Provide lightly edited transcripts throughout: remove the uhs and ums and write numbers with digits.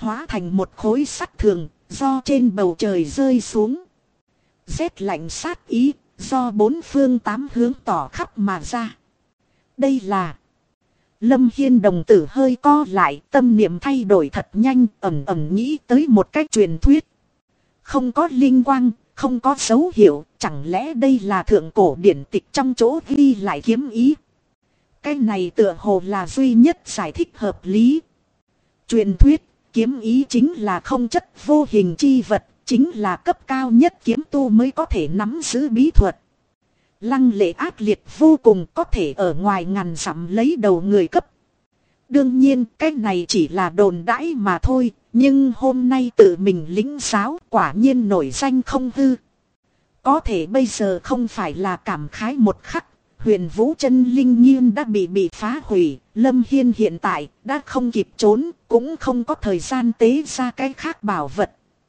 hóa thành một khối sắt thường, do trên bầu trời rơi xuống. Rét lạnh sát ý, do bốn phương tám hướng tỏ khắp mà ra. Đây là... Lâm Hiên đồng tử hơi co lại, tâm niệm thay đổi thật nhanh, ẩn ẩn nghĩ tới một cách truyền thuyết. Không có linh quang, không có dấu hiệu, chẳng lẽ đây là thượng cổ điển tịch trong chỗ ghi lại kiếm ý. Cái này tựa hồ là duy nhất giải thích hợp lý. Truyền thuyết, kiếm ý chính là không chất vô hình chi vật, chính là cấp cao nhất kiếm tu mới có thể nắm giữ bí thuật. Lăng lệ ác liệt vô cùng, có thể ở ngoài ngàn dặm lấy đầu người cấp. Đương nhiên cái này chỉ là đồn đãi mà thôi, nhưng hôm nay tự mình lĩnh giáo quả nhiên nổi danh không hư. Có thể bây giờ không phải là cảm khái một khắc, Huyền Vũ chân linh nhiên đã bị phá hủy, Lâm Hiên hiện tại đã không kịp trốn, cũng không có thời gian tế ra cái khác bảo vật.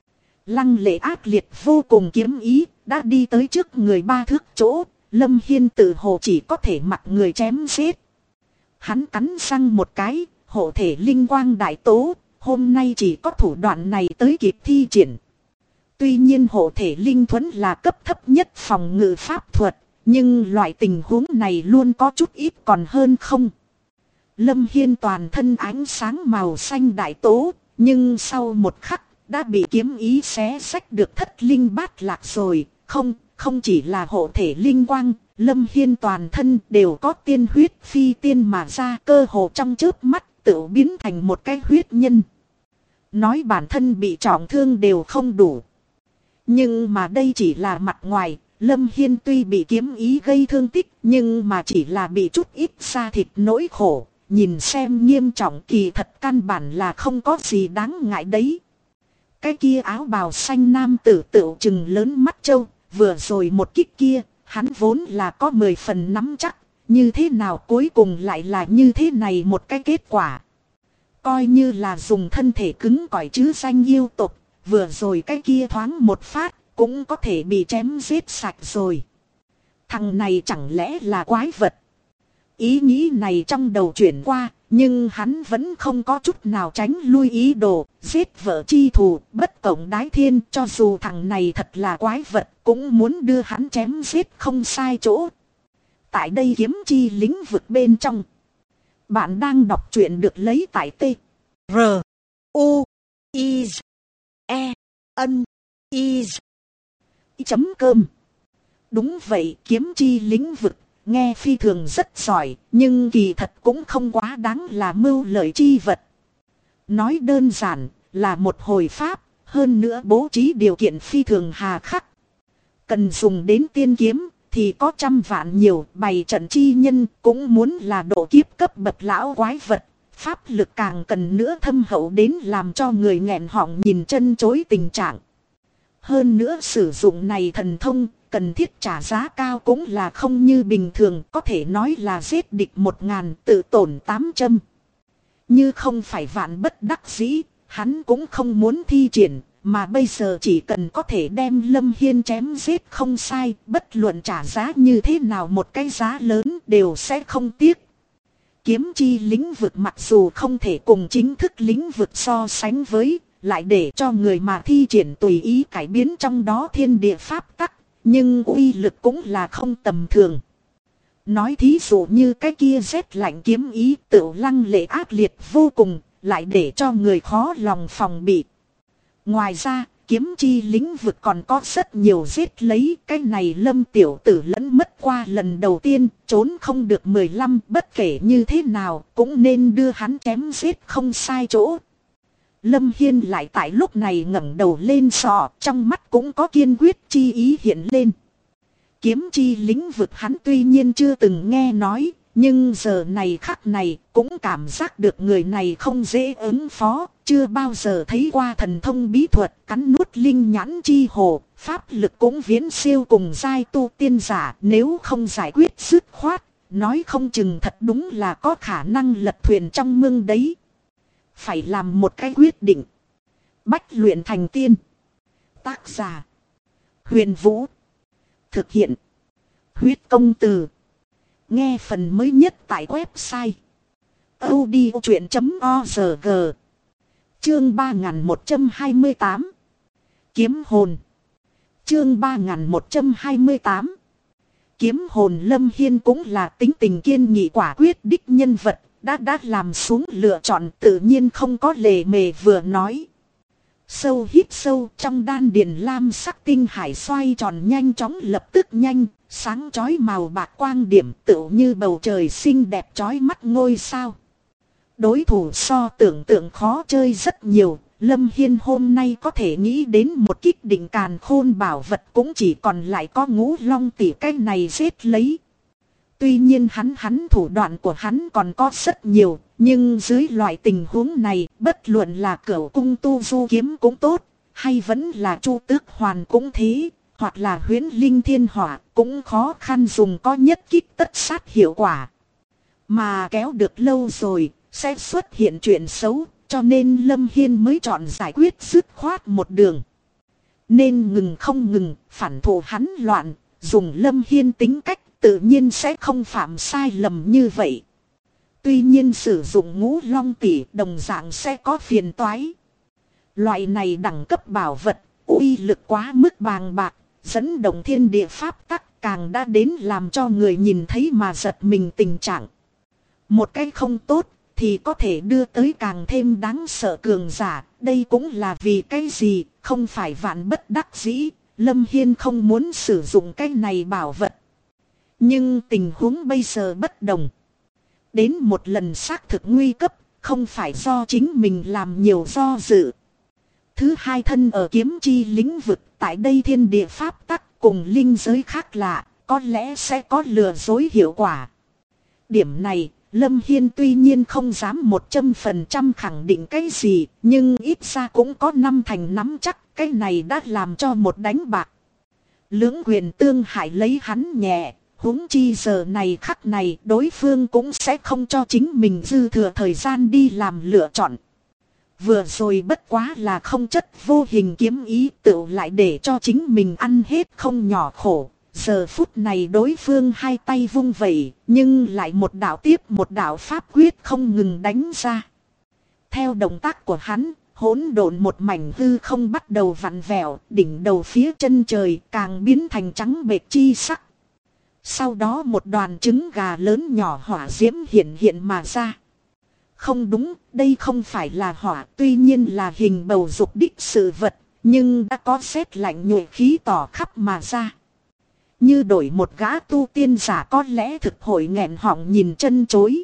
Lăng lệ ác liệt vô cùng kiếm ý, đã đi tới trước người 3 thước chỗ, Lâm Hiên tự hồ chỉ có thể mặc người chém giết. Hắn cắn răng một cái, hộ thể linh quang đại tố, hôm nay chỉ có thủ đoạn này tới kịp thi triển. Tuy nhiên hộ thể linh thuẫn là cấp thấp nhất phòng ngự pháp thuật, nhưng loại tình huống này luôn có chút ít còn hơn không. Lâm Hiên toàn thân ánh sáng màu xanh đại tố, nhưng sau một khắc đã bị kiếm ý xé xách được thất linh bát lạc rồi. Không chỉ là hộ thể linh quang, Lâm Hiên toàn thân đều có tiên huyết phi tiên mà ra, cơ hồ trong chớp mắt tự biến thành một cái huyết nhân. Nói bản thân bị trọng thương đều không đủ. Nhưng mà đây chỉ là mặt ngoài, Lâm Hiên tuy bị kiếm ý gây thương tích, nhưng mà chỉ là bị chút ít da thịt nỗi khổ, nhìn xem nghiêm trọng kỳ thật căn bản là không có gì đáng ngại đấy. Cái kia áo bào xanh nam tử tựu chừng lớn mắt trâu, vừa rồi một kích kia, hắn vốn là có 10 phần nắm chắc, như thế nào cuối cùng lại là như thế này một cái kết quả. Coi như là dùng thân thể cứng cỏi chứ danh yêu tộc, vừa rồi cái kia thoáng một phát, cũng có thể bị chém giết sạch rồi. Thằng này chẳng lẽ là quái vật? Ý nghĩ này trong đầu chuyển qua, nhưng hắn vẫn không có chút nào tránh lui ý đồ, giết vợ chi thù, bất cộng đái thiên, cho dù thằng này thật là quái vật, cũng muốn đưa hắn chém giết không sai chỗ. Tại đây kiếm chi lĩnh vực bên trong. Bạn đang đọc truyện được lấy tại T. R. U. I. E. N. I. Chấm cơm. Đúng vậy, kiếm chi lĩnh vực. Nghe phi thường rất giỏi, nhưng kỳ thật cũng không quá đáng là mưu lợi chi vật. Nói đơn giản, là một hồi pháp, hơn nữa bố trí điều kiện phi thường hà khắc. Cần dùng đến tiên kiếm, thì có trăm vạn nhiều, bày trận chi nhân cũng muốn là độ kiếp cấp bậc lão quái vật. Pháp lực càng cần nữa thâm hậu đến làm cho người nghẹn họng nhìn chân chối tình trạng. Hơn nữa sử dụng này thần thông, cần thiết trả giá cao cũng là không như bình thường, có thể nói là giết địch 1000 tự tổn 800. Như không phải vạn bất đắc dĩ, hắn cũng không muốn thi triển, mà bây giờ chỉ cần có thể đem Lâm Hiên chém giết không sai, bất luận trả giá như thế nào một cái giá lớn đều sẽ không tiếc. Kiếm chi lĩnh vực mặc dù không thể cùng chính thức lĩnh vực so sánh với, lại để cho người mà thi triển tùy ý cải biến trong đó thiên địa pháp tắc, nhưng uy lực cũng là không tầm thường. Nói thí dụ như cái kia rét lạnh kiếm ý tự lăng lệ ác liệt vô cùng, lại để cho người khó lòng phòng bị. Ngoài ra, kiếm chi lĩnh vực còn có rất nhiều giết lấy, cái này Lâm tiểu tử lẫn mất qua lần đầu tiên, trốn không được 15, bất kể như thế nào, cũng nên đưa hắn chém giết không sai chỗ. Lâm Hiên lại tại lúc này ngẩng đầu lên sọ, trong mắt cũng có kiên quyết chi ý hiện lên. Kiếm chi lĩnh vực hắn tuy nhiên chưa từng nghe nói, nhưng giờ này khắc này cũng cảm giác được người này không dễ ứng phó, chưa bao giờ thấy qua thần thông bí thuật cắn nuốt linh nhãn chi hồ, pháp lực cũng viễn siêu cùng giai tu tiên giả, nếu không giải quyết dứt khoát, nói không chừng thật đúng là có khả năng lật thuyền trong mương đấy. Phải làm một cái quyết định. Bách luyện thành tiên. Tác giả: Huyền Vũ. Thực hiện: Huyết Công Từ. Nghe phần mới nhất tại website audiochuyện.org. Chương 3128 Kiếm hồn. Chương 3128 Kiếm hồn. Lâm Hiên cũng là tính tình kiên nghị quả quyết đích nhân vật, đã làm xuống lựa chọn tự nhiên không có lề mề vừa nói. Sâu hít sâu, trong đan điền lam sắc tinh hải xoay tròn nhanh chóng, lập tức nhanh, sáng chói màu bạc quang điểm tựu như bầu trời xinh đẹp chói mắt ngôi sao. Đối thủ so tưởng tượng khó chơi rất nhiều, Lâm Hiên hôm nay có thể nghĩ đến một kích định càn khôn bảo vật cũng chỉ còn lại có Ngũ Long tỷ cái này giết lấy. Tuy nhiên hắn thủ đoạn của hắn còn có rất nhiều, nhưng dưới loại tình huống này, bất luận là Cửu Cung Tu Du Kiếm cũng tốt, hay vẫn là Chu Tước Hoàn cũng thế, hoặc là Huyễn Linh Thiên Hỏa cũng khó khăn dùng có nhất kích tất sát hiệu quả. Mà kéo được lâu rồi, sẽ xuất hiện chuyện xấu, cho nên Lâm Hiên mới chọn giải quyết dứt khoát một đường. Nên ngừng không ngừng, phản thủ hắn loạn, dùng Lâm Hiên tính cách tự nhiên sẽ không phạm sai lầm như vậy. Tuy nhiên sử dụng Ngũ Long tỷ đồng dạng sẽ có phiền toái. Loại này đẳng cấp bảo vật, uy lực quá mức bàng bạc, dẫn động thiên địa pháp tắc, càng đã đến làm cho người nhìn thấy mà giật mình tình trạng. Một cái không tốt thì có thể đưa tới càng thêm đáng sợ cường giả. Đây cũng là vì cái gì, không phải vạn bất đắc dĩ, Lâm Hiên không muốn sử dụng cái này bảo vật. Nhưng tình huống bây giờ bất đồng. Đến một lần xác thực nguy cấp, không phải do chính mình làm nhiều do dự. Thứ hai, thân ở kiếm chi lĩnh vực, tại đây thiên địa pháp tắc cùng linh giới khác lạ, có lẽ sẽ có lừa dối hiệu quả. Điểm này, Lâm Hiên tuy nhiên không dám 100% khẳng định cái gì, nhưng ít ra cũng có 5 thành nắm chắc, cái này đã làm cho một đánh bạc. Lưỡng quyền tương hại lấy hắn nhẹ, huống chi giờ này khắc này đối phương cũng sẽ không cho chính mình dư thừa thời gian đi làm lựa chọn. Vừa rồi bất quá là không chất vô hình kiếm ý tựu lại để cho chính mình ăn hết không nhỏ khổ. Giờ phút này đối phương hai tay vung vẩy, nhưng lại một đạo tiếp một đạo pháp quyết không ngừng đánh ra. Theo động tác của hắn, hỗn độn một mảnh hư không bắt đầu vặn vẹo, đỉnh đầu phía chân trời càng biến thành trắng bệch chi sắc. Sau đó một đoàn trứng gà lớn nhỏ hỏa diễm hiện mà ra. Không đúng, đây không phải là hỏa, tuy nhiên là hình bầu dục đích sự vật, nhưng đã có sét lạnh nhuệ khí tỏ khắp mà ra. Như đổi một gã tu tiên giả có lẽ thực hội nghẹn họng nhìn chân chối.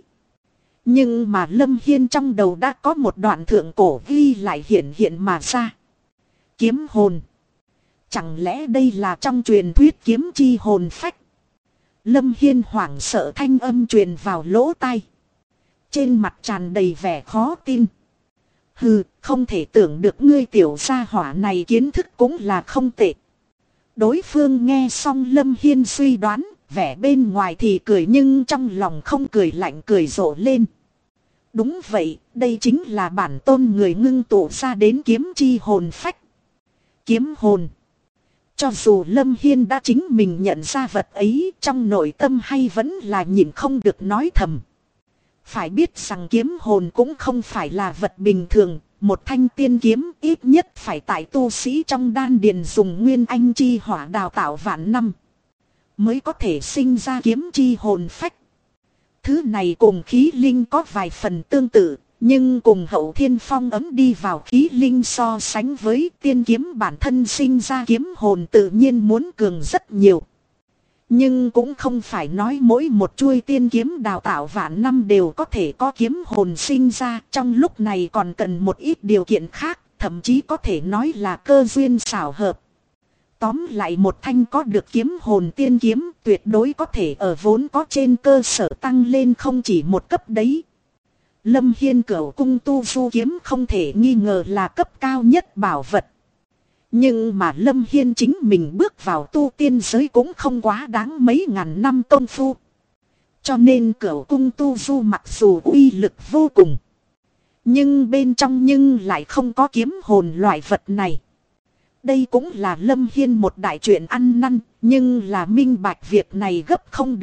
Nhưng mà Lâm Hiên trong đầu đã có một đoạn thượng cổ ghi lại hiện mà ra. Kiếm hồn. Chẳng lẽ đây là trong truyền thuyết kiếm chi hồn phách? Lâm Hiên hoảng sợ thanh âm truyền vào lỗ tai. Trên mặt tràn đầy vẻ khó tin. Hừ, không thể tưởng được ngươi tiểu gia hỏa này kiến thức cũng là không tệ. Đối phương nghe xong Lâm Hiên suy đoán, vẻ bên ngoài thì cười nhưng trong lòng không cười, lạnh cười rộ lên. Đúng vậy, đây chính là bản tôn người ngưng tụ ra đến kiếm chi hồn phách. Kiếm hồn. Cho dù Lâm Hiên đã chính mình nhận ra vật ấy, trong nội tâm hay vẫn là nhịn không được nói thầm. Phải biết rằng kiếm hồn cũng không phải là vật bình thường, một thanh tiên kiếm ít nhất phải tại tu sĩ trong đan điền dùng nguyên anh chi hỏa đào tạo vạn năm, mới có thể sinh ra kiếm chi hồn phách. Thứ này cùng khí linh có vài phần tương tự, nhưng cùng hậu thiên phong ấm đi vào khí linh so sánh với tiên kiếm bản thân sinh ra kiếm hồn tự nhiên muốn cường rất nhiều. Nhưng cũng không phải nói mỗi một chuôi tiên kiếm đào tạo vạn năm đều có thể có kiếm hồn sinh ra. Trong lúc này còn cần một ít điều kiện khác, thậm chí có thể nói là cơ duyên xảo hợp. Tóm lại một thanh có được kiếm hồn tiên kiếm tuyệt đối có thể ở vốn có trên cơ sở tăng lên không chỉ một cấp đấy. Lâm Hiên Cửu Cung Tu Du Kiếm không thể nghi ngờ là cấp cao nhất bảo vật. Nhưng mà Lâm Hiên chính mình bước vào tu tiên giới cũng không quá đáng mấy ngàn năm công phu. Cho nên Cửu Cung Tu Du mặc dù uy lực vô cùng, nhưng bên trong nhưng lại không có kiếm hồn loại vật này. Đây cũng là Lâm Hiên một đại chuyện ăn năn, nhưng là minh bạch việc này gấp không được.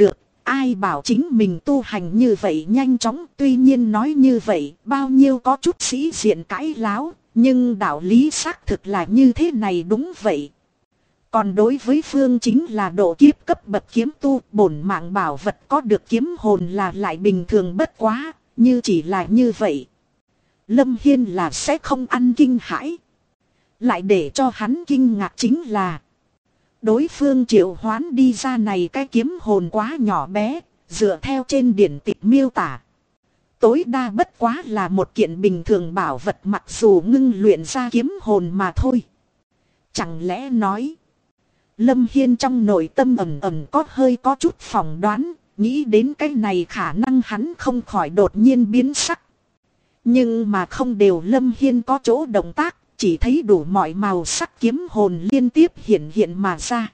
Ai bảo chính mình tu hành như vậy nhanh chóng, tuy nhiên nói như vậy bao nhiêu có chút sĩ diện cãi láo, nhưng đạo lý xác thực là như thế này đúng vậy. Còn đối với Phương chính là độ kiếp cấp bậc kiếm tu, bổn mạng bảo vật có được kiếm hồn là lại bình thường bất quá, như chỉ là như vậy. Lâm Hiên là sẽ không ăn kinh hãi. Lại để cho hắn kinh ngạc chính là đối phương triệu hoán đi ra này cái kiếm hồn quá nhỏ bé, dựa theo trên điển tịch miêu tả. Tối đa bất quá là một kiện bình thường bảo vật mặc dù ngưng luyện ra kiếm hồn mà thôi. Chẳng lẽ nói, Lâm Hiên trong nội tâm ẩm ẩm có chút phỏng đoán, nghĩ đến cái này khả năng hắn không khỏi đột nhiên biến sắc. Nhưng mà không đều Lâm Hiên có chỗ động tác, chỉ thấy đủ mọi màu sắc kiếm hồn liên tiếp hiện mà ra.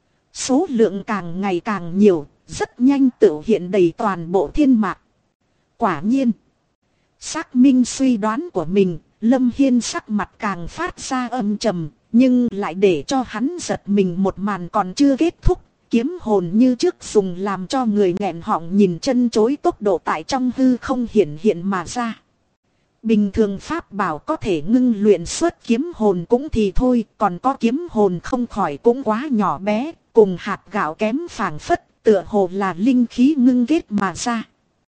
Số lượng càng ngày càng nhiều, rất nhanh tự hiện đầy toàn bộ thiên mạc. Quả nhiên, xác minh suy đoán của mình, Lâm Hiên sắc mặt càng phát ra âm trầm, nhưng lại để cho hắn giật mình một màn còn chưa kết thúc. Kiếm hồn như trước dùng làm cho người nghẹn họng nhìn chân chối tốc độ tại trong hư không hiện mà ra. Bình thường pháp bảo có thể ngưng luyện xuất kiếm hồn cũng thì thôi, còn có kiếm hồn không khỏi cũng quá nhỏ bé, cùng hạt gạo kém phảng phất, tựa hồ là linh khí ngưng kết mà ra.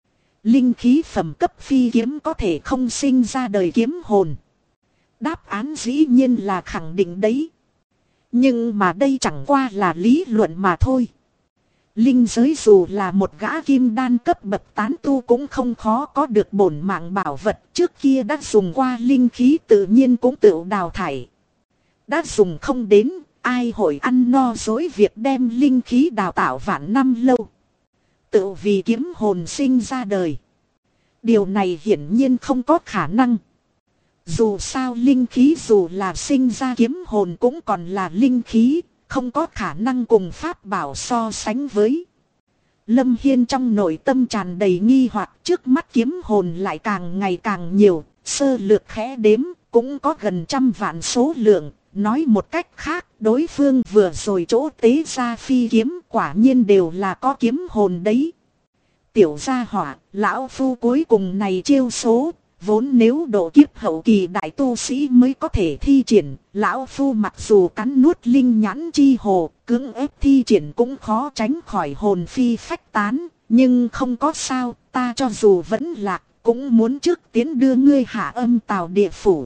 Linh khí phẩm cấp phi kiếm có thể không sinh ra đời kiếm hồn. Đáp án dĩ nhiên là khẳng định đấy. Nhưng mà đây chẳng qua là lý luận mà thôi. Linh giới dù là một gã kim đan cấp bậc tán tu cũng không khó có được bổn mạng bảo vật, trước kia đã dùng qua linh khí tự nhiên cũng tự đào thải. Đã dùng không đến, ai hội ăn no dối việc đem linh khí đào tạo vạn năm lâu. Tự vì kiếm hồn sinh ra đời. Điều này hiển nhiên không có khả năng. Dù sao linh khí dù là sinh ra kiếm hồn cũng còn là linh khí, không có khả năng cùng pháp bảo so sánh với. Lâm Hiên trong nội tâm tràn đầy nghi hoặc, trước mắt kiếm hồn lại càng ngày càng nhiều, sơ lược khẽ đếm, cũng có gần 100 vạn số lượng. Nói một cách khác, đối phương vừa rồi chỗ tế ra phi kiếm quả nhiên đều là có kiếm hồn đấy. Tiểu gia hỏa, lão phu cuối cùng này chiêu số, vốn nếu độ kiếp hậu kỳ đại tu sĩ mới có thể thi triển, lão phu mặc dù cắn nuốt linh nhãn chi hồ, cưỡng ép thi triển cũng khó tránh khỏi hồn phi phách tán, nhưng không có sao, ta cho dù vẫn lạc, cũng muốn trước tiến đưa ngươi hạ âm tào địa phủ.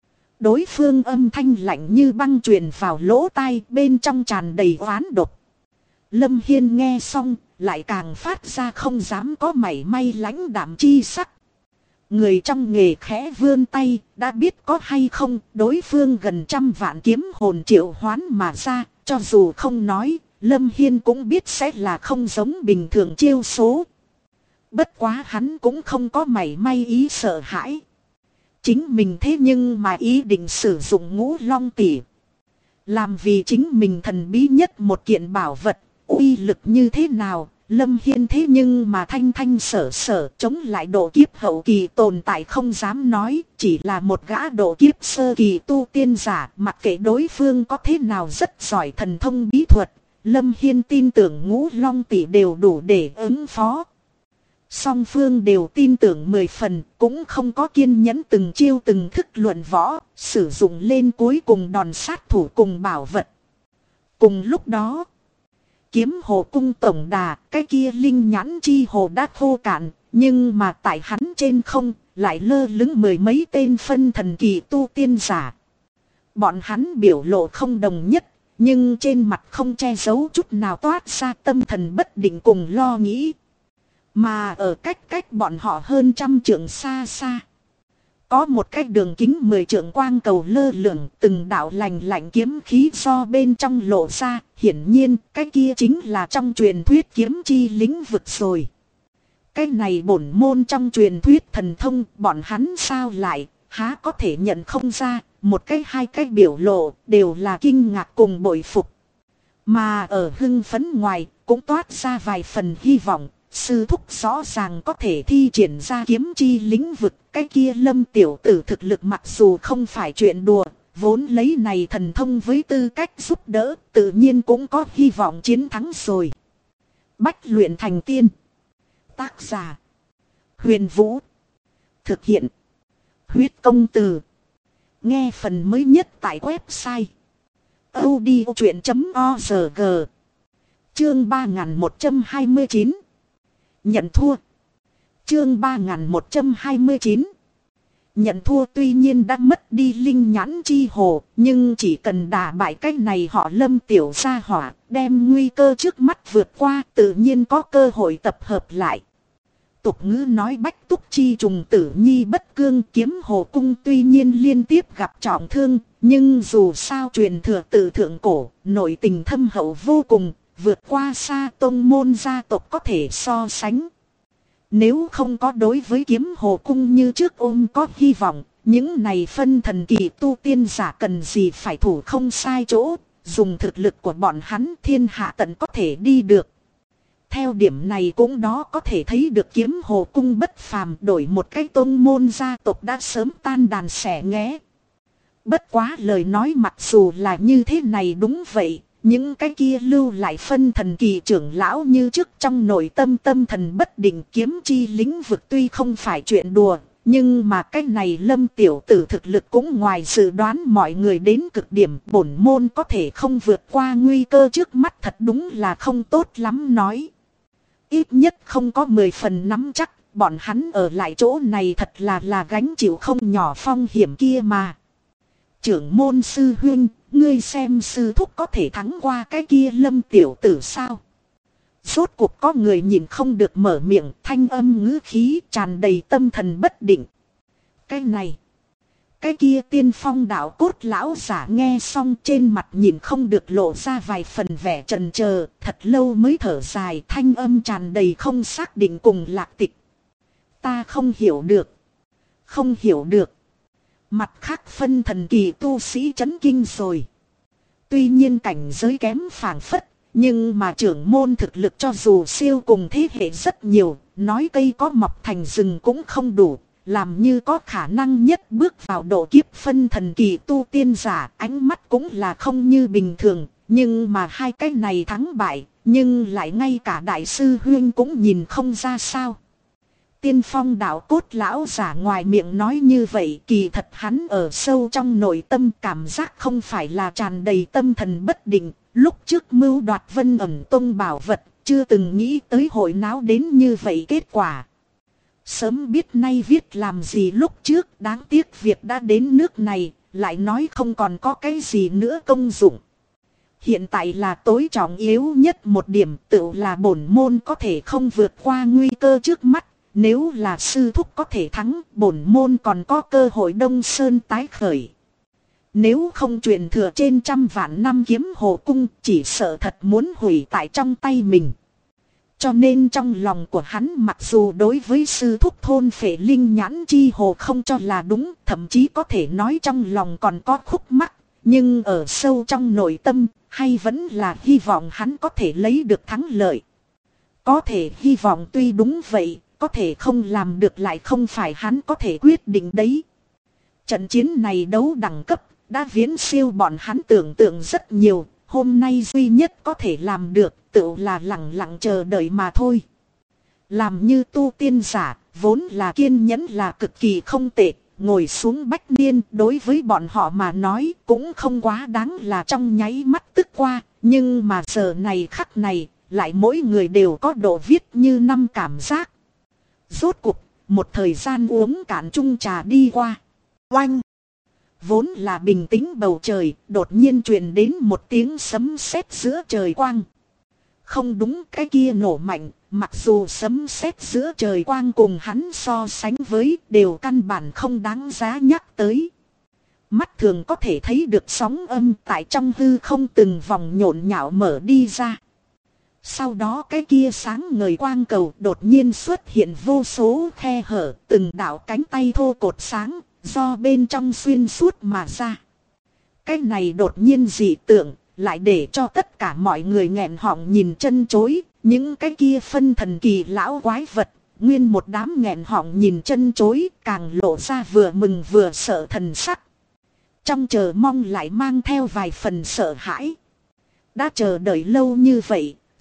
Đối phương âm thanh lạnh như băng truyền vào lỗ tai, bên trong tràn đầy oán độc. Lâm Hiên nghe xong, lại càng phát ra không dám có mảy may lãnh đạm chi sắc. Người trong nghề khẽ vươn tay, đã biết có hay không, đối phương gần 100 vạn kiếm hồn triệu hoán mà ra, cho dù không nói, Lâm Hiên cũng biết sẽ là không giống bình thường chiêu số. Bất quá hắn cũng không có mảy may ý sợ hãi. Chính mình thế nhưng mà ý định sử dụng Ngũ Long Tỉ. Làm vì chính mình thần bí nhất một kiện bảo vật, uy lực như thế nào, Lâm Hiên thế nhưng mà thanh sở chống lại độ kiếp hậu kỳ tồn tại không dám nói, chỉ là một gã độ kiếp sơ kỳ tu tiên giả, mặc kệ đối phương có thế nào rất giỏi thần thông bí thuật, Lâm Hiên tin tưởng Ngũ Long Tỉ đều đủ để ứng phó. Song phương đều tin tưởng 10 phần, cũng không có kiên nhẫn từng chiêu từng thức luận võ, sử dụng lên cuối cùng đòn sát thủ cùng bảo vật. Cùng lúc đó, Kiếm Hồ Cung tổng đà, cái kia linh nhãn chi hồ đã khô cạn, nhưng mà tại hắn trên không, lại lơ lửng mười mấy tên phân thần kỳ tu tiên giả. Bọn hắn biểu lộ không đồng nhất, nhưng trên mặt không che giấu chút nào toát ra tâm thần bất định cùng lo nghĩ. Mà ở cách bọn họ hơn 100 trượng xa, có một cái đường kính 10 trượng quang cầu lơ lửng, từng đạo lạnh kiếm khí do bên trong lộ ra, hiển nhiên cái kia chính là trong truyền thuyết kiếm chi lĩnh vực rồi. Cái này bổn môn trong truyền thuyết thần thông, bọn hắn sao lại, há có thể nhận không ra, một cái hai cái biểu lộ, đều là kinh ngạc cùng bội phục. Mà ở hưng phấn ngoài, cũng toát ra vài phần hy vọng. Sư thúc rõ ràng có thể thi triển ra kiếm chi lĩnh vực, cái kia Lâm tiểu tử thực lực mặc dù không phải chuyện đùa, vốn lấy này thần thông với tư cách giúp đỡ, tự nhiên cũng có hy vọng chiến thắng rồi. Bách luyện thành tiên. Tác giả: Huyền Vũ. Thực hiện: Huyết Công Từ. Nghe phần mới nhất tại website audiochuyện.org. Chương 3129. Nhận thua. Chương 3129. Nhận thua. Tuy nhiên đã mất đi linh nhãn chi hồ, nhưng chỉ cần đả bại cách này họ Lâm tiểu gia hỏa, đem nguy cơ trước mắt vượt qua, tự nhiên có cơ hội tập hợp lại. Tục ngữ nói bách túc chi trùng tử nhi bất cương. Kiếm hồ cung tuy nhiên liên tiếp gặp trọng thương, nhưng dù sao truyền thừa từ thượng cổ, nội tình thâm hậu vô cùng, vượt qua xa tông môn gia tộc có thể so sánh. Nếu không có đối với kiếm hồ cung như trước ôm có hy vọng, những này phân thần kỳ tu tiên giả cần gì phải thủ không sai chỗ, dùng thực lực của bọn hắn thiên hạ tận có thể đi được. Theo điểm này cũng đó có thể thấy được kiếm hồ cung bất phàm, đổi một cái tôn môn gia tộc đã sớm tan đàn xẻ nghé. Bất quá lời nói mặc dù là như thế này đúng vậy, những cái kia lưu lại phân thần kỳ trưởng lão như trước trong nội tâm tâm thần bất định. Kiếm chi lĩnh vực tuy không phải chuyện đùa, nhưng mà cái này Lâm tiểu tử thực lực cũng ngoài dự đoán mọi người đến cực điểm. Bổn môn có thể không vượt qua nguy cơ trước mắt thật đúng là không tốt lắm nói. Ít nhất không có 10 phần nắm chắc, bọn hắn ở lại chỗ này thật là gánh chịu không nhỏ phong hiểm kia mà. Trưởng môn sư huynh, ngươi xem sư thúc có thể thắng qua cái kia Lâm tiểu tử sao? Rốt cuộc có người nhìn không được mở miệng, thanh âm ngữ khí tràn đầy tâm thần bất định. Cái này, cái kia tiên phong đạo cốt lão giả nghe xong trên mặt nhìn không được lộ ra vài phần vẻ chần chờ, thật lâu mới thở dài, thanh âm tràn đầy không xác định cùng lạc tịch. Ta không hiểu được. Không hiểu được. Mặt khác phân thần kỳ tu sĩ chấn kinh rồi. Tuy nhiên cảnh giới kém phảng phất, nhưng mà trưởng môn thực lực cho dù siêu cùng thế hệ rất nhiều, nói cây có mọc thành rừng cũng không đủ. Làm như có khả năng nhất bước vào độ kiếp phân thần kỳ tu tiên giả, ánh mắt cũng là không như bình thường. Nhưng mà hai cái này thắng bại, nhưng lại ngay cả đại sư huynh cũng nhìn không ra sao. Tiên phong đạo cốt lão giả ngoài miệng nói như vậy, kỳ thật hắn ở sâu trong nội tâm cảm giác không phải là tràn đầy tâm thần bất định. Lúc trước mưu đoạt Vân Ẩn Tông bảo vật, chưa từng nghĩ tới hội náo đến như vậy kết quả. Sớm biết nay viết làm gì lúc trước, đáng tiếc việc đã đến nước này, lại nói không còn có cái gì nữa công dụng. Hiện tại là tối trọng yếu nhất một điểm, tự là bổn môn có thể không vượt qua nguy cơ trước mắt. Nếu là sư thúc có thể thắng, bổn môn còn có cơ hội Đông Sơn tái khởi. Nếu không truyền thừa trên 100 vạn năm kiếm hồ cung, chỉ sợ thật muốn hủy tại trong tay mình. Cho nên trong lòng của hắn mặc dù đối với sư thúc thôn phệ linh nhãn chi hồ không cho là đúng, thậm chí có thể nói trong lòng còn có khúc mắc, nhưng ở sâu trong nội tâm, hay vẫn là hy vọng hắn có thể lấy được thắng lợi. Có thể hy vọng tuy đúng vậy, có thể không làm được lại không phải hắn có thể quyết định đấy. Trận chiến này đấu đẳng cấp, đã viễn siêu bọn hắn tưởng tượng rất nhiều, hôm nay duy nhất có thể làm được, tự là lặng lặng chờ đợi mà thôi. Làm như tu tiên giả, vốn là kiên nhẫn là cực kỳ không tệ, ngồi xuống bách niên đối với bọn họ mà nói cũng không quá đáng là trong nháy mắt tức qua, nhưng mà giờ này khắc này, lại mỗi người đều có độ viết như năm cảm giác. Rốt cuộc, một thời gian uống cạn chung trà đi qua. Oanh! Vốn là bình tĩnh bầu trời, đột nhiên truyền đến một tiếng sấm sét giữa trời quang. Không đúng, cái kia nổ mạnh, mặc dù sấm sét giữa trời quang cùng hắn so sánh với đều căn bản không đáng giá nhắc tới. Mắt thường có thể thấy được sóng âm tại trong hư không từng vòng nhộn nhạo mở đi ra. Sau đó cái kia sáng ngời quang cầu đột nhiên xuất hiện vô số khe hở, từng đạo cánh tay thô cột sáng, do bên trong xuyên suốt mà ra. Cái này đột nhiên dị tượng, lại để cho tất cả mọi người nghẹn họng nhìn chân chối, những cái kia phân thần kỳ lão quái vật, nguyên một đám nghẹn họng nhìn chân chối, càng lộ ra vừa mừng vừa sợ thần sắc. Trong chờ mong lại mang theo vài phần sợ hãi. Đã chờ đợi lâu như vậy,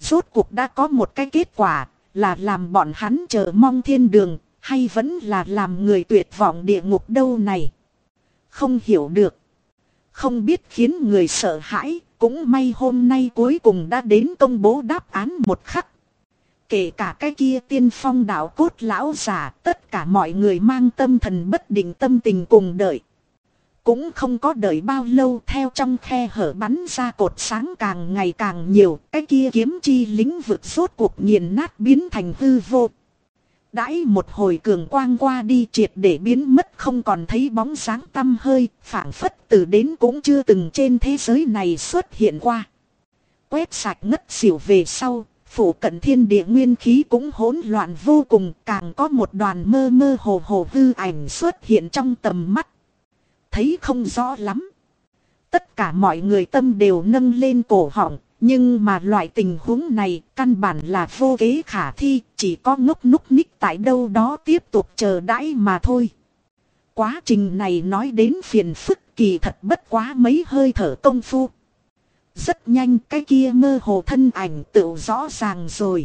Rốt cuộc đã có một cái kết quả, là làm bọn hắn chờ mong thiên đường, hay vẫn là làm người tuyệt vọng địa ngục đâu này. Không hiểu được. Không biết khiến người sợ hãi, cũng may hôm nay cuối cùng đã đến công bố đáp án một khắc. Kể cả cái kia tiên phong đạo cốt lão giả, tất cả mọi người mang tâm thần bất định tâm tình cùng đợi. Cũng không có đợi bao lâu, theo trong khe hở bắn ra cột sáng càng ngày càng nhiều, cái kia kiếm chi lĩnh vực rốt cuộc nghiền nát biến thành hư vô. Đãi một hồi cường quang qua đi, triệt để biến mất không còn thấy bóng dáng tăm hơi, phảng phất từ đến cũng chưa từng trên thế giới này xuất hiện qua. Quét sạch ngất xỉu về sau, phủ cận thiên địa nguyên khí cũng hỗn loạn vô cùng, càng có một đoàn mơ mơ hồ hồ hư ảnh xuất hiện trong tầm mắt. Thấy không rõ lắm. Tất cả mọi người tâm đều nâng lên cổ họng, nhưng mà loại tình huống này căn bản là vô kế khả thi, chỉ có ngốc núc ních tại đâu đó tiếp tục chờ đãi mà thôi. Quá trình này nói đến phiền phức, kỳ thật bất quá mấy hơi thở công phu. Rất nhanh cái kia mơ hồ thân ảnh tự rõ ràng rồi.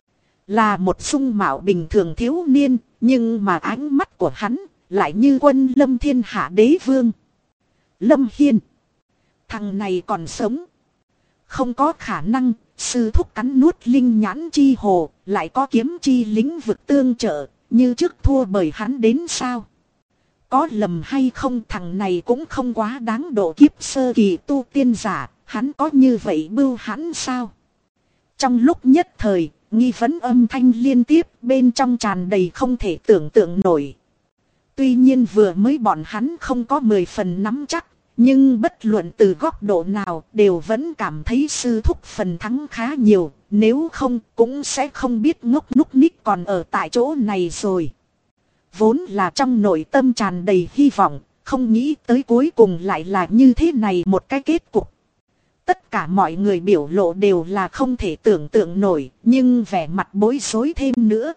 Là một dung mạo bình thường thiếu niên, nhưng mà ánh mắt của hắn lại như quân lâm thiên hạ đế vương. Lâm Hiên. Thằng này còn sống. Không có khả năng, sư thúc cắn nuốt linh nhãn chi hồ, lại có kiếm chi lĩnh vực tương trợ, như trước thua bởi hắn đến sao? Có lầm hay không, thằng này cũng không quá đáng độ kiếp sơ kỳ tu tiên giả, hắn có như vậy bưu hắn sao? Trong lúc nhất thời, nghi vấn âm thanh liên tiếp, bên trong tràn đầy không thể tưởng tượng nổi. Tuy nhiên vừa mới bọn hắn không có 10 phần nắm chắc, nhưng bất luận từ góc độ nào đều vẫn cảm thấy sư thúc phần thắng khá nhiều, nếu không cũng sẽ không biết ngốc núc ních còn ở tại chỗ này rồi. Vốn là trong nội tâm tràn đầy hy vọng, không nghĩ tới cuối cùng lại là như thế này một cái kết cục. Tất cả mọi người biểu lộ đều là không thể tưởng tượng nổi, nhưng vẻ mặt bối rối thêm nữa.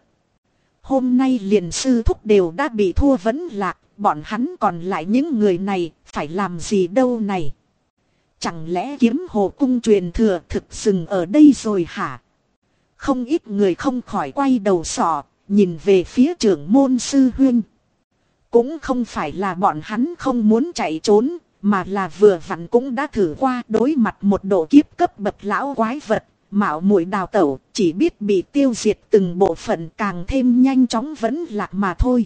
Hôm nay liền sư thúc đều đã bị thua vấn lạc, bọn hắn còn lại những người này phải làm gì đâu này? Chẳng lẽ kiếm hồ cung truyền thừa thực dừng ở đây rồi hả? Không ít người không khỏi quay đầu sọ, nhìn về phía trưởng môn sư huynh. Cũng không phải là bọn hắn không muốn chạy trốn, mà là vừa vặn cũng đã thử qua đối mặt một độ kiếp cấp bậc lão quái vật. Mạo muội đào tẩu, chỉ biết bị tiêu diệt từng bộ phận, càng thêm nhanh chóng vẫn lạc mà thôi.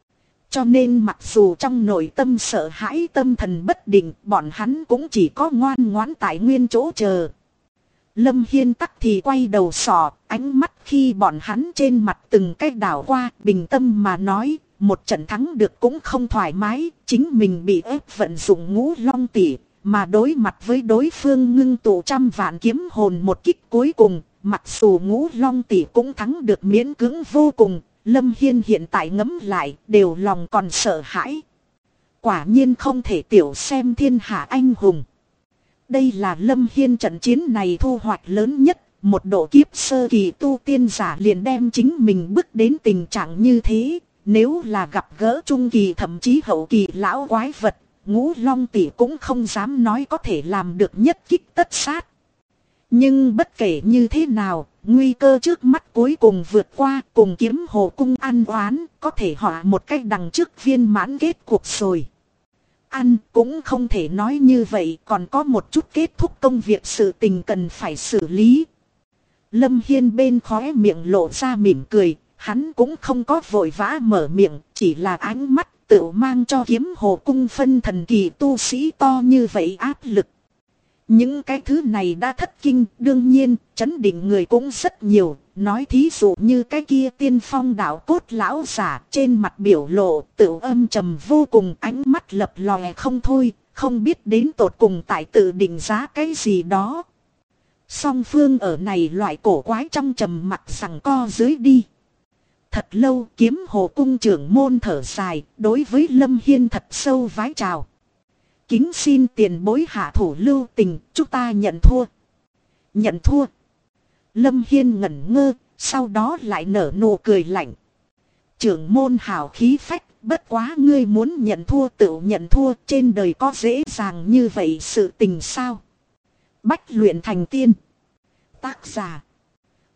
Cho nên mặc dù trong nội tâm sợ hãi tâm thần bất định, bọn hắn cũng chỉ có ngoan ngoãn tại nguyên chỗ chờ. Lâm Hiên tắc thì quay đầu sọ, ánh mắt khi bọn hắn trên mặt từng cái đảo qua, bình tâm mà nói, một trận thắng được cũng không thoải mái, chính mình bị ép vận dụng ngũ long tỷ. Mà đối mặt với đối phương ngưng tụ trăm vạn kiếm hồn một kích cuối cùng, mặc dù ngũ long tỷ cũng thắng được miễn cưỡng vô cùng, Lâm Hiên hiện tại ngẫm lại đều lòng còn sợ hãi. Quả nhiên không thể tiểu xem thiên hạ anh hùng. Đây là Lâm Hiên trận chiến này thu hoạch lớn nhất, một độ kiếp sơ kỳ tu tiên giả liền đem chính mình bước đến tình trạng như thế, nếu là gặp gỡ trung kỳ thậm chí hậu kỳ lão quái vật. Ngũ long tỷ cũng không dám nói có thể làm được nhất kích tất sát. Nhưng bất kể như thế nào, nguy cơ trước mắt cuối cùng vượt qua, cùng kiếm hồ cung ăn oán, có thể họa một cách đằng trước viên mãn kết cuộc rồi. Ăn cũng không thể nói như vậy, còn có một chút kết thúc công việc sự tình cần phải xử lý. Lâm Hiên bên khóe miệng lộ ra mỉm cười, hắn cũng không có vội vã mở miệng, chỉ là ánh mắt tự mang cho kiếm hồ cung phân thần kỳ tu sĩ to như vậy áp lực. Những cái thứ này đã thất kinh, đương nhiên, chấn định người cũng rất nhiều, nói thí dụ như cái kia tiên phong đạo cốt lão giả trên mặt biểu lộ tự âm trầm vô cùng, ánh mắt lập lòe không thôi, không biết đến tột cùng tại tự định giá cái gì đó. Song phương ở này loại cổ quái trong trầm mặc rằng co dưới đi. Thật lâu kiếm hồ cung trưởng môn thở dài, đối với Lâm Hiên thật sâu vái chào. Kính xin tiền bối hạ thủ lưu tình, chúng ta nhận thua. Nhận thua. Lâm Hiên ngẩn ngơ, sau đó lại nở nụ cười lạnh. Trưởng môn hào khí phách, bất quá ngươi muốn nhận thua tự nhận thua, trên đời có dễ dàng như vậy sự tình sao? Bách luyện thành tiên. Tác giả.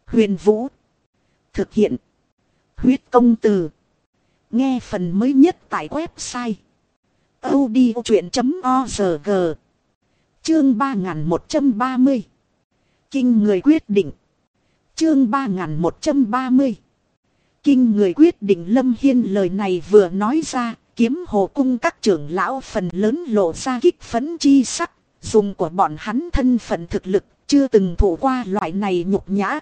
Huyền Vũ. Thực hiện. Huyết công từ. Nghe phần mới nhất tại website audiochuyện.org. Chương 3130. Kinh người quyết định. Chương 3130. Kinh người quyết định. Lâm Hiên lời này vừa nói ra, Kiếm Hồ Cung các trưởng lão phần lớn lộ ra kích phấn chi sắc. Dùng của bọn hắn thân phận thực lực, chưa từng thụ qua loại này nhục nhã.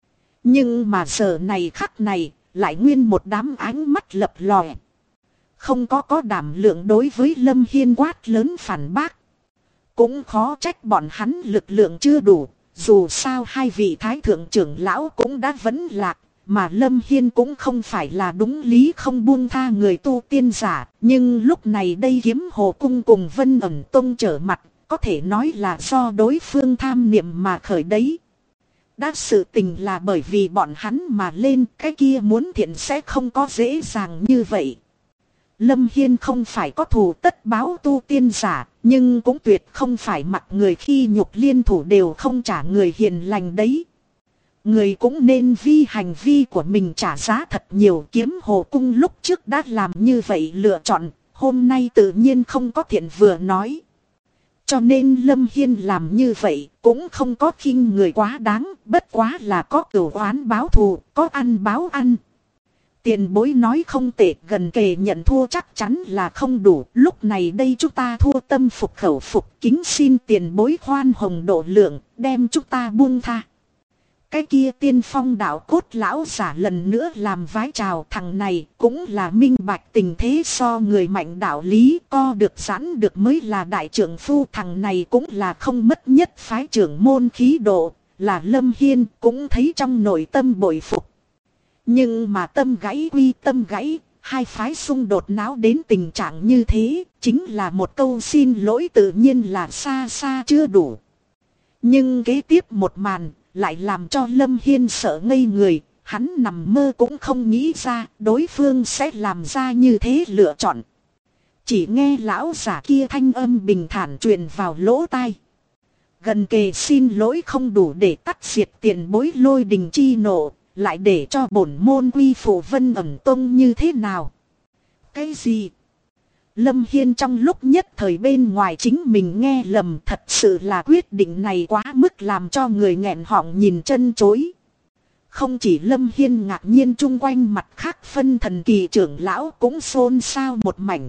Nhưng mà giờ này khắc này, lại nguyên một đám ánh mắt lập lòe. Không có đảm lượng đối với Lâm Hiên quát lớn phản bác. Cũng khó trách bọn hắn lực lượng chưa đủ. Dù sao hai vị thái thượng trưởng lão cũng đã vấn lạc. Mà Lâm Hiên cũng không phải là đúng lý không buông tha người tu tiên giả. Nhưng lúc này đây Kiếm Hồ Cung cùng Vân Ẩn Tông trở mặt. Có thể nói là do đối phương tham niệm mà khởi đấy. Đã sự tình là bởi vì bọn hắn mà lên, cái kia muốn thiện sẽ không có dễ dàng như vậy. Lâm Hiên không phải có thù tất báo tu tiên giả, nhưng cũng tuyệt không phải mặc người khi nhục liên thủ đều không trả người hiền lành đấy. Người cũng nên vì hành vi của mình trả giá thật nhiều. Kiếm Hồ Cung lúc trước đã làm như vậy lựa chọn, hôm nay tự nhiên không có thiện vừa nói. Cho nên Lâm Hiên làm như vậy cũng không có khinh người quá đáng, bất quá là có cửu oán báo thù, có ăn báo ăn. Tiền bối nói không tệ, gần kề nhận thua chắc chắn là không đủ. Lúc này đây chúng ta thua tâm phục khẩu phục, kính xin tiền bối khoan hồng độ lượng, đem chúng ta buông tha. Cái kia Tiên Phong đạo cốt lão giả lần nữa làm vái chào. Thằng này cũng là minh bạch tình thế, so người mạnh đạo lý, co được giãn được mới là đại trưởng phu. Thằng này cũng là không mất nhất phái trưởng môn khí độ, là Lâm Hiên cũng thấy trong nội tâm bội phục. Nhưng mà tâm gãy quy tâm gãy, hai phái xung đột náo đến tình trạng như thế, chính là một câu xin lỗi tự nhiên là xa xa chưa đủ. Nhưng kế tiếp một màn lại làm cho Lâm Hiên sợ ngây người. Hắn nằm mơ cũng không nghĩ ra đối phương sẽ làm ra như thế lựa chọn. Chỉ nghe lão giả kia thanh âm bình thản truyền vào lỗ tai. Gần kề xin lỗi không đủ để tắt diệt tiền bối lôi đình chi nộ, lại để cho bổn môn quy phụ Vân Ẩn Tông như thế nào? Cái gì? Lâm Hiên trong lúc nhất thời bên ngoài chính mình nghe lầm, thật sự là quyết định này quá mức làm cho người nghẹn họng nhìn chân chối. Không chỉ Lâm Hiên ngạc nhiên, chung quanh mặt khác phân thần kỳ trưởng lão cũng xôn xao một mảnh.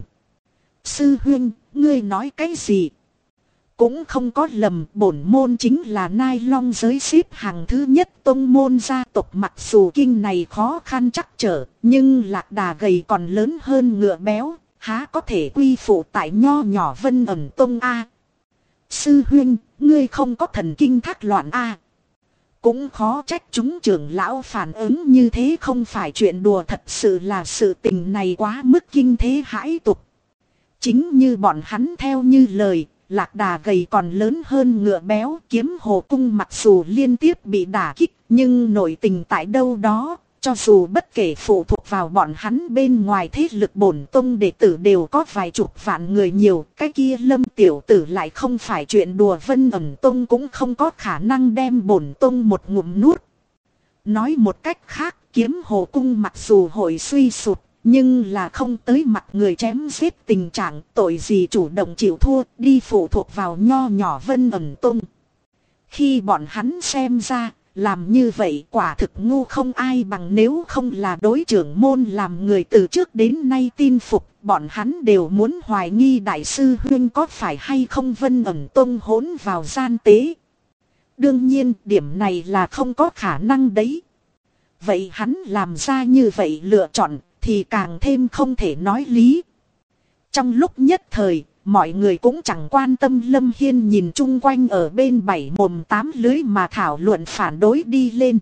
Sư huynh, ngươi nói cái gì? Cũng không có lầm, bổn môn chính là Nai Long giới xếp hàng thứ nhất tông môn gia tộc. Mặc dù kinh này khó khăn chắc trở, nhưng lạc đà gầy còn lớn hơn ngựa béo, há có thể quy phụ tại nho nhỏ Vân Ẩn Tông a? Sư huynh, ngươi không có thần kinh thác loạn a? Cũng khó trách chúng trưởng lão phản ứng như thế, không phải chuyện đùa, thật sự là sự tình này quá mức kinh thế hãi tục. Chính như bọn hắn theo như lời, lạc đà gầy còn lớn hơn ngựa béo. Kiếm Hồ Cung mặc dù liên tiếp bị đả kích, nhưng nội tình tại đâu đó. Cho dù bất kể phụ thuộc vào bọn hắn bên ngoài thế lực, bổn tông đệ tử đều có vài chục vạn người nhiều. Cái kia Lâm tiểu tử lại không phải chuyện đùa, Vân Ẩn Tông cũng không có khả năng đem bổn tông một ngụm nuốt. Nói một cách khác, Kiếm Hồ Cung mặc dù hội suy sụp, nhưng là không tới mặt người chém giết tình trạng. Tội gì chủ động chịu thua, đi phụ thuộc vào nho nhỏ Vân Ẩn Tông. Khi bọn hắn xem ra, làm như vậy quả thực ngu không ai bằng. Nếu không là đối trưởng môn làm người từ trước đến nay tin phục, bọn hắn đều muốn hoài nghi đại sư huynh có phải hay không Vân Ẩn Tông hỗn vào gian tế. Đương nhiên điểm này là không có khả năng đấy. Vậy hắn làm ra như vậy lựa chọn thì càng thêm không thể nói lý. Trong lúc nhất thời, mọi người cũng chẳng quan tâm Lâm Hiên nhìn chung quanh ở bên bảy mồm tám lưới mà thảo luận phản đối đi lên.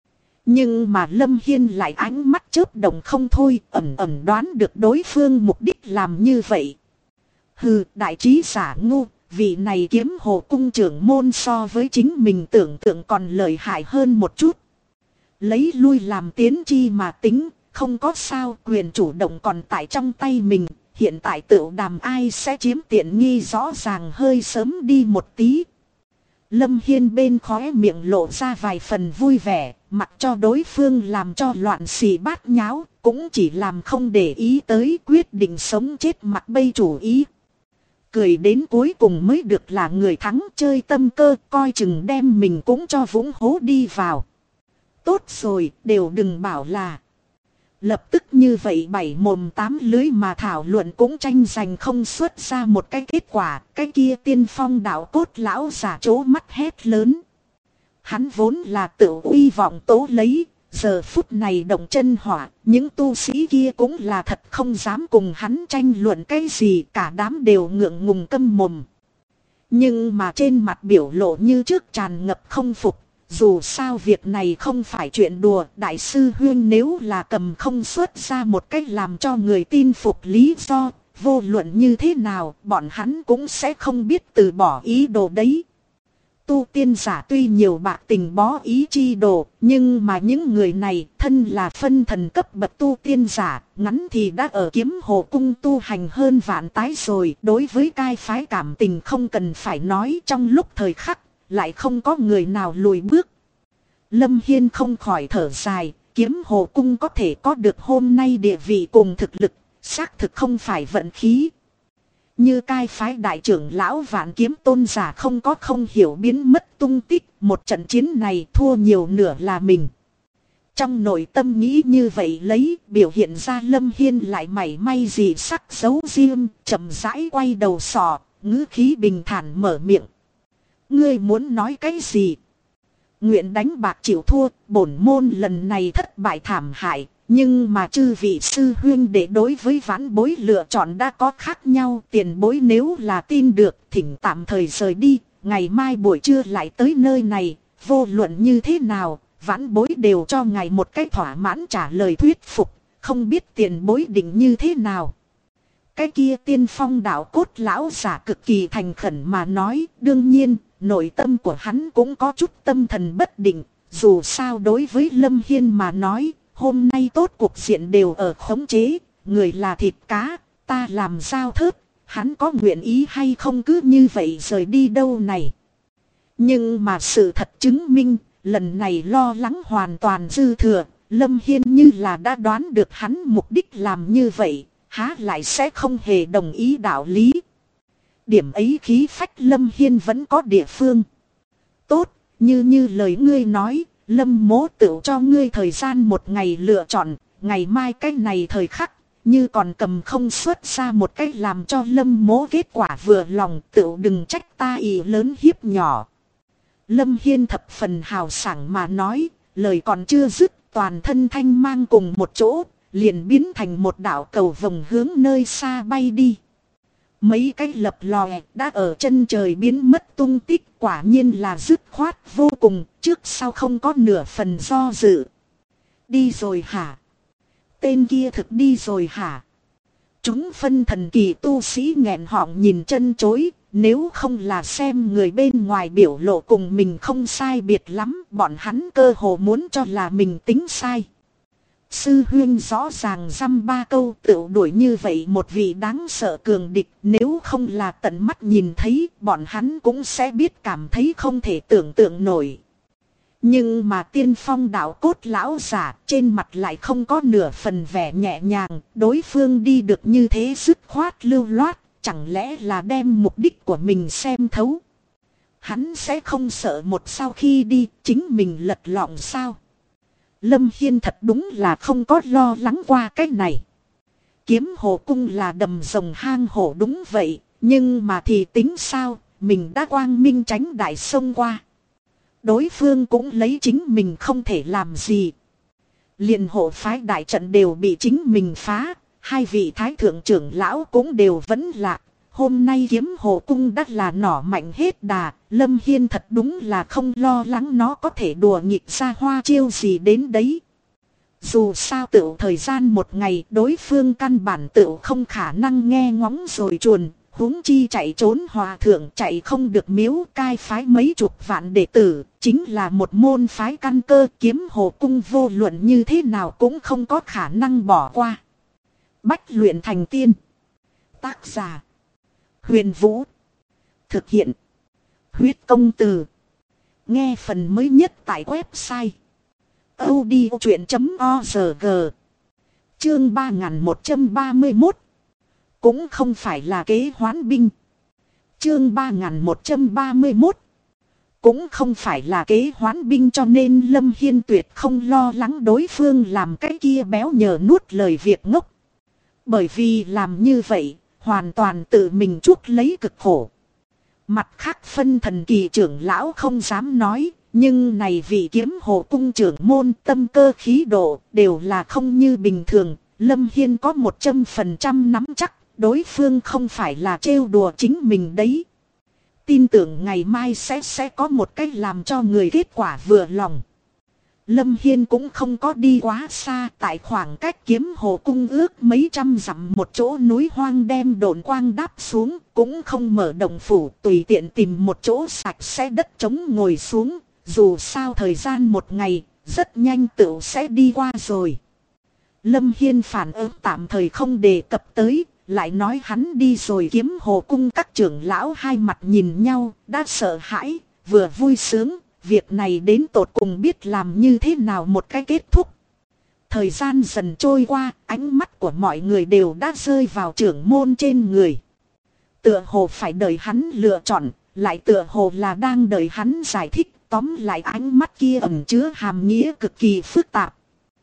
Nhưng mà Lâm Hiên lại ánh mắt chớp động không thôi, ẩn ẩn đoán được đối phương mục đích làm như vậy. Hừ, đại trí giả ngu, vị này Kiếm Hồ Cung trưởng môn so với chính mình tưởng tượng còn lợi hại hơn một chút. Lấy lui làm tiến chi mà tính, không có sao, quyền chủ động còn tại trong tay mình. Hiện tại tựu đàm ai sẽ chiếm tiện nghi rõ ràng hơi sớm đi một tí. Lâm Hiên bên khóe miệng lộ ra vài phần vui vẻ, mặc cho đối phương làm cho loạn xì bát nháo, cũng chỉ làm không để ý tới quyết định sống chết mặc bây chủ ý. Cười đến cuối cùng mới được là người thắng, chơi tâm cơ, coi chừng đem mình cũng cho vũng hố đi vào. Tốt rồi, đều đừng bảo là. Lập tức như vậy bảy mồm tám lưới mà thảo luận cũng tranh giành không xuất ra một cái kết quả. Cái kia tiên phong đạo cốt lão giả trố mắt hét lớn. Hắn vốn là tự uy vọng tố lấy, giờ phút này động chân hỏa, những tu sĩ kia cũng là thật không dám cùng hắn tranh luận cái gì, cả đám đều ngượng ngùng câm mồm. Nhưng mà trên mặt biểu lộ như trước tràn ngập không phục, dù sao việc này không phải chuyện đùa, đại sư huyên nếu là cầm không xuất ra một cách làm cho người tin phục lý do, vô luận như thế nào, bọn hắn cũng sẽ không biết từ bỏ ý đồ đấy. Tu tiên giả tuy nhiều bạc tình bó ý chi đồ, nhưng mà những người này thân là phân thần cấp bậc tu tiên giả, ngắn thì đã ở Kiếm Hồ Cung tu hành hơn vạn tái rồi. Đối với cai phái cảm tình không cần phải nói, trong lúc thời khắc, lại không có người nào lùi bước. Lâm Hiên không khỏi thở dài, Kiếm Hồ Cung có thể có được hôm nay địa vị cùng thực lực, xác thực không phải vận khí. Như cai phái đại trưởng lão Vạn Kiếm Tôn giả không có không hiểu biến mất tung tích, một trận chiến này thua nhiều nửa là mình. Trong nội tâm nghĩ như vậy lấy, biểu hiện ra Lâm Hiên lại mảy may gì sắc giấu riêng, chậm rãi quay đầu sò, ngữ khí bình thản mở miệng. Ngươi muốn nói cái gì? Nguyện đánh bạc chịu thua, bổn môn lần này thất bại thảm hại. Nhưng mà chư vị sư huyên để đối với vãn bối lựa chọn đã có khác nhau. Tiền bối nếu là tin được, thỉnh tạm thời rời đi. Ngày mai buổi trưa lại tới nơi này. Vô luận như thế nào, vãn bối đều cho ngài một cách thỏa mãn trả lời thuyết phục. Không biết tiền bối định như thế nào. Cái kia tiên phong đạo cốt lão giả cực kỳ thành khẩn mà nói. Đương nhiên, nội tâm của hắn cũng có chút tâm thần bất định. Dù sao đối với Lâm Hiên mà nói, hôm nay tốt cuộc diện đều ở khống chế, người là thịt cá, ta làm giao thớt, hắn có nguyện ý hay không cứ như vậy rời đi đâu này. Nhưng mà sự thật chứng minh, lần này lo lắng hoàn toàn dư thừa, Lâm Hiên như là đã đoán được hắn mục đích làm như vậy, há lại sẽ không hề đồng ý đạo lý. Điểm ấy khí phách Lâm Hiên vẫn có địa phương. Tốt, như lời ngươi nói. Lâm mố tự cho ngươi thời gian một ngày lựa chọn, ngày mai cái này thời khắc, như còn cầm không xuất ra một cách làm cho lâm mố kết quả vừa lòng, tự đừng trách ta ý lớn hiếp nhỏ. Lâm Hiên thập phần hào sảng mà nói, lời còn chưa dứt, toàn thân thanh mang cùng một chỗ, liền biến thành một đạo cầu vồng hướng nơi xa bay đi. Mấy cái lập lòe đã ở chân trời biến mất tung tích, quả nhiên là dứt khoát vô cùng, trước sau không có nửa phần do dự. Đi rồi hả? Tên kia thực đi rồi hả? Chúng phân thần kỳ tu sĩ nghẹn họng nhìn chân chối, nếu không là xem người bên ngoài biểu lộ cùng mình không sai biệt lắm, bọn hắn cơ hồ muốn cho là mình tính sai. Sư huyên rõ ràng dăm ba câu tự đuổi như vậy một vị đáng sợ cường địch, nếu không là tận mắt nhìn thấy, bọn hắn cũng sẽ biết cảm thấy không thể tưởng tượng nổi. Nhưng mà tiên phong đạo cốt lão giả trên mặt lại không có nửa phần vẻ nhẹ nhàng, đối phương đi được như thế dứt khoát lưu loát, chẳng lẽ là đem mục đích của mình xem thấu. Hắn sẽ không sợ một sau khi đi, chính mình lật lọng sao? Lâm Hiên thật đúng là không có lo lắng qua cái này. Kiếm Hồ Cung là đầm rồng hang hổ đúng vậy, nhưng mà thì tính sao, mình đã quang minh tránh đại sông qua. Đối phương cũng lấy chính mình không thể làm gì. Liền hộ phái đại trận đều bị chính mình phá, hai vị thái thượng trưởng lão cũng đều vẫn lạc. Hôm nay Kiếm Hồ Cung đắt là nỏ mạnh hết đà, Lâm Hiên thật đúng là không lo lắng nó có thể đùa nghịch ra hoa chiêu gì đến đấy. Dù sao tựu thời gian một ngày đối phương căn bản tựu không khả năng nghe ngóng rồi chuồn, huống chi chạy trốn hòa thượng chạy không được miếu cai phái mấy chục vạn đệ tử, chính là một môn phái căn cơ. Kiếm Hồ Cung vô luận như thế nào cũng không có khả năng bỏ qua. Bách luyện thành tiên. Tác giả Huyền Vũ. Thực hiện huyết công từ. Nghe phần mới nhất tại website audio.org. Chương 3131. Cũng không phải là kế hoán binh. Chương 3131. Cũng không phải là kế hoán binh, cho nên Lâm Hiên tuyệt không lo lắng đối phương làm cái kia béo nhờ nuốt lời việc ngốc. Bởi vì làm như vậy, hoàn toàn tự mình chuốc lấy cực khổ. Mặt khác phân thần kỳ trưởng lão không dám nói, nhưng này vị Kiếm Hồ cung trưởng môn tâm cơ khí độ đều là không như bình thường. Lâm Hiên có 100% nắm chắc, đối phương không phải là trêu đùa chính mình đấy. Tin tưởng ngày mai sẽ có một cách làm cho người kết quả vừa lòng. Lâm Hiên cũng không có đi quá xa, tại khoảng cách Kiếm Hồ cung ước mấy trăm dặm một chỗ núi hoang đem độn quang đáp xuống, cũng không mở động phủ, tùy tiện tìm một chỗ sạch sẽ đất trống ngồi xuống, dù sao thời gian một ngày, rất nhanh tựu sẽ đi qua rồi. Lâm Hiên phản ứng tạm thời không đề cập tới, lại nói hắn đi rồi. Kiếm Hồ cung các trưởng lão hai mặt nhìn nhau, đã sợ hãi, vừa vui sướng. Việc này đến tột cùng biết làm như thế nào một cái kết thúc. Thời gian dần trôi qua, ánh mắt của mọi người đều đã rơi vào trưởng môn trên người. Tựa hồ phải đợi hắn lựa chọn, lại tựa hồ là đang đợi hắn giải thích. Tóm lại ánh mắt kia ẩn chứa hàm nghĩa cực kỳ phức tạp.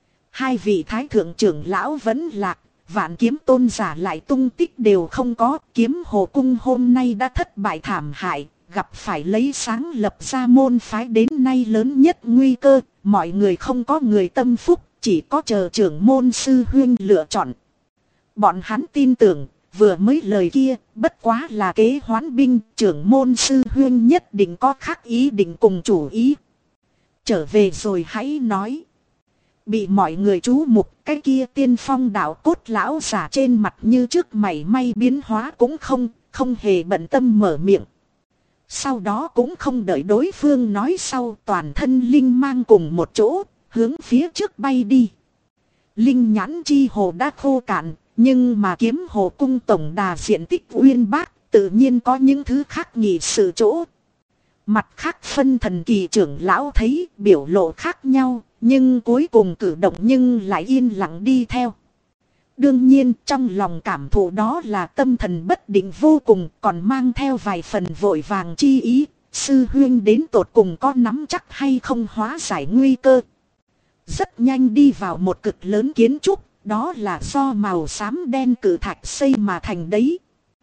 Hai vị thái thượng trưởng lão vẫn lạc, Vạn Kiếm tôn giả lại tung tích đều không có. Kiếm Hồ cung hôm nay đã thất bại thảm hại, gặp phải lấy sáng lập ra môn phái đến nay lớn nhất nguy cơ. Mọi người không có người tâm phúc, chỉ có chờ trưởng môn sư huynh lựa chọn. Bọn hắn tin tưởng, vừa mới lời kia bất quá là kế hoán binh, trưởng môn sư huynh nhất định có khác ý định cùng chủ ý. Trở về rồi hãy nói. Bị mọi người chú mục, cái kia tiên phong đạo cốt lão giả trên mặt như trước mảy may biến hóa cũng không hề bận tâm mở miệng. Sau đó cũng không đợi đối phương nói sau, toàn thân linh mang cùng một chỗ, hướng phía trước bay đi. Linh nhãn chi hồ đã khô cạn, nhưng mà Kiếm Hồ cung tổng đà diện tích uyên bác, tự nhiên có những thứ khác nhị sự chỗ. Mặt khác phân thần kỳ trưởng lão thấy biểu lộ khác nhau, nhưng cuối cùng cử động nhưng lại yên lặng đi theo. Đương nhiên trong lòng cảm thụ đó là tâm thần bất định vô cùng, còn mang theo vài phần vội vàng chi ý. Sư huynh đến tột cùng có nắm chắc hay không hóa giải nguy cơ. Rất nhanh đi vào một cực lớn kiến trúc, đó là do màu xám đen cự thạch xây mà thành đấy.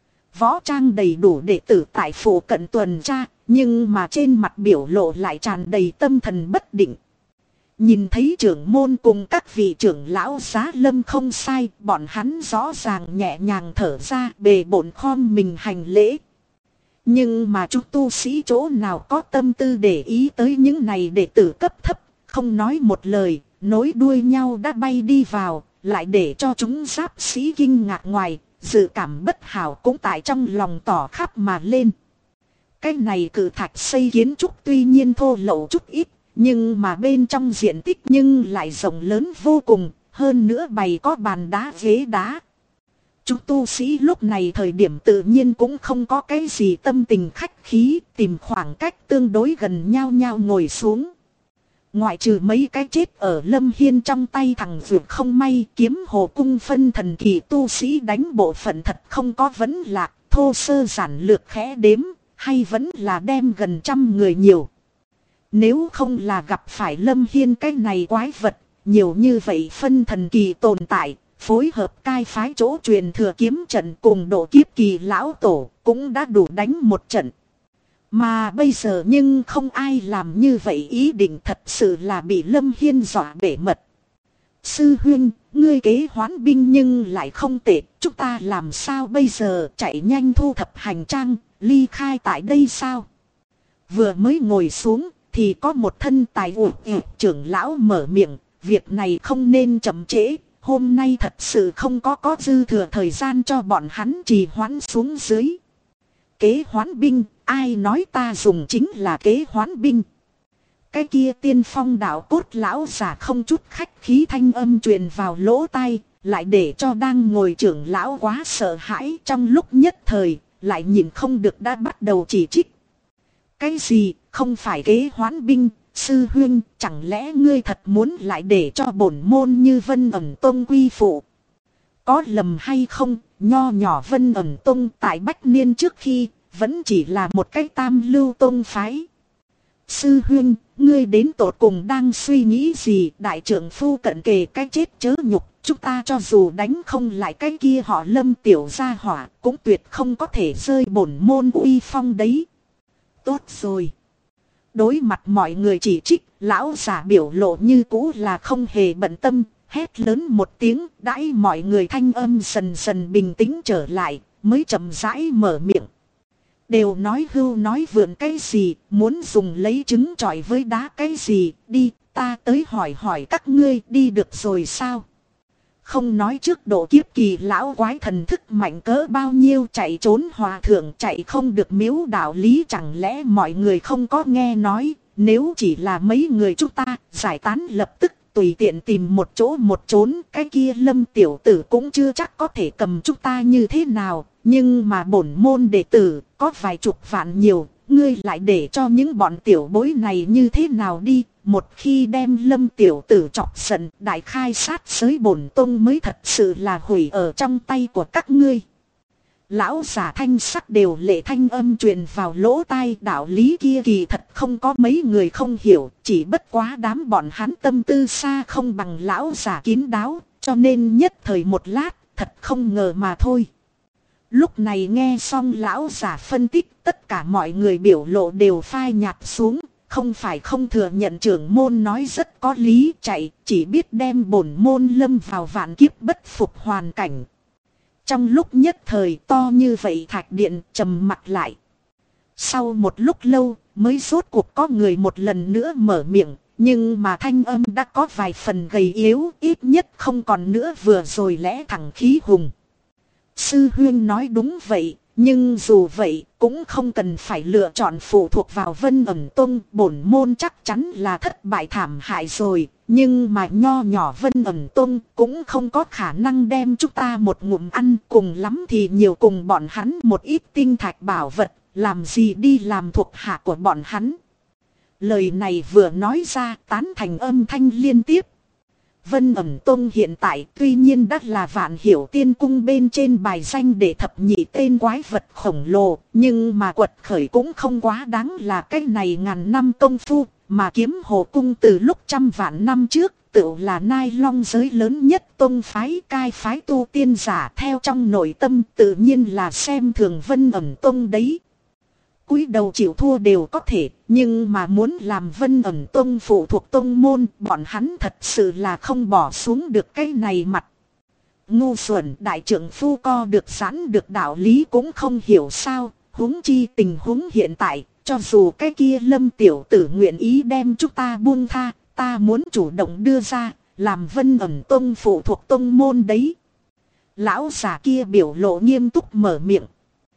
Võ trang đầy đủ đệ tử tại phủ cận tuần tra, nhưng mà trên mặt biểu lộ lại tràn đầy tâm thần bất định. Nhìn thấy trưởng môn cùng các vị trưởng lão Giá Lâm không sai, bọn hắn rõ ràng nhẹ nhàng thở ra, bề bổn khom mình hành lễ. Nhưng mà chúng tu sĩ chỗ nào có tâm tư để ý tới những này đệ tử cấp thấp, không nói một lời, nối đuôi nhau đã bay đi vào, lại để cho chúng giáp sĩ kinh ngạc ngoài, dự cảm bất hảo cũng tại trong lòng tỏ khắp mà lên. Cái này cự thạch xây kiến trúc tuy nhiên thô lậu chút ít, nhưng mà bên trong diện tích nhưng lại rộng lớn vô cùng, hơn nữa bày có bàn đá ghế đá. Chúng tu sĩ lúc này thời điểm tự nhiên cũng không có cái gì tâm tình khách khí, tìm khoảng cách tương đối gần nhau nhau ngồi xuống. Ngoại trừ mấy cái chết ở Lâm Hiên trong tay thằng vượt không may, Kiếm Hồ cung phân thần kỳ tu sĩ đánh bộ phận thật không có vấn lạc, thô sơ giản lược khẽ đếm, hay vẫn là đem gần 100 người nhiều. Nếu không là gặp phải Lâm Hiên cái này quái vật, nhiều như vậy phân thần kỳ tồn tại, phối hợp cai phái chỗ truyền thừa kiếm trận cùng độ kiếp kỳ lão tổ, cũng đã đủ đánh một trận. Mà bây giờ nhưng không ai làm như vậy, ý định thật sự là bị Lâm Hiên dọa bể mật. Sư huynh, ngươi kế hoán binh nhưng lại không tệ, chúng ta làm sao bây giờ, chạy nhanh thu thập hành trang, ly khai tại đây sao? Vừa mới ngồi xuống, thì có một thân tài trưởng lão mở miệng, việc này không nên chậm trễ, hôm nay thật sự không có dư thừa thời gian cho bọn hắn trì hoãn xuống dưới. Kế hoán binh, ai nói ta dùng chính là kế hoán binh? Cái kia tiên phong đạo cốt lão giả không chút khách khí thanh âm truyền vào lỗ tai, lại để cho đang ngồi trưởng lão quá sợ hãi, trong lúc nhất thời, lại nhìn không được đã bắt đầu chỉ trích. Cái gì, không phải kế hoán binh, sư huynh, chẳng lẽ ngươi thật muốn lại để cho bổn môn như Vân Ẩn Tông quy phụ? Có lầm hay không, nho nhỏ Vân Ẩn Tông tại Bách Niên trước khi, vẫn chỉ là một cái tam lưu tông phái. Sư huynh, ngươi đến tột cùng đang suy nghĩ gì? Đại trưởng phu cận kề cái chết chớ nhục, chúng ta cho dù đánh không lại cái kia họ Lâm tiểu gia hỏa, cũng tuyệt không có thể rơi bổn môn uy phong đấy. Tốt rồi. Đối mặt mọi người chỉ trích, lão giả biểu lộ như cũ là không hề bận tâm, hét lớn một tiếng, đãi mọi người thanh âm dần dần bình tĩnh trở lại, mới chậm rãi mở miệng. Đều nói hưu nói vượn cái gì, muốn dùng lấy trứng chọi với đá cái gì, đi, ta tới hỏi hỏi các ngươi, đi được rồi sao? Không nói trước độ kiếp kỳ lão quái thần thức mạnh cỡ bao nhiêu, chạy trốn hòa thượng chạy không được miếu đạo lý, chẳng lẽ mọi người không có nghe nói, nếu chỉ là mấy người chúng ta giải tán lập tức tùy tiện tìm một chỗ một trốn, cái kia Lâm tiểu tử cũng chưa chắc có thể cầm chúng ta như thế nào, nhưng mà bổn môn đệ tử có vài chục vạn nhiều, ngươi lại để cho những bọn tiểu bối này như thế nào đi? Một khi đem Lâm tiểu tử chọc giận, đại khai sát giới bổn tông mới thật sự là hủy ở trong tay của các ngươi. Lão giả thanh sắc đều lệ thanh âm truyền vào lỗ tai, đạo lý kia kỳ thật không có mấy người không hiểu, chỉ bất quá đám bọn hắn tâm tư xa không bằng lão giả kín đáo, cho nên nhất thời một lát, thật không ngờ mà thôi. Lúc này nghe xong lão giả phân tích, tất cả mọi người biểu lộ đều phai nhạt xuống. Không phải không thừa nhận trưởng môn nói rất có lý, chạy chỉ biết đem bổn môn lâm vào vạn kiếp bất phục hoàn cảnh. Trong lúc nhất thời to như vậy thạch điện trầm mặt lại. Sau một lúc lâu mới rốt cuộc có người một lần nữa mở miệng, nhưng mà thanh âm đã có vài phần gầy yếu, ít nhất không còn nữa vừa rồi lẽ thẳng khí hùng. Sư huynh nói đúng vậy. Nhưng dù vậy, cũng không cần phải lựa chọn phụ thuộc vào Vân Ẩn Tông, bổn môn chắc chắn là thất bại thảm hại rồi, nhưng mà nho nhỏ Vân Ẩn Tông cũng không có khả năng đem chúng ta một ngụm ăn, cùng lắm thì nhiều cùng bọn hắn một ít tinh thạch bảo vật, làm gì đi làm thuộc hạ của bọn hắn. Lời này vừa nói ra, tán thành âm thanh liên tiếp. Vân Ẩn Tông hiện tại tuy nhiên đã là Vạn Hiểu Tiên Cung bên trên bài danh để thập nhị tên quái vật khổng lồ, nhưng mà quật khởi cũng không quá đáng là cái này ngàn năm công phu, mà Kiếm Hồ Cung từ lúc trăm vạn năm trước tự là Nai Long giới lớn nhất tông phái cai phái tu tiên giả, theo trong nội tâm tự nhiên là xem thường Vân Ẩn Tông đấy. Cúi đầu chịu thua đều có thể, nhưng mà muốn làm Vân Ẩn Tông phụ thuộc tông môn, bọn hắn thật sự là không bỏ xuống được cái này mặt. Ngu xuẩn, đại trưởng phu co được sẵn được đạo lý cũng không hiểu sao, huống chi tình huống hiện tại, cho dù cái kia Lâm tiểu tử nguyện ý đem chúng ta buông tha, ta muốn chủ động đưa ra, làm Vân Ẩn Tông phụ thuộc tông môn đấy. Lão già kia biểu lộ nghiêm túc mở miệng.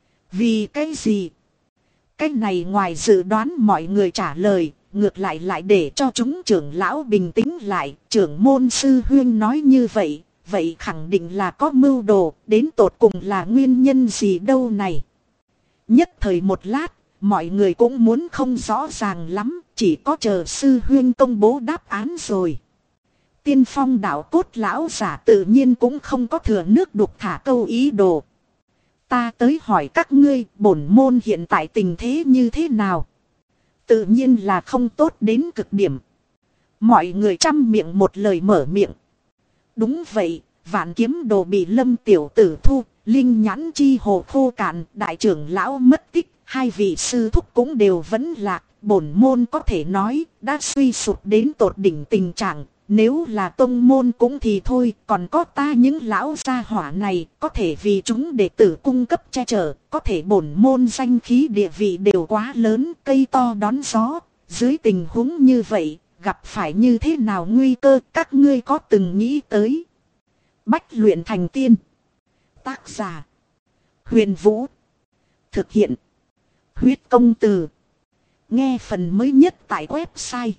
Vì cái gì? Cái này ngoài dự đoán mọi người trả lời, ngược lại để cho chúng trưởng lão bình tĩnh lại. Trưởng môn sư huyên nói như vậy, vậy khẳng định là có mưu đồ, đến tột cùng là nguyên nhân gì đâu này. Nhất thời một lát, mọi người cũng muốn không rõ ràng lắm, chỉ có chờ sư huyên công bố đáp án rồi. Tiên phong đạo cốt lão giả tự nhiên cũng không có thừa nước đục thả câu ý đồ. Ta tới hỏi các ngươi, bổn môn hiện tại tình thế như thế nào? Tự nhiên là không tốt đến cực điểm. Mọi người trăm miệng một lời mở miệng. Đúng vậy, Vạn Kiếm Đồ bị Lâm tiểu tử thu, linh nhãn chi hồ khô cạn, đại trưởng lão mất tích, hai vị sư thúc cũng đều vẫn lạc. Bổn môn có thể nói đã suy sụp đến tột đỉnh tình trạng. Nếu là tông môn cũng thì thôi, còn có ta những lão gia hỏa này, có thể vì chúng đệ tử cung cấp che chở, có thể bổn môn danh khí địa vị đều quá lớn, cây to đón gió. Dưới tình huống như vậy, gặp phải như thế nào nguy cơ, các ngươi có từng nghĩ tới? Bách luyện thành tiên. Tác giả: Huyền Vũ. Thực hiện: Huyết Công Từ. Nghe phần mới nhất tại website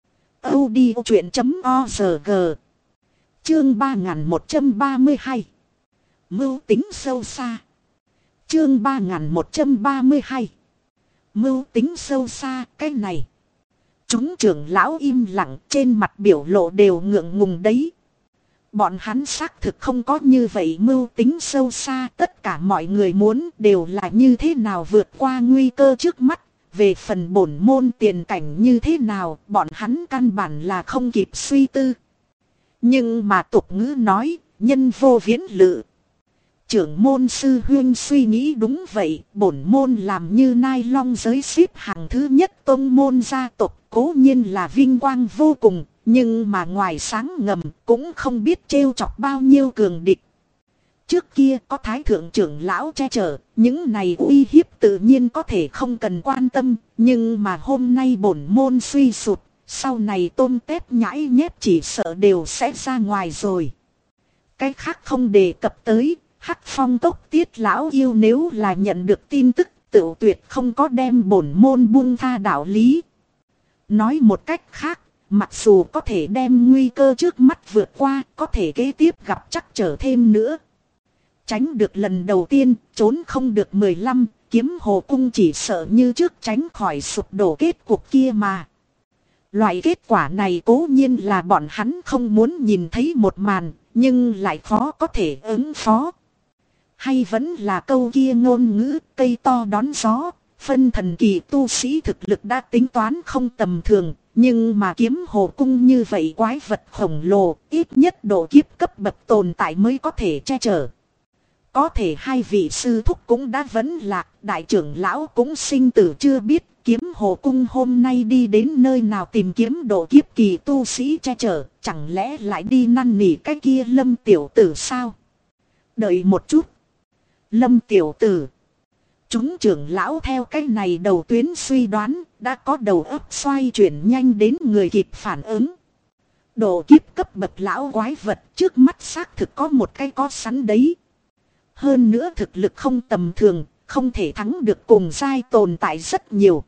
audiochuyện.org. Chương 3132. Mưu tính sâu xa. Chương 3132. Mưu tính sâu xa, cái này Chúng trưởng lão im lặng, trên mặt biểu lộ đều ngượng ngùng đấy. Bọn hắn xác thực không có như vậy mưu tính sâu xa, tất cả mọi người muốn đều là như thế nào vượt qua nguy cơ trước mắt. Về phần bổn môn tiền cảnh như thế nào, bọn hắn căn bản là không kịp suy tư. Nhưng mà tục ngữ nói, nhân vô viễn lự. Trưởng môn sư huyên suy nghĩ đúng vậy, bổn môn làm như Nai Long giới xếp hàng thứ nhất tông môn gia tộc, cố nhiên là vinh quang vô cùng, nhưng mà ngoài sáng ngầm cũng không biết trêu chọc bao nhiêu cường địch. Trước kia có thái thượng trưởng lão che chở, những này uy hiếp tự nhiên có thể không cần quan tâm, nhưng mà hôm nay bổn môn suy sụt, sau này tôm tép nhãi nhép chỉ sợ đều sẽ ra ngoài rồi. Cái khác không đề cập tới, Hắc Phong Cốc Tiết lão yêu nếu là nhận được tin tức, tự tuyệt không có đem bổn môn buông tha đạo lý. Nói một cách khác, mặc dù có thể đem nguy cơ trước mắt vượt qua, có thể kế tiếp gặp chắc trở thêm nữa. Tránh được lần đầu tiên, trốn không được 15, Kiếm Hồ Cung chỉ sợ như trước tránh khỏi sụp đổ kết cục kia mà. Loại kết quả này cố nhiên là bọn hắn không muốn nhìn thấy một màn, nhưng lại khó có thể ứng phó. Hay vẫn là câu kia ngôn ngữ, cây to đón gió, phân thần kỳ tu sĩ thực lực đã tính toán không tầm thường, nhưng mà Kiếm Hồ Cung như vậy quái vật khổng lồ, ít nhất độ kiếp cấp bậc tồn tại mới có thể che chở. Có thể hai vị sư thúc cũng đã vấn lạc, đại trưởng lão cũng sinh tử chưa biết, Kiếm Hồ Cung hôm nay đi đến nơi nào tìm kiếm độ kiếp kỳ tu sĩ che chở, chẳng lẽ lại đi năn nỉ cái kia Lâm tiểu tử sao? Đợi một chút. Lâm tiểu tử. Chúng trưởng lão theo cái này đầu tuyến suy đoán, đã có đầu óc xoay chuyển nhanh đến người kịp phản ứng. Độ kiếp cấp bậc lão quái vật trước mắt xác thực có một cái có sẵn đấy. Hơn nữa thực lực không tầm thường, không thể thắng được cùng giai tồn tại rất nhiều.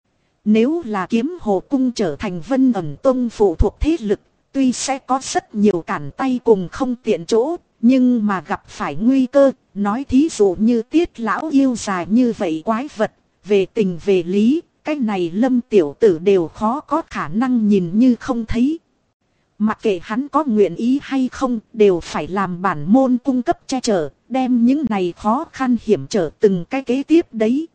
Nếu là Kiếm Hồ Cung trở thành Vân Ẩn Tông phụ thuộc thế lực, tuy sẽ có rất nhiều cản tay cùng không tiện chỗ, nhưng mà gặp phải nguy cơ, nói thí dụ như Tiết lão yêu dài như vậy quái vật, về tình về lý, cái này Lâm tiểu tử đều khó có khả năng nhìn như không thấy. Mặc kệ hắn có nguyện ý hay không, đều phải làm bản môn cung cấp che chở, đem những này khó khăn hiểm trở từng cái kế tiếp đấy.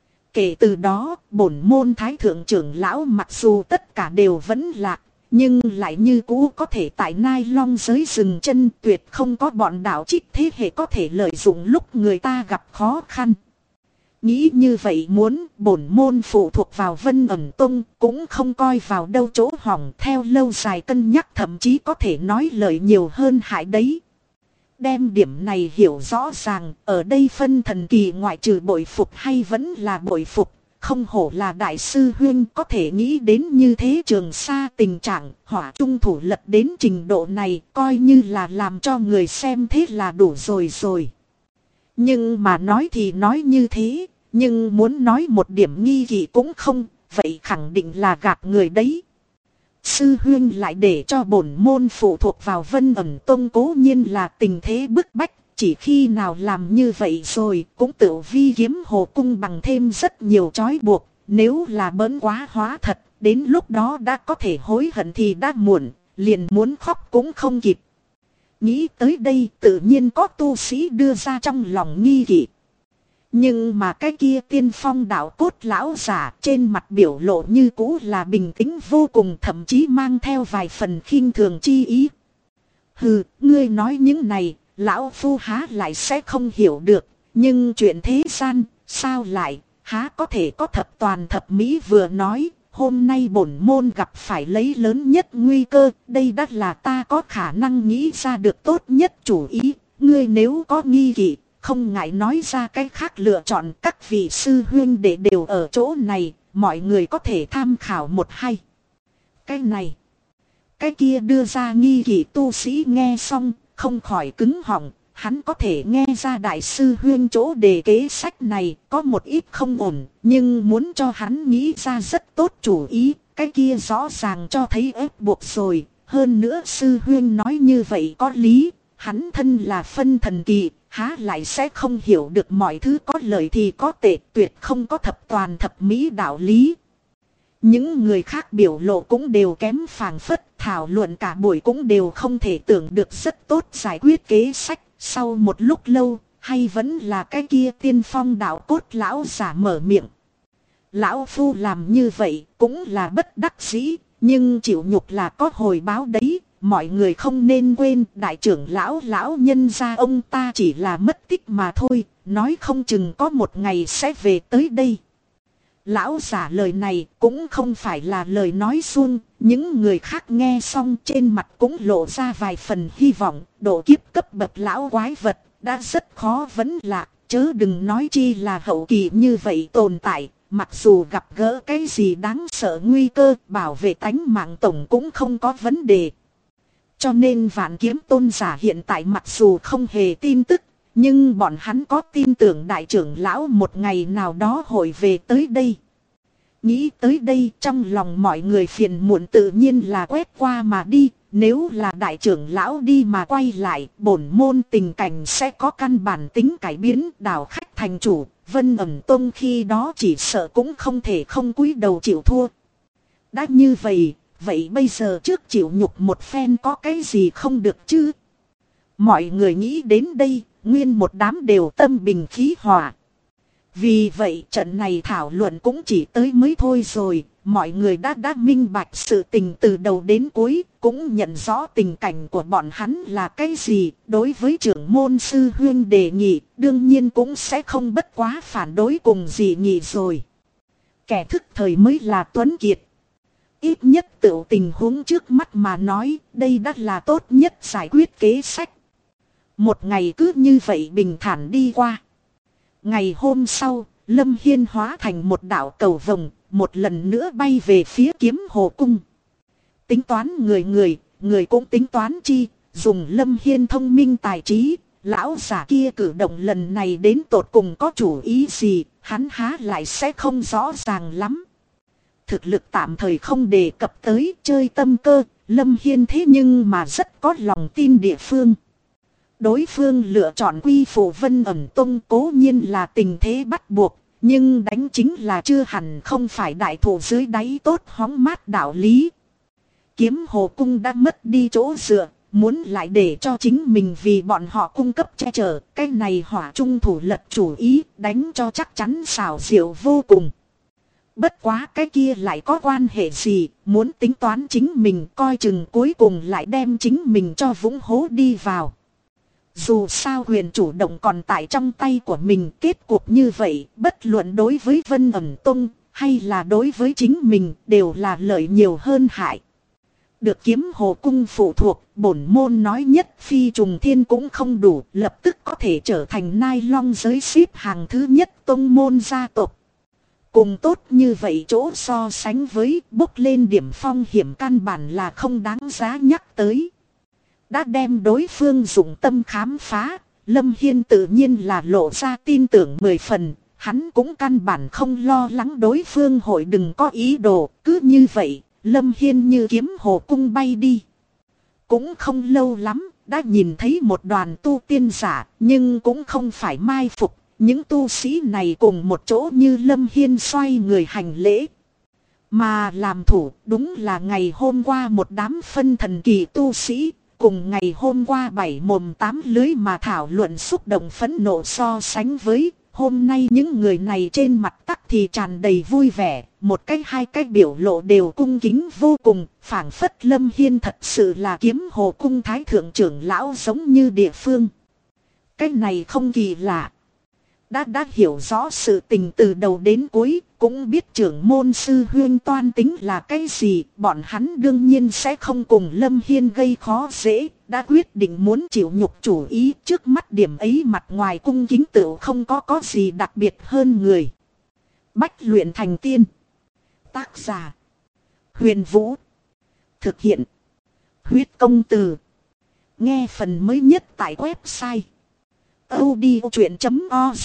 Kể từ đó, bổn môn thái thượng trưởng lão mặc dù tất cả đều vẫn lạc, nhưng lại như cũ có thể tại Nai Long giới dừng chân, tuyệt không có bọn đạo trích thế hệ có thể lợi dụng lúc người ta gặp khó khăn. Nghĩ như vậy muốn bổn môn phụ thuộc vào Vân Ẩn Tông cũng không coi vào đâu chỗ hỏng, theo lâu dài cân nhắc thậm chí có thể nói lời nhiều hơn hại đấy. Đem điểm này hiểu rõ ràng, ở đây phân thần kỳ ngoại trừ bội phục hay vẫn là bội phục, không hổ là đại sư huyên có thể nghĩ đến như thế Trường Sa tình trạng, hỏa trung thủ lật đến trình độ này, coi như là làm cho người xem thế là đủ rồi. Nhưng mà nói thì nói như thế, nhưng muốn nói một điểm nghi kỵ cũng không, vậy khẳng định là gạt người đấy. Sư huyên lại để cho bổn môn phụ thuộc vào Vân Ẩn Tông cố nhiên là tình thế bức bách, chỉ khi nào làm như vậy rồi cũng tự vi Kiếm Hồ Cung bằng thêm rất nhiều trói buộc, nếu là bỡn quá hóa thật, đến lúc đó đã có thể hối hận thì đã muộn, liền muốn khóc cũng không kịp. Nghĩ tới đây tự nhiên có tu sĩ đưa ra trong lòng nghi kỵ. Nhưng mà cái kia tiên phong đạo cốt lão giả trên mặt biểu lộ như cũ là bình tĩnh vô cùng, thậm chí mang theo vài phần khinh thường chi ý. Hừ, ngươi nói những này, lão phu há lại sẽ không hiểu được, nhưng chuyện thế gian, sao lại, há có thể có thập toàn thập mỹ vừa nói, hôm nay bổn môn gặp phải lấy lớn nhất nguy cơ, đây đã là ta có khả năng nghĩ ra được tốt nhất chủ ý, ngươi nếu có nghi kỵ, không ngại nói ra cái khác lựa chọn, các vị sư huyên đệ đều ở chỗ này, mọi người có thể tham khảo một hay. Cái này, cái kia đưa ra nghi kỵ tu sĩ nghe xong, không khỏi cứng họng, hắn có thể nghe ra đại sư huyên chỗ đề kế sách này có một ít không ổn, nhưng muốn cho hắn nghĩ ra rất tốt chủ ý, cái kia rõ ràng cho thấy ép buộc rồi, hơn nữa sư huyên nói như vậy có lý, hắn thân là phân thần kỳ. Há lại sẽ không hiểu được mọi thứ có lợi thì có tệ, tuyệt không có thập toàn thập mỹ đạo lý. Những người khác biểu lộ cũng đều kém phảng phất, thảo luận cả buổi cũng đều không thể tưởng được rất tốt giải quyết kế sách. Sau một lúc lâu, hay vẫn là cái kia tiên phong đạo cốt lão giả mở miệng. Lão phu làm như vậy cũng là bất đắc dĩ, nhưng chịu nhục là có hồi báo đấy. Mọi người không nên quên đại trưởng lão nhân gia ông ta chỉ là mất tích mà thôi, nói không chừng có một ngày sẽ về tới đây. Lão giả lời này cũng không phải là lời nói suông, những người khác nghe xong trên mặt cũng lộ ra vài phần hy vọng. Độ kiếp cấp bậc lão quái vật đã rất khó vấn lạc, chớ đừng nói chi là hậu kỳ như vậy tồn tại. Mặc dù gặp gỡ cái gì đáng sợ nguy cơ, bảo vệ tánh mạng tổng cũng không có vấn đề. Cho nên Vạn Kiếm tôn giả hiện tại mặc dù không hề tin tức, nhưng bọn hắn có tin tưởng đại trưởng lão một ngày nào đó hội về tới đây. Nghĩ tới đây trong lòng mọi người phiền muộn tự nhiên là quét qua mà đi. Nếu là đại trưởng lão đi mà quay lại, bổn môn tình cảnh sẽ có căn bản tính cải biến. Đảo khách thành chủ, Vân Ẩm Tông khi đó chỉ sợ cũng không thể không cúi đầu chịu thua. Đã như vậy, vậy bây giờ trước chịu nhục một phen có cái gì không được chứ? Mọi người nghĩ đến đây, nguyên một đám đều tâm bình khí hòa. Vì vậy trận này thảo luận cũng chỉ tới mới thôi rồi, mọi người đã minh bạch sự tình từ đầu đến cuối, cũng nhận rõ tình cảnh của bọn hắn là cái gì. Đối với trưởng môn sư huyên đề nghị, đương nhiên cũng sẽ không bất quá phản đối cùng dị nghị rồi. Kẻ thức thời mới là tuấn kiệt. Ít nhất tựu tình huống trước mắt mà nói, đây đã là tốt nhất giải quyết kế sách. Một ngày cứ như vậy bình thản đi qua. Ngày hôm sau, Lâm Hiên hóa thành một đạo cầu vồng, một lần nữa bay về phía Kiếm Hồ Cung. Tính toán người cũng tính toán chi, dùng Lâm Hiên thông minh tài trí, lão giả kia cử động lần này đến tột cùng có chủ ý gì, hắn há lại sẽ không rõ ràng lắm. Thực lực tạm thời không đề cập tới chơi tâm cơ, Lâm Hiên thế nhưng mà rất có lòng tin địa phương. Đối phương lựa chọn quy phụ Vân Ẩm Tông cố nhiên là tình thế bắt buộc, nhưng đánh chính là chưa hẳn không phải đại thủ dưới đáy tốt hóng mát đạo lý. Kiếm Hồ Cung đã mất đi chỗ dựa, muốn lại để cho chính mình vì bọn họ cung cấp che chở, cái này Hỏa Trung thủ lật chủ ý, đánh cho chắc chắn xảo diệu vô cùng. Bất quá cái kia lại có quan hệ gì, muốn tính toán chính mình coi chừng cuối cùng lại đem chính mình cho vũng hố đi vào. Dù sao quyền chủ động còn tại trong tay của mình, kết cục như vậy, bất luận đối với Vân Ẩm Tông hay là đối với chính mình đều là lợi nhiều hơn hại. Được Kiếm Hồ Cung phụ thuộc, bổn môn nói nhất phi trùng thiên cũng không đủ, lập tức có thể trở thành nai long giới xếp hàng thứ nhất tông môn gia tộc. Cùng tốt như vậy chỗ so sánh với bốc lên điểm phong hiểm căn bản là không đáng giá nhắc tới. Đã đem đối phương dụng tâm khám phá, Lâm Hiên tự nhiên là lộ ra tin tưởng 10 phần, hắn cũng căn bản không lo lắng đối phương hội đừng có ý đồ, cứ như vậy, Lâm Hiên như Kiếm Hồ Cung bay đi. Cũng không lâu lắm, đã nhìn thấy một đoàn tu tiên giả, nhưng cũng không phải mai phục, những tu sĩ này cùng một chỗ như Lâm Hiên xoay người hành lễ. Mà làm thủ đúng là ngày hôm qua một đám phân thần kỳ tu sĩ. Cùng ngày hôm qua 7 mồm 8 lưới mà thảo luận xúc động phẫn nộ so sánh với, hôm nay những người này trên mặt tắc thì tràn đầy vui vẻ, một cái hai cái biểu lộ đều cung kính vô cùng, phảng phất Lâm Hiên thật sự là Kiếm Hồ Cung thái thượng trưởng lão giống như địa phương. Cái này không kỳ lạ. Đã hiểu rõ sự tình từ đầu đến cuối, cũng biết trưởng môn sư huyên toan tính là cái gì, bọn hắn đương nhiên sẽ không cùng Lâm Hiên gây khó dễ, đã quyết định muốn chịu nhục chủ ý, trước mắt điểm ấy mặt ngoài cung kính tựu không có gì đặc biệt hơn người. Bách luyện thành tiên. Tác giả: Huyền Vũ. Thực hiện: Huyết Công Từ. Nghe phần mới nhất tại website audiochuyện.org.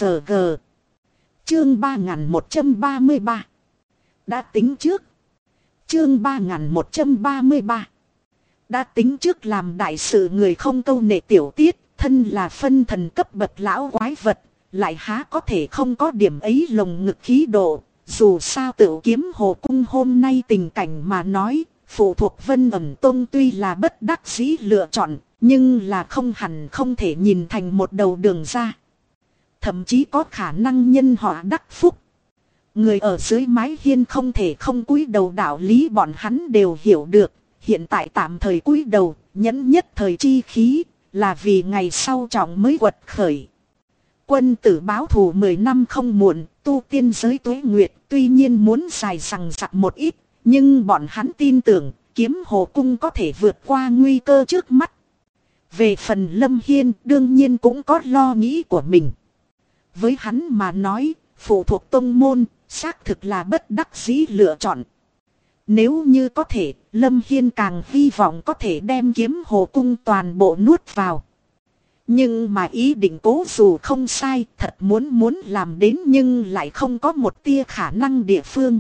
Chương 3133. Đã tính trước. Chương 3133. Đã tính trước làm đại sự người không câu nệ tiểu tiết, thân là phân thần cấp bậc lão quái vật, lại há có thể không có điểm ấy lồng ngực khí độ, Dù sao Tửu Kiếm Hồ Cung hôm nay tình cảnh mà nói, phụ thuộc Vân Ẩn Tông tuy là bất đắc dĩ lựa chọn, nhưng là không hẳn không thể nhìn thành một đầu đường ra. Thậm chí có khả năng nhân họa đắc phúc. Người ở dưới mái hiên không thể không cúi đầu, đạo lý bọn hắn đều hiểu được. Hiện tại tạm thời cúi đầu, nhẫn nhất thời chi khí, là vì ngày sau trọng mới quật khởi. Quân tử báo thù 10 năm không muộn, tu tiên giới tuế nguyệt tuy nhiên muốn dài dằng dặc một ít, nhưng bọn hắn tin tưởng Kiếm Hồ Cung có thể vượt qua nguy cơ trước mắt. Về phần Lâm Hiên đương nhiên cũng có lo nghĩ của mình. Với hắn mà nói, phụ thuộc tông môn, xác thực là bất đắc dĩ lựa chọn. Nếu như có thể, Lâm Hiên càng hy vọng có thể đem Kiếm Hồ Cung toàn bộ nuốt vào. Nhưng mà ý định cố dù không sai, thật muốn làm đến nhưng lại không có một tia khả năng địa phương.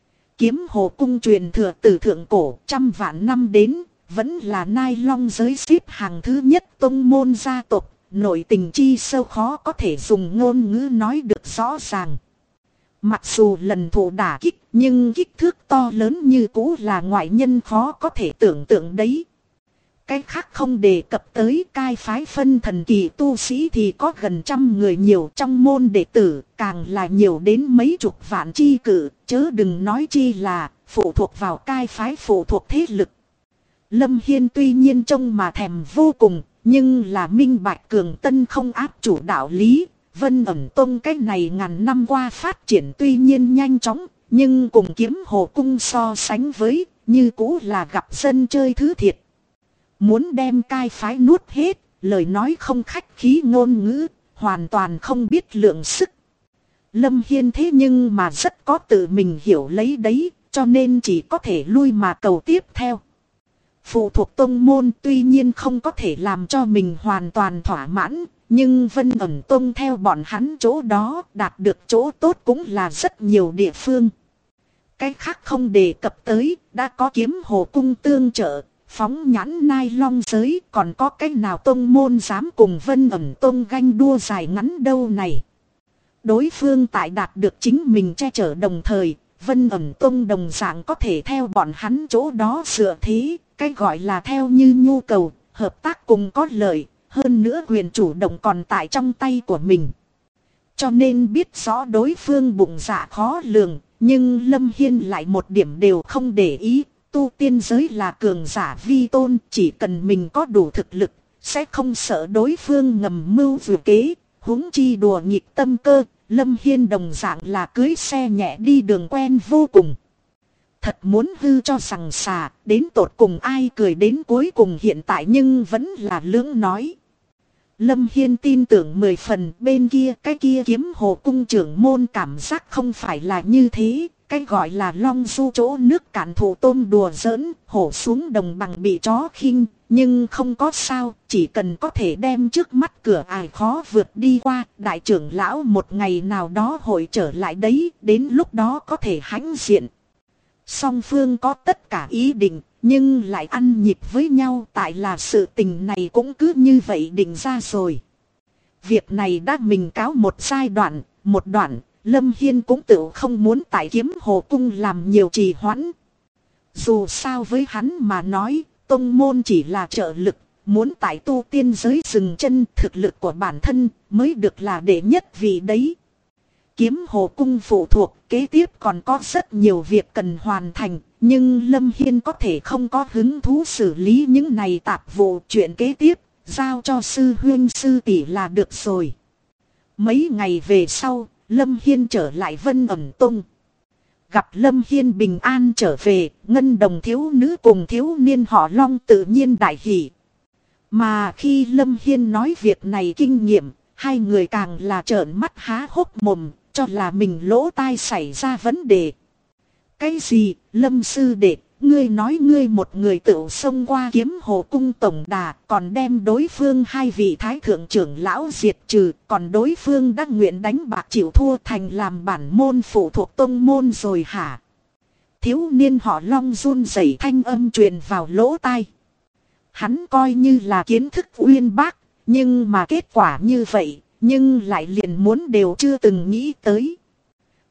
Kiếm Hồ Cung truyền thừa từ thượng cổ trăm vạn năm đến, vẫn là Nai Long giới xếp hàng thứ nhất tông môn gia tộc, nội tình chi sâu khó có thể dùng ngôn ngữ nói được rõ ràng. Mặc dù lần thụ đả kích, nhưng kích thước to lớn như cũ là ngoại nhân khó có thể tưởng tượng đấy. Cái khác không đề cập tới cai phái phân thần kỳ tu sĩ thì có gần 100 người nhiều, trong môn đệ tử càng là nhiều đến mấy chục vạn chi cử, chớ đừng nói chi là phụ thuộc vào cai phái, phụ thuộc thế lực. Lâm Hiên tuy nhiên trông mà thèm vô cùng, nhưng là minh bạch cường tân không áp chủ đạo lý. Vân Ẩn Tông cái này ngàn năm qua phát triển tuy nhiên nhanh chóng, nhưng cùng Kiếm Hồ Cung so sánh với, như cũ là gặp dân chơi thứ thiệt. Muốn đem cai phái nuốt hết, lời nói không khách khí ngôn ngữ, hoàn toàn không biết lượng sức. Lâm Hiên thế nhưng mà rất có tự mình hiểu lấy đấy, cho nên chỉ có thể lui mà cầu tiếp theo. Phụ thuộc tông môn tuy nhiên không có thể làm cho mình hoàn toàn thỏa mãn, nhưng Vân Ẩn Tông theo bọn hắn chỗ đó đạt được chỗ tốt cũng là rất nhiều địa phương. Cái khác không đề cập tới, đã có Kiếm Hồ Cung tương trợ, phóng nhãn Nai Long giới, còn có cách nào tông môn dám cùng Vân Ẩn Tông ganh đua dài ngắn đâu này. Đối phương tại đạt được chính mình che chở đồng thời, Vân Ẩn Tông đồng dạng có thể theo bọn hắn chỗ đó dựa thế, cái gọi là theo như nhu cầu, hợp tác cùng có lợi, hơn nữa quyền chủ động còn tại trong tay của mình. Cho nên biết rõ đối phương bụng dạ khó lường, nhưng Lâm Hiên lại một điểm đều không để ý. Tu tiên giới là cường giả vi tôn, chỉ cần mình có đủ thực lực, sẽ không sợ đối phương ngầm mưu vừa kế, huống chi đùa nghịch tâm cơ. Lâm Hiên đồng dạng là cưới xe nhẹ đi đường quen vô cùng. Thật muốn hư cho rằng xà, đến tột cùng ai cười đến cuối cùng hiện tại nhưng vẫn là lưỡng nói. Lâm Hiên tin tưởng 10 phần, bên kia cái kia Kiếm Hồ Cung trưởng môn cảm giác không phải là như thế. Cái gọi là long du chỗ nước cạn thủ tôm đùa giỡn, hổ xuống đồng bằng bị chó khinh, nhưng không có sao, chỉ cần có thể đem trước mắt cửa ải khó vượt đi qua, đại trưởng lão một ngày nào đó hội trở lại đấy, đến lúc đó có thể hãnh diện. Song phương có tất cả ý định, nhưng lại ăn nhịp với nhau, tại là sự tình này cũng cứ như vậy định ra rồi. Việc này đã mình cáo một giai đoạn, một đoạn. Lâm Hiên cũng tự không muốn tại Kiếm Hồ Cung làm nhiều trì hoãn. Dù sao với hắn mà nói, tông môn chỉ là trợ lực, muốn tại tu tiên giới dừng chân, thực lực của bản thân mới được là đệ nhất vị đấy. Kiếm Hồ Cung phụ thuộc, kế tiếp còn có rất nhiều việc cần hoàn thành, nhưng Lâm Hiên có thể không có hứng thú xử lý những này tạp vụ, chuyện kế tiếp, giao cho sư huynh sư tỷ là được rồi. Mấy ngày về sau, Lâm Hiên trở lại Vân Ẩn Tông. Gặp Lâm Hiên bình an trở về, Ngân Đồng thiếu nữ cùng thiếu niên họ Long tự nhiên đại hỷ. Mà khi Lâm Hiên nói việc này kinh nghiệm, hai người càng là trợn mắt há hốc mồm, cho là mình lỗ tai xảy ra vấn đề. Cái gì, Lâm sư đệ, ngươi nói ngươi một người tự xông qua Kiếm Hồ Cung tổng đà, còn đem đối phương hai vị thái thượng trưởng lão diệt trừ, còn đối phương đã nguyện đánh bạc chịu thua thành làm bản môn phụ thuộc tông môn rồi hả? Thiếu niên họ Long run rẩy thanh âm truyền vào lỗ tai. Hắn coi như là kiến thức uyên bác, nhưng mà kết quả như vậy, nhưng lại liền muốn đều chưa từng nghĩ tới.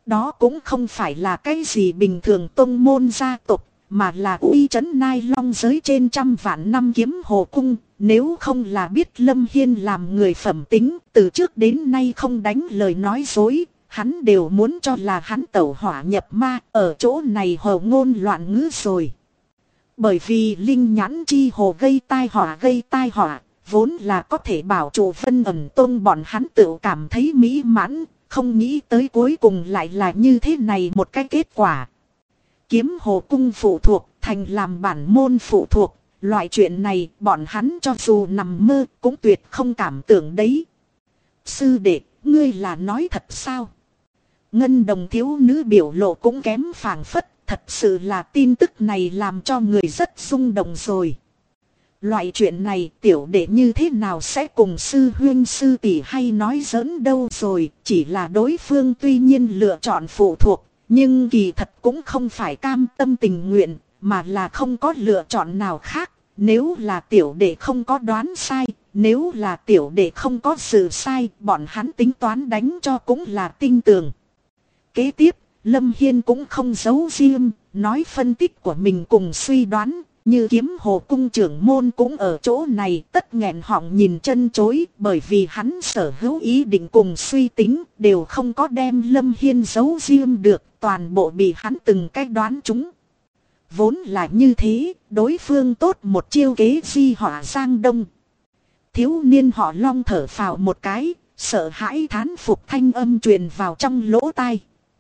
Đó cũng không phải là cái gì bình thường tông môn gia tộc, mà là uy trấn Nai Long giới trên trăm vạn năm Kiếm Hồ Cung. Nếu không là biết Lâm Hiên làm người phẩm tính, từ trước đến nay không đánh lời nói dối, hắn đều muốn cho là hắn tẩu hỏa nhập ma, ở chỗ này hồ ngôn loạn ngữ rồi. Bởi vì linh nhãn chi hồ gây tai họa, vốn là có thể bảo trụ Vân Ẩn Tông bọn hắn tự cảm thấy mỹ mãn, không nghĩ tới cuối cùng lại là như thế này một cái kết quả. Kiếm Hồ Cung phụ thuộc, thành làm bản môn phụ thuộc, loại chuyện này bọn hắn cho dù nằm mơ cũng tuyệt không cảm tưởng đấy. Sư đệ, ngươi là nói thật sao? Ngân đồng thiếu nữ biểu lộ cũng kém phảng phất, thật sự là tin tức này làm cho người rất rung động rồi. Loại chuyện này tiểu đệ như thế nào sẽ cùng sư huynh sư tỷ hay nói giỡn đâu rồi, chỉ là đối phương tuy nhiên lựa chọn phụ thuộc, nhưng kỳ thật cũng không phải cam tâm tình nguyện, mà là không có lựa chọn nào khác. Nếu là tiểu đệ không có đoán sai, nếu là tiểu đệ không có sự sai, bọn hắn tính toán đánh cho cũng là tinh tường. Kế tiếp, Lâm Hiên cũng không giấu riêng, nói phân tích của mình cùng suy đoán, như Kiếm Hồ Cung trưởng môn cũng ở chỗ này tất nghẹn họng nhìn chân chối, bởi vì hắn sở hữu ý định cùng suy tính đều không có đem Lâm Hiên giấu riêng được, toàn bộ bị hắn từng cách đoán chúng. Vốn là như thế, đối phương tốt một chiêu kế di họa Giang Đông. Thiếu niên họ Long thở phào một cái, sợ hãi thán phục thanh âm truyền vào trong lỗ tai.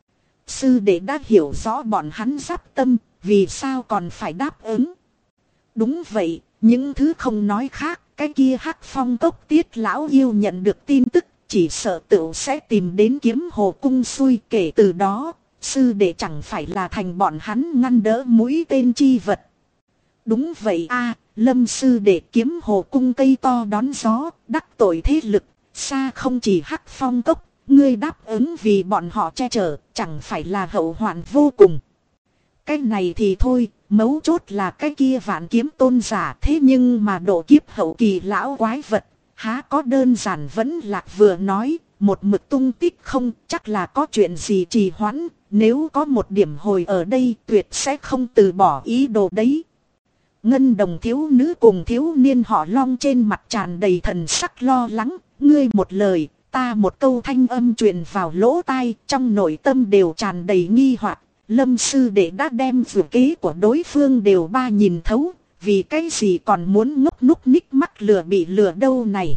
Sư đệ đã hiểu rõ bọn hắn giáp tâm, vì sao còn phải đáp ứng. Đúng vậy, những thứ không nói khác, cái kia Hắc Phong Cốc Tiết lão yêu nhận được tin tức, chỉ sợ tựu sẽ tìm đến Kiếm Hồ Cung xui, kể từ đó, sư đệ chẳng phải là thành bọn hắn ngăn đỡ mũi tên chi vật. Đúng vậy a, Lâm sư đệ Kiếm Hồ Cung cây to đón gió, đắc tội thế lực, xa không chỉ Hắc Phong Cốc, ngươi đáp ứng vì bọn họ che chở, chẳng phải là hậu hoạn vô cùng. Cái này thì thôi, mấu chốt là cái kia Vạn Kiếm tôn giả, thế nhưng mà độ kiếp hậu kỳ lão quái vật, há có đơn giản vẫn lạc vừa nói, một mực tung tích không, chắc là có chuyện gì trì hoãn, nếu có một điểm hồi ở đây tuyệt sẽ không từ bỏ ý đồ đấy. Ngân đồng thiếu nữ cùng thiếu niên họ Long trên mặt tràn đầy thần sắc lo lắng, ngươi một lời, ta một câu, thanh âm truyền vào lỗ tai, trong nội tâm đều tràn đầy nghi hoặc. Lâm sư đệ đã đem dự kế của đối phương đều ba nhìn thấu, vì cái gì còn muốn ngốc núc ních mắc lừa bị lừa đâu này.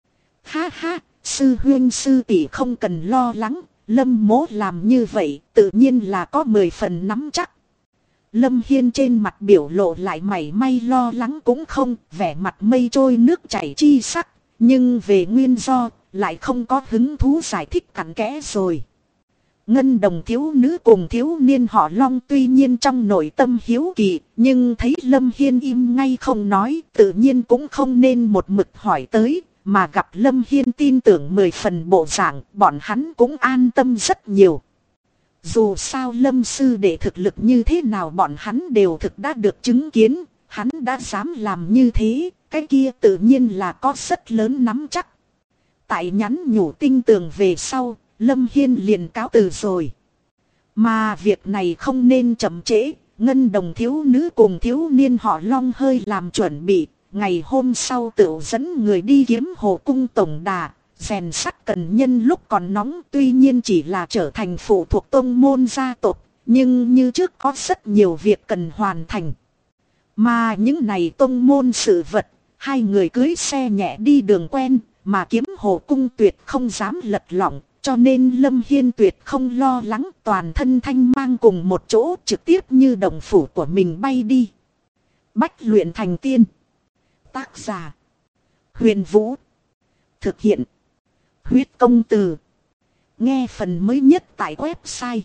Ha ha, sư huynh sư tỷ không cần lo lắng, Lâm mố làm như vậy tự nhiên là có 10 phần nắm chắc. Lâm Hiên trên mặt biểu lộ lại mảy may lo lắng cũng không, vẻ mặt mây trôi nước chảy chi sắc, nhưng về nguyên do lại không có hứng thú giải thích cặn kẽ rồi. Ngân đồng thiếu nữ cùng thiếu niên họ Long tuy nhiên trong nội tâm hiếu kỳ, nhưng thấy Lâm Hiên im ngay không nói, tự nhiên cũng không nên một mực hỏi tới, mà gặp Lâm Hiên tin tưởng 10 phần bộ dạng, bọn hắn cũng an tâm rất nhiều. Dù sao Lâm sư đệ thực lực như thế nào bọn hắn đều thực đã được chứng kiến, hắn đã dám làm như thế, cái kia tự nhiên là có rất lớn nắm chắc. Tại nhắn nhủ tinh tường về sau, Lâm Hiên liền cáo từ rồi. Mà việc này không nên chậm trễ, ngân đồng thiếu nữ cùng thiếu niên họ Long hơi làm chuẩn bị. Ngày hôm sau tự dẫn người đi Kiếm Hồ Cung tổng đà, rèn sắt cần nhân lúc còn nóng, tuy nhiên chỉ là trở thành phụ thuộc tông môn gia tộc, nhưng như trước có rất nhiều việc cần hoàn thành. Mà những này tông môn sự vật, hai người cưới xe nhẹ đi đường quen, mà Kiếm Hồ Cung tuyệt không dám lật lỏng. Cho nên Lâm Hiên tuyệt không lo lắng, toàn thân thanh mang cùng một chỗ trực tiếp như động phủ của mình bay đi. Bách luyện thành tiên. Tác giả: Huyền Vũ. Thực hiện: Huyết Công Từ. Nghe phần mới nhất tại website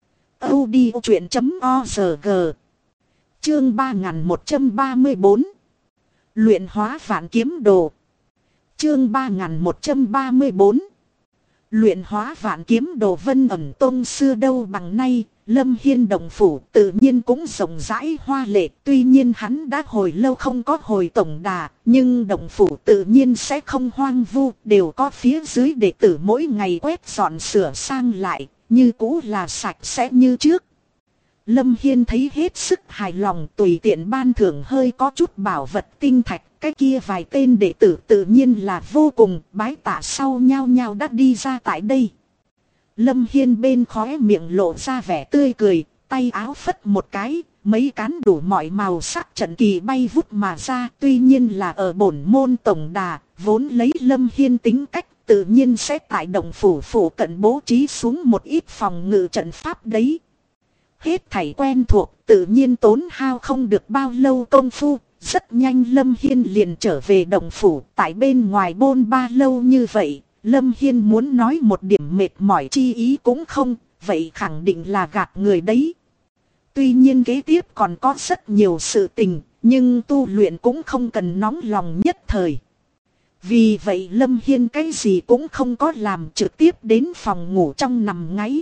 audiochuyện.org. Chương 3134. Luyện hóa vạn kiếm đồ. Chương 3134. Luyện hóa vạn kiếm đồ. Vân Ẩn Tông xưa đâu bằng nay, Lâm Hiên động phủ tự nhiên cũng rộng rãi hoa lệ. Tuy nhiên hắn đã hồi lâu không có hồi tổng đà, nhưng động phủ tự nhiên sẽ không hoang vu, đều có phía dưới đệ tử mỗi ngày quét dọn sửa sang lại. như cũ là sạch sẽ như trước. Lâm Hiên thấy hết sức hài lòng, tùy tiện ban thưởng hơi có chút bảo vật tinh thạch. Cái kia vài tên đệ tử tự nhiên là vô cùng bái tạ, sau nhao nhao đã đi ra tại đây. Lâm Hiên bên khóe miệng lộ ra vẻ tươi cười, tay áo phất một cái, mấy cán đủ mọi màu sắc trận kỳ bay vút mà ra. Tuy nhiên là ở bổn môn tổng đà, vốn lấy Lâm Hiên tính cách tự nhiên sẽ tại động phủ cận bố trí xuống một ít phòng ngự trận pháp đấy. Hết thảy quen thuộc, tự nhiên tốn hao không được bao lâu công phu. Rất nhanh Lâm Hiên liền trở về động phủ. Tại bên ngoài bôn ba lâu như vậy, Lâm Hiên muốn nói một điểm mệt mỏi chi ý cũng không. Vậy khẳng định là gạt người đấy. Tuy nhiên kế tiếp còn có rất nhiều sự tình, nhưng tu luyện cũng không cần nóng lòng nhất thời. Vì vậy Lâm Hiên cái gì cũng không có làm, trực tiếp đến phòng ngủ trong nằm ngáy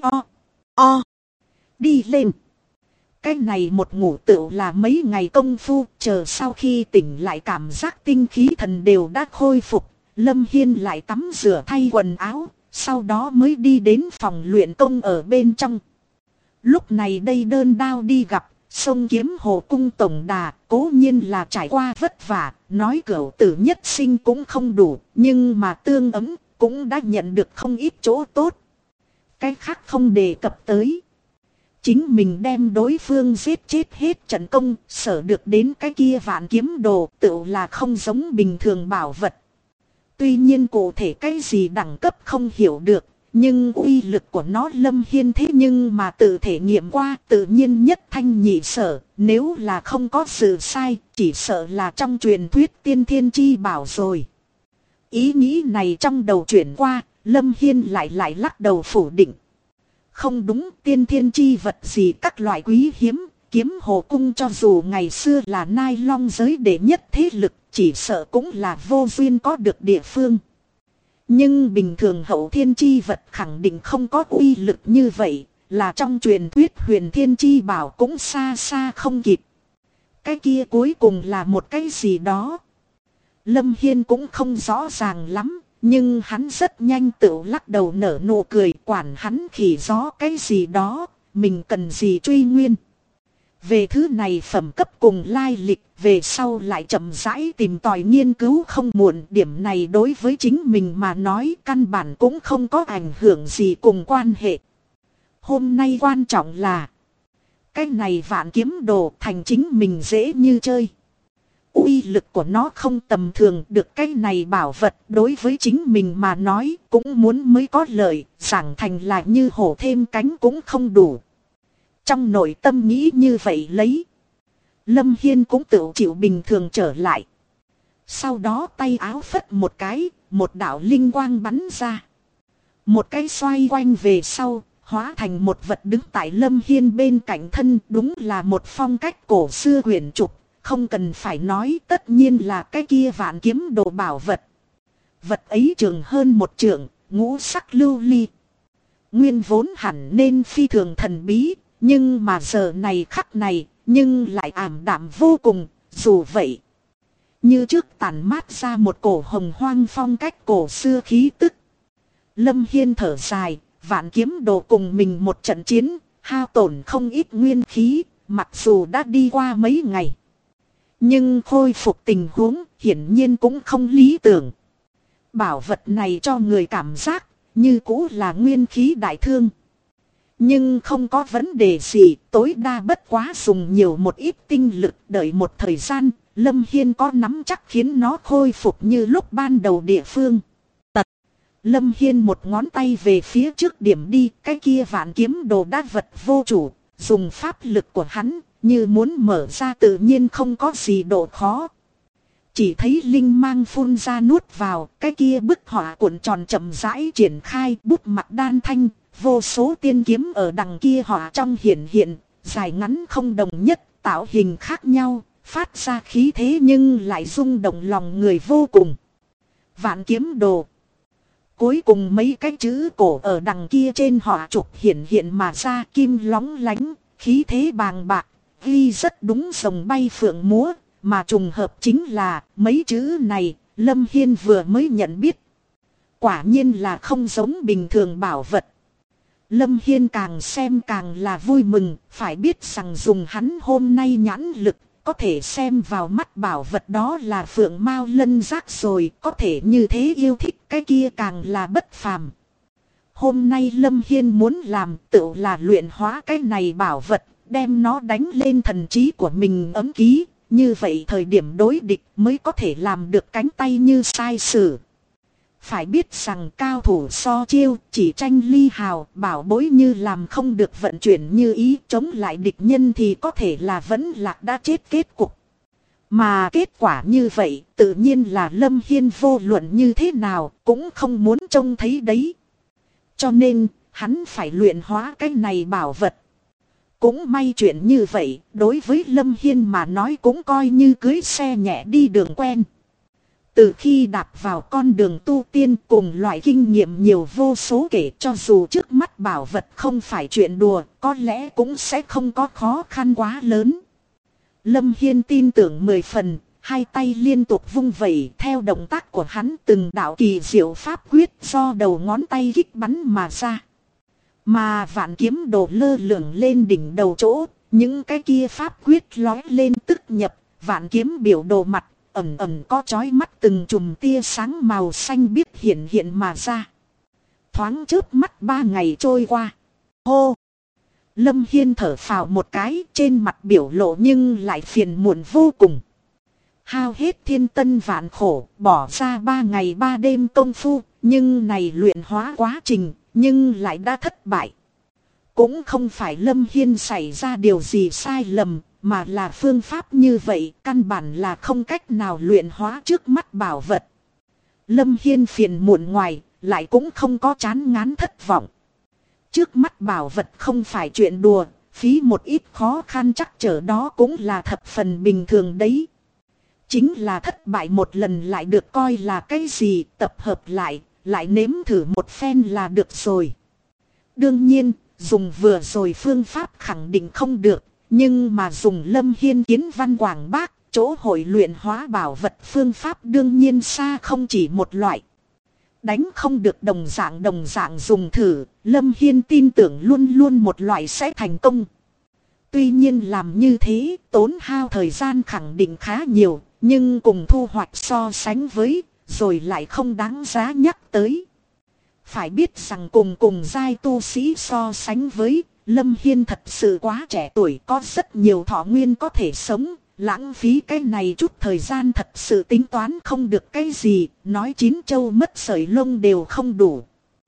đi lên. Cái này một ngủ tựu là mấy ngày công phu, chờ sau khi tỉnh lại cảm giác tinh khí thần đều đã khôi phục. Lâm Hiên lại tắm rửa thay quần áo, sau đó mới đi đến phòng luyện công ở bên trong. Lúc này đây đơn đao đi gặp, sông Kiếm Hồ cung tổng đà, cố nhiên là trải qua vất vả, nói cửu tử nhất sinh cũng không đủ, nhưng mà tương ấm cũng đã nhận được không ít chỗ tốt. Cái khác không đề cập tới. Chính mình đem đối phương giết chết hết trận công, sở được đến cái kia vạn kiếm đồ tự là không giống bình thường bảo vật. Tuy nhiên cụ thể cái gì đẳng cấp không hiểu được, nhưng uy lực của nó Lâm Hiên thế nhưng mà tự thể nghiệm qua, tự nhiên nhất thanh nhị sở. Nếu là không có sự sai, chỉ sợ là trong truyền thuyết tiên thiên chi bảo rồi. Ý nghĩ này trong đầu chuyển qua, Lâm Hiên lại lắc đầu phủ định. Không đúng, tiên thiên chi vật gì các loại quý hiếm, Kiếm Hồ cung cho dù ngày xưa là Nai Long giới đệ nhất thế lực, chỉ sợ cũng là vô duyên có được địa phương. Nhưng bình thường hậu thiên chi vật khẳng định không có uy lực như vậy, là trong truyền thuyết huyền thiên chi bảo cũng xa xa không kịp. Cái kia cuối cùng là một cái gì đó. Lâm Hiên cũng không rõ ràng lắm. Nhưng hắn rất nhanh tự lắc đầu nở nụ cười, quản hắn khỉ gió cái gì đó, mình cần gì truy nguyên. Về thứ này phẩm cấp cùng lai lịch, về sau lại chậm rãi tìm tòi nghiên cứu không muộn. Điểm này đối với chính mình mà nói căn bản cũng không có ảnh hưởng gì cùng quan hệ. Hôm nay quan trọng là cái này vạn kiếm đồ thành chính mình dễ như chơi. Uy lực của nó không tầm thường, được cái này bảo vật đối với chính mình mà nói cũng muốn mới có lợi, giảng thành là như hổ thêm cánh cũng không đủ. Trong nội tâm nghĩ như vậy lấy, Lâm Hiên cũng tự chịu bình thường trở lại. Sau đó tay áo phất một cái, một đạo linh quang bắn ra. Một cái xoay quanh về sau, hóa thành một vật đứng tại Lâm Hiên bên cạnh thân, đúng là một phong cách cổ xưa huyền trục. Không cần phải nói, tất nhiên là cái kia vạn kiếm đồ bảo vật. Vật ấy trường hơn một trượng, ngũ sắc lưu ly. Nguyên vốn hẳn nên phi thường thần bí, nhưng mà giờ này khắc này, nhưng lại ảm đạm vô cùng. Dù vậy, như trước tản mát ra một cổ hồng hoang phong cách cổ xưa khí tức. Lâm Hiên thở dài, vạn kiếm đồ cùng mình một trận chiến, hao tổn không ít nguyên khí, mặc dù đã đi qua mấy ngày. Nhưng khôi phục tình huống hiển nhiên cũng không lý tưởng. Bảo vật này cho người cảm giác như cũ là nguyên khí đại thương. Nhưng không có vấn đề gì, tối đa bất quá dùng nhiều một ít tinh lực, đợi một thời gian, Lâm Hiên có nắm chắc khiến nó khôi phục như lúc ban đầu địa phương. Lâm Hiên một ngón tay về phía trước điểm đi, cái kia vạn kiếm đồ đá vật vô chủ, dùng pháp lực của hắn, như muốn mở ra tự nhiên không có gì độ khó. Chỉ thấy linh mang phun ra nuốt vào, cái kia bức họa cuộn tròn chậm rãi triển khai, bút mặt đan thanh, vô số tiên kiếm ở đằng kia họa trong hiển hiện, dài ngắn không đồng nhất, tạo hình khác nhau, phát ra khí thế nhưng lại rung động lòng người vô cùng. Vạn kiếm đồ. Cuối cùng mấy cái chữ cổ ở đằng kia trên họa trục hiển hiện mà ra, kim lóng lánh, khí thế bàng bạc, ghi rất đúng rồng bay phượng múa, mà trùng hợp chính là mấy chữ này, Lâm Hiên vừa mới nhận biết. Quả nhiên là không giống bình thường bảo vật. Lâm Hiên càng xem càng là vui mừng, phải biết rằng dùng hắn hôm nay nhãn lực, có thể xem vào mắt bảo vật đó là phượng mao lân giác rồi, có thể như thế yêu thích cái kia càng là bất phàm. Hôm nay Lâm Hiên muốn làm tự là luyện hóa cái này bảo vật, đem nó đánh lên thần trí của mình ấm ký, như vậy thời điểm đối địch mới có thể làm được cánh tay như sai sử. Phải biết rằng cao thủ so chiêu chỉ tranh ly hào, bảo bối như làm không được vận chuyển như ý, chống lại địch nhân thì có thể là vẫn lạc đã chết kết cục. Mà kết quả như vậy tự nhiên là Lâm Hiên vô luận như thế nào cũng không muốn trông thấy đấy. Cho nên hắn phải luyện hóa cái này bảo vật. Cũng may chuyện như vậy đối với Lâm Hiên mà nói cũng coi như cưới xe nhẹ đi đường quen. Từ khi đạp vào con đường tu tiên cùng loại kinh nghiệm nhiều vô số kể, cho dù trước mắt bảo vật không phải chuyện đùa, có lẽ cũng sẽ không có khó khăn quá lớn. Lâm Hiên tin tưởng 10 phần, hai tay liên tục vung vẩy, theo động tác của hắn từng đạo kỳ diệu pháp quyết do đầu ngón tay kích bắn mà ra. Mà vạn kiếm đồ lơ lửng lên đỉnh đầu chỗ, những cái kia pháp quyết lói lên tức nhập, vạn kiếm biểu đồ mặt. Ẩm ẩm có chói mắt từng chùm tia sáng màu xanh biếc hiện hiện mà ra. Thoáng chớp mắt 3 ngày trôi qua. Hô! Lâm Hiên thở phào một cái, trên mặt biểu lộ nhưng lại phiền muộn vô cùng. Hao hết thiên tân vạn khổ, bỏ ra 3 ngày 3 đêm công phu, nhưng này luyện hóa quá trình, nhưng lại đã thất bại. Cũng không phải Lâm Hiên xảy ra điều gì sai lầm, mà là phương pháp như vậy căn bản là không cách nào luyện hóa trước mắt bảo vật. Lâm Hiên phiền muộn ngoài, lại cũng không có chán ngán thất vọng. Trước mắt bảo vật không phải chuyện đùa, phí một ít khó khăn chắc trở đó cũng là thập phần bình thường đấy. Chính là thất bại một lần lại được coi là cái gì, tập hợp lại nếm thử một phen là được rồi. Đương nhiên, dùng vừa rồi phương pháp khẳng định không được. Nhưng mà dùng Lâm Hiên kiến văn quảng bác, chỗ hội luyện hóa bảo vật phương pháp đương nhiên xa không chỉ một loại. Đánh không được đồng dạng dùng thử, Lâm Hiên tin tưởng luôn luôn một loại sẽ thành công. Tuy nhiên làm như thế, tốn hao thời gian khẳng định khá nhiều, nhưng cùng thu hoạch so sánh với, rồi lại không đáng giá nhắc tới. Phải biết rằng cùng giai tu sĩ so sánh với, Lâm Hiên thật sự quá trẻ tuổi, có rất nhiều thọ nguyên có thể sống, lãng phí cái này chút thời gian thật sự tính toán không được cái gì, nói chín châu mất sợi lông đều không đủ.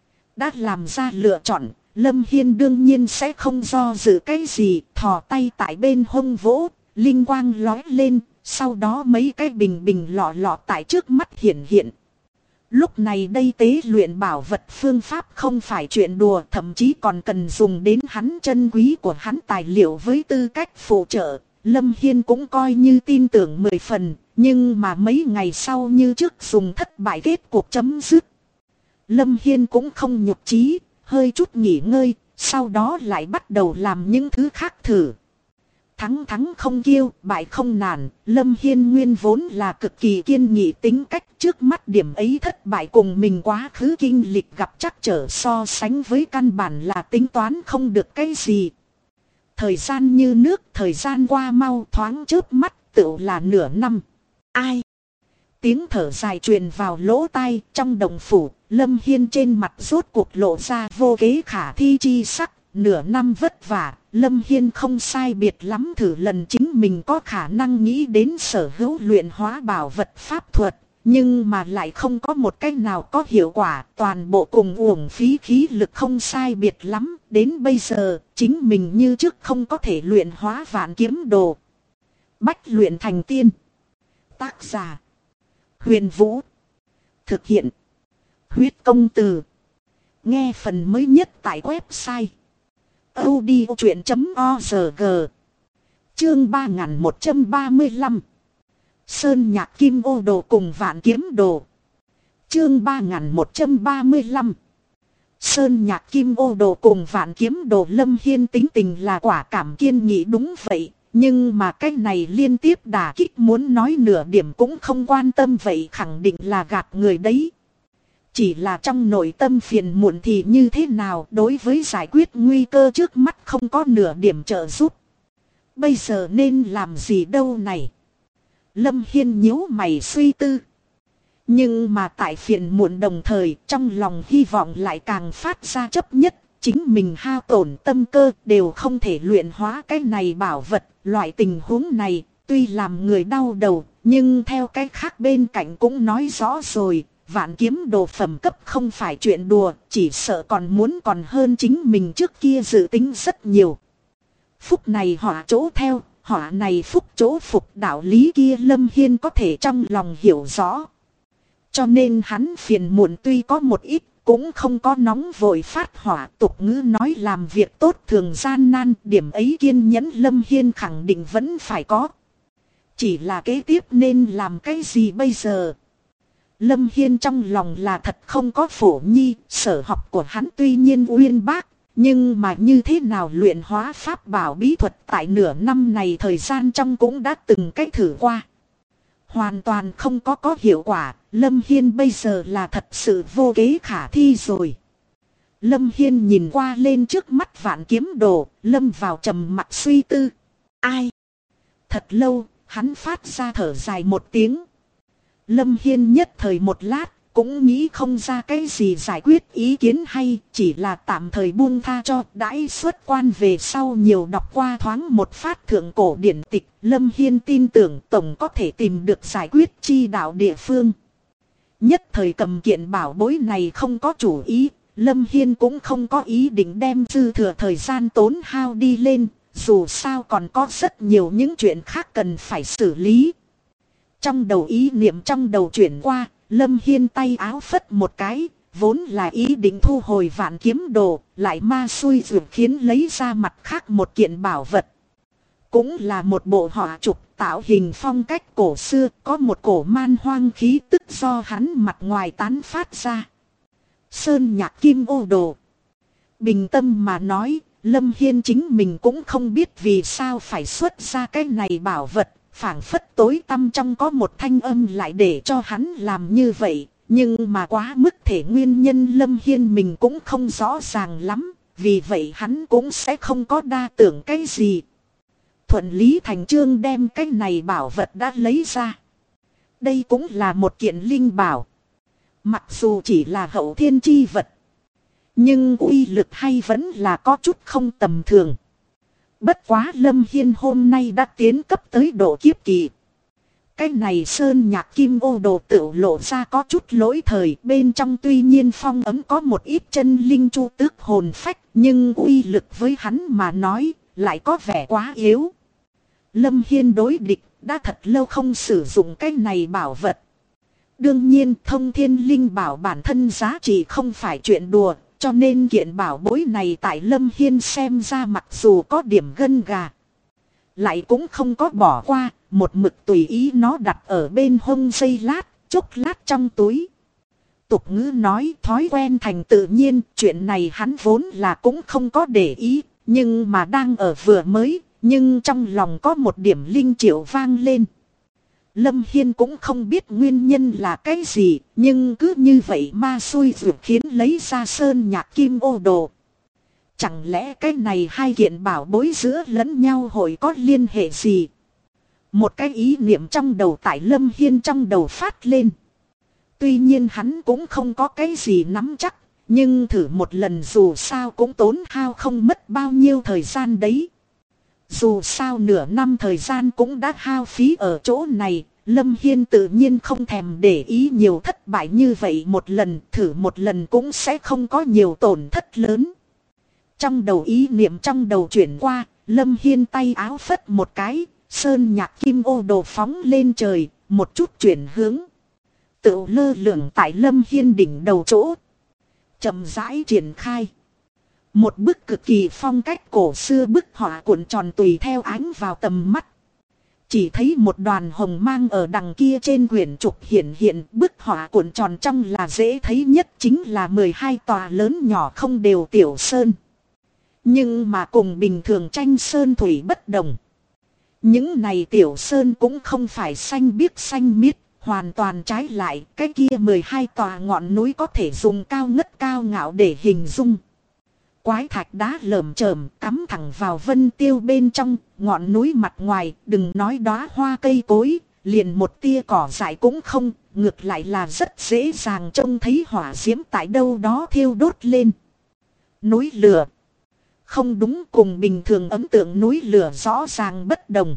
Đã làm ra lựa chọn, Lâm Hiên đương nhiên sẽ không do dự cái gì, thò tay tại bên hông vỗ, linh quang lói lên, sau đó mấy cái bình lọ tại trước mắt hiện hiện. Lúc này đây tế luyện bảo vật phương pháp không phải chuyện đùa, thậm chí còn cần dùng đến hắn chân quý của hắn tài liệu với tư cách phụ trợ. Lâm Hiên cũng coi như tin tưởng 10 phần, nhưng mà mấy ngày sau như trước dùng thất bại kết cuộc chấm dứt. Lâm Hiên cũng không nhục chí, hơi chút nghỉ ngơi, sau đó lại bắt đầu làm những thứ khác thử. Thắng không kiêu, bại không nản, Lâm Hiên nguyên vốn là cực kỳ kiên nghị tính cách, trước mắt điểm ấy thất bại cùng mình quá khứ kinh lịch gặp trắc trở so sánh với căn bản là tính toán không được cái gì. Thời gian như nước, thời gian qua mau, thoáng chớp mắt, tựu là nửa năm. Ai? Tiếng thở dài truyền vào lỗ tai, trong đồng phủ, Lâm Hiên trên mặt rốt cuộc lộ ra vô kế khả thi chi sắc. Nửa năm vất vả, Lâm Hiên không sai biệt lắm thử lần chính mình có khả năng nghĩ đến sở hữu luyện hóa bảo vật pháp thuật, nhưng mà lại không có một cách nào có hiệu quả, toàn bộ cùng uổng phí khí lực không sai biệt lắm, đến bây giờ, chính mình như trước không có thể luyện hóa vạn kiếm đồ. Bách luyện thành tiên. Tác giả: Huyền Vũ. Thực hiện: Huyết Công Từ. Nghe phần mới nhất tại website audiochuyện.org. Chương 3135. Sơn Nhạc Kim Ô Đồ cùng Vạn Kiếm Đồ. Chương 3135. Sơn Nhạc Kim Ô Đồ cùng Vạn Kiếm Đồ. Lâm Hiên tính tình là quả cảm kiên nghị đúng vậy, nhưng mà cái này liên tiếp đả kích muốn nói nửa điểm cũng không quan tâm vậy khẳng định là gạt người đấy. Chỉ là trong nội tâm phiền muộn thì như thế nào, đối với giải quyết nguy cơ trước mắt không có nửa điểm trợ giúp. Bây giờ nên làm gì đâu này? Lâm Hiên nhíu mày suy tư. Nhưng mà tại phiền muộn đồng thời, trong lòng hy vọng lại càng phát ra chấp nhất. Chính mình hao tổn tâm cơ đều không thể luyện hóa cái này bảo vật. Loại tình huống này tuy làm người đau đầu, nhưng theo cái khác bên cạnh cũng nói rõ rồi. Vạn kiếm đồ phẩm cấp không phải chuyện đùa, chỉ sợ còn hơn chính mình trước kia dự tính rất nhiều. Phúc này họa chỗ theo, họa này phúc chỗ phục, đạo lý kia Lâm Hiên có thể trong lòng hiểu rõ. Cho nên hắn phiền muộn tuy có một ít, cũng không có nóng vội phát hỏa. Tục ngữ nói làm việc tốt thường gian nan, điểm ấy kiên nhẫn Lâm Hiên khẳng định vẫn phải có. Chỉ là kế tiếp nên làm cái gì bây giờ? Lâm Hiên trong lòng là thật không có phổ nhi, sở học của hắn tuy nhiên uyên bác, nhưng mà như thế nào luyện hóa pháp bảo bí thuật tại nửa năm này thời gian trong cũng đã từng cách thử qua. Hoàn toàn không có hiệu quả, Lâm Hiên bây giờ là thật sự vô kế khả thi rồi. Lâm Hiên nhìn qua lên trước mắt vạn kiếm đồ, lâm vào trầm mặc suy tư. Ai? Thật lâu, hắn phát ra thở dài một tiếng. Lâm Hiên nhất thời một lát, cũng nghĩ không ra cái gì giải quyết ý kiến hay, chỉ là tạm thời buông tha cho. Đãi xuất quan về sau nhiều đọc qua thoáng một phát thượng cổ điển tịch, Lâm Hiên tin tưởng tổng có thể tìm được giải quyết chi đạo địa phương. Nhất thời cầm kiện bảo bối này không có chủ ý, Lâm Hiên cũng không có ý định đem dư thừa thời gian tốn hao đi lên, dù sao còn có rất nhiều những chuyện khác cần phải xử lý. Trong đầu ý niệm trong đầu chuyển qua, Lâm Hiên tay áo phất một cái, vốn là ý định thu hồi vạn kiếm đồ, lại ma xui rủi khiến lấy ra mặt khác một kiện bảo vật. Cũng là một bộ họa trục tạo hình phong cách cổ xưa, có một cổ man hoang khí tức do hắn mặt ngoài tán phát ra. Sơn nhạc kim ô đồ. Bình tâm mà nói, Lâm Hiên chính mình cũng không biết vì sao phải xuất ra cái này bảo vật. Phảng phất tối tăm trong có một thanh âm lại để cho hắn làm như vậy. Nhưng mà quá mức thể nguyên nhân Lâm Hiên mình cũng không rõ ràng lắm. Vì vậy hắn cũng sẽ không có đa tưởng cái gì. Thuận lý thành chương đem cái này bảo vật đã lấy ra. Đây cũng là một kiện linh bảo. Mặc dù chỉ là hậu thiên chi vật, nhưng uy lực hay vẫn là có chút không tầm thường. Bất quá Lâm Hiên hôm nay đã tiến cấp tới độ kiếp kỳ. Cái này sơn nhạc kim ô đồ tự lộ ra có chút lỗi thời. Bên trong tuy nhiên phong ấm có một ít chân linh chu tước hồn phách, nhưng uy lực với hắn mà nói lại có vẻ quá yếu. Lâm Hiên đối địch đã thật lâu không sử dụng cái này bảo vật. Đương nhiên thông thiên linh bảo bản thân giá trị không phải chuyện đùa. Cho nên kiện bảo bối này tại Lâm Hiên xem ra mặc dù có điểm gân gà, lại cũng không có bỏ qua, một mực tùy ý nó đặt ở bên hông giây lát, chốc lát trong túi. Tục ngữ nói thói quen thành tự nhiên, chuyện này hắn vốn là cũng không có để ý, nhưng mà đang ở vừa mới, nhưng trong lòng có một điểm linh triệu vang lên. Lâm Hiên cũng không biết nguyên nhân là cái gì, nhưng cứ như vậy ma xui rủi khiến lấy ra sơn nhạc kim ô đồ. Chẳng lẽ cái này hai kiện bảo bối giữa lẫn nhau hội có liên hệ gì? Một cái ý niệm trong đầu tại Lâm Hiên trong đầu phát lên. Tuy nhiên hắn cũng không có cái gì nắm chắc, nhưng thử một lần dù sao cũng tốn hao không mất bao nhiêu thời gian đấy. Dù sao nửa năm thời gian cũng đã hao phí ở chỗ này, Lâm Hiên tự nhiên không thèm để ý nhiều thất bại như vậy một lần, thử một lần cũng sẽ không có nhiều tổn thất lớn. Trong đầu ý niệm trong đầu chuyển qua, Lâm Hiên tay áo phất một cái, sơn nhạc kim ô đồ phóng lên trời, một chút chuyển hướng. Tự lơ lửng tại Lâm Hiên đỉnh đầu chỗ. Chậm rãi triển khai. Một bức cực kỳ phong cách cổ xưa bức họa cuộn tròn tùy theo ánh vào tầm mắt. Chỉ thấy một đoàn hồng mang ở đằng kia trên quyển trục hiện bức họa cuộn tròn trong là dễ thấy nhất chính là 12 tòa lớn nhỏ không đều tiểu sơn. Nhưng mà cùng bình thường tranh sơn thủy bất đồng. Những này tiểu sơn cũng không phải xanh biếc xanh miết, Hoàn toàn trái lại, cái kia 12 tòa ngọn núi có thể dùng cao ngất cao ngạo để hình dung. Quái thạch đá lởm chởm cắm thẳng vào vân tiêu bên trong, ngọn núi mặt ngoài, đừng nói đóa hoa cây cối, liền một tia cỏ dại cũng không, ngược lại là rất dễ dàng trông thấy hỏa diễm tại đâu đó thiêu đốt lên. Núi lửa. Không đúng, cùng bình thường ấn tượng núi lửa rõ ràng bất đồng.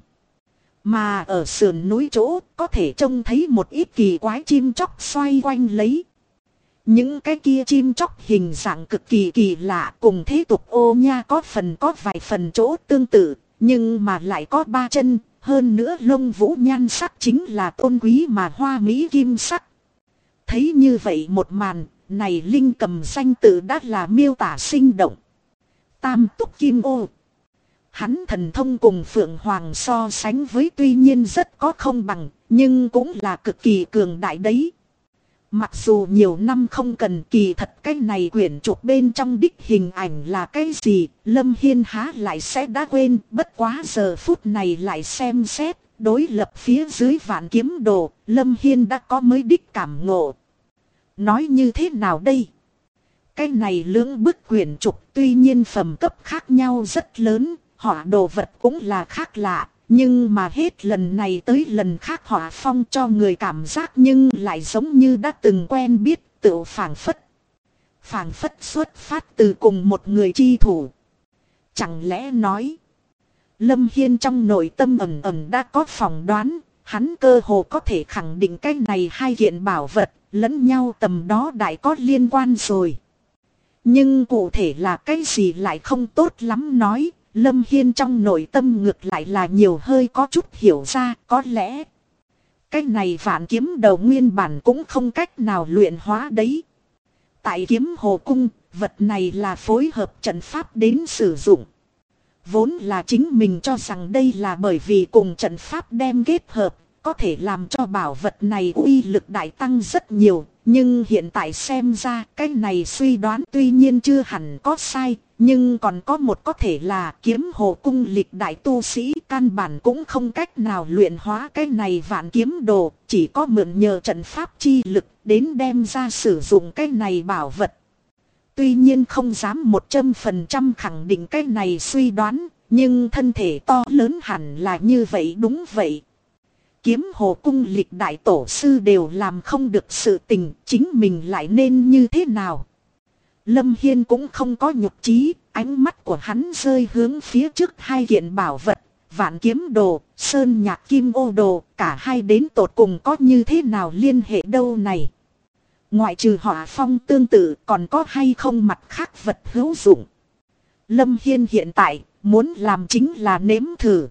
Mà ở sườn núi chỗ có thể trông thấy một ít kỳ quái chim chóc xoay quanh lấy. Những cái kia chim chóc hình dạng cực kỳ kỳ lạ, cùng thế tục ô nha có vài phần chỗ tương tự, nhưng mà lại có 3 chân, hơn nữa lông vũ nhan sắc chính là tôn quý mà hoa mỹ kim sắc. Thấy như vậy một màn, này Linh Cầm danh tự đã là miêu tả sinh động. Tam túc kim ô. Hắn thần thông cùng Phượng Hoàng so sánh với tuy nhiên rất có không bằng, nhưng cũng là cực kỳ cường đại đấy. Mặc dù nhiều năm không cần, kỳ thật cái này quyển trục bên trong đích hình ảnh là cái gì, Lâm Hiên há lại sẽ đã quên, bất quá giờ phút này lại xem xét, đối lập phía dưới Vạn Kiếm Đồ, Lâm Hiên đã có mới đích cảm ngộ. Nói như thế nào đây? Cái này lưỡng bức quyển trục tuy nhiên phẩm cấp khác nhau rất lớn, họa đồ vật cũng là khác lạ. Nhưng mà hết lần này tới lần khác họa phong cho người cảm giác nhưng lại giống như đã từng quen biết, tự phảng phất xuất phát từ cùng một người chi thủ. Chẳng lẽ nói, Lâm Hiên trong nội tâm ẩn ẩn đã có phỏng đoán, hắn cơ hồ có thể khẳng định cái này hai kiện bảo vật lẫn nhau tầm đó đại có liên quan rồi. Nhưng cụ thể là cái gì lại không tốt lắm nói. Lâm Hiên trong nội tâm ngược lại là nhiều hơi có chút hiểu ra, có lẽ cái này Vạn Kiếm Đầu nguyên bản cũng không cách nào luyện hóa đấy. Tại Kiếm Hồ Cung, vật này là phối hợp trận pháp đến sử dụng. Vốn là chính mình cho rằng đây là bởi vì cùng trận pháp đem kết hợp, có thể làm cho bảo vật này uy lực đại tăng rất nhiều. Nhưng hiện tại xem ra cái này suy đoán tuy nhiên chưa hẳn có sai, nhưng còn có một có thể là Kiếm Hồ Cung lịch đại tu sĩ căn bản cũng không cách nào luyện hóa cái này Vạn Kiếm Đồ, chỉ có mượn nhờ trận pháp chi lực đến đem ra sử dụng cái này bảo vật. Tuy nhiên không dám 100% khẳng định cái này suy đoán, nhưng thân thể to lớn hẳn là như vậy, đúng vậy. Kiếm Hồ Cung lịch đại tổ sư đều làm không được sự tình, chính mình lại nên như thế nào? Lâm Hiên cũng không có nhục trí, ánh mắt của hắn rơi hướng phía trước hai kiện bảo vật, Vạn Kiếm Đồ, Sơn Nhạc Kim Ô Đồ, cả hai đến tột cùng có như thế nào liên hệ đâu này? Ngoại trừ họa phong tương tự còn có hay không mặt khác vật hữu dụng? Lâm Hiên hiện tại muốn làm chính là nếm thử.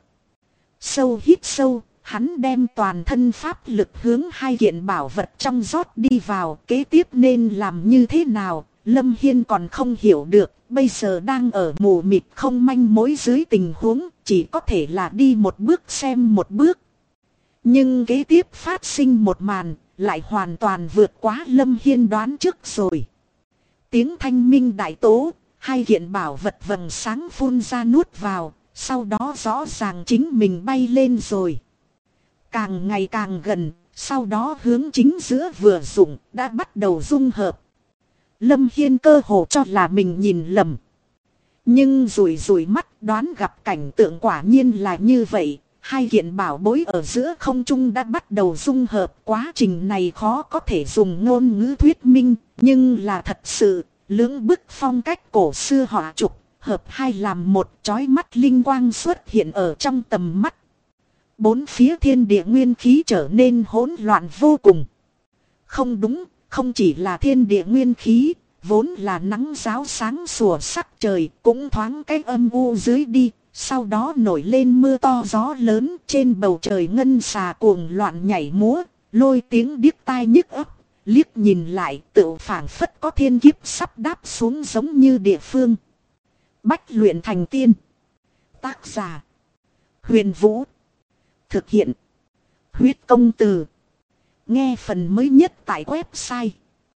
Sâu hít sâu. Hắn đem toàn thân pháp lực hướng hai kiện bảo vật trong rót đi vào, kế tiếp nên làm như thế nào, Lâm Hiên còn không hiểu được, bây giờ đang ở mù mịt không manh mối dưới tình huống, chỉ có thể là đi một bước xem một bước. Nhưng kế tiếp phát sinh một màn, lại hoàn toàn vượt quá Lâm Hiên đoán trước rồi. Tiếng thanh minh đại tố, hai kiện bảo vật vầng sáng phun ra nuốt vào, sau đó rõ ràng chính mình bay lên rồi. Càng ngày càng gần, sau đó hướng chính giữa vừa dụng đã bắt đầu dung hợp. Lâm Hiên cơ hồ cho là mình nhìn lầm. Nhưng rủi mắt đoán gặp cảnh tượng quả nhiên là như vậy. Hai kiện bảo bối ở giữa không trung đã bắt đầu dung hợp. Quá trình này khó có thể dùng ngôn ngữ thuyết minh. Nhưng là thật sự, lưỡng bức phong cách cổ xưa họa trục, hợp hai làm một, chói mắt linh quang xuất hiện ở trong tầm mắt. Bốn phía thiên địa nguyên khí trở nên hỗn loạn vô cùng. Không đúng, không chỉ là thiên địa nguyên khí, vốn là nắng ráo sáng sủa sắc trời cũng thoáng cái âm u dưới đi, sau đó nổi lên mưa to gió lớn, trên bầu trời ngân xà cuồng loạn nhảy múa, lôi tiếng điếc tai nhức óc, liếc nhìn lại tự phảng phất có thiên kiếp sắp đáp xuống giống như địa phương. Bách luyện thành tiên. Tác giả Huyền Vũ. Thực hiện Huyết Công Từ. Nghe phần mới nhất tại website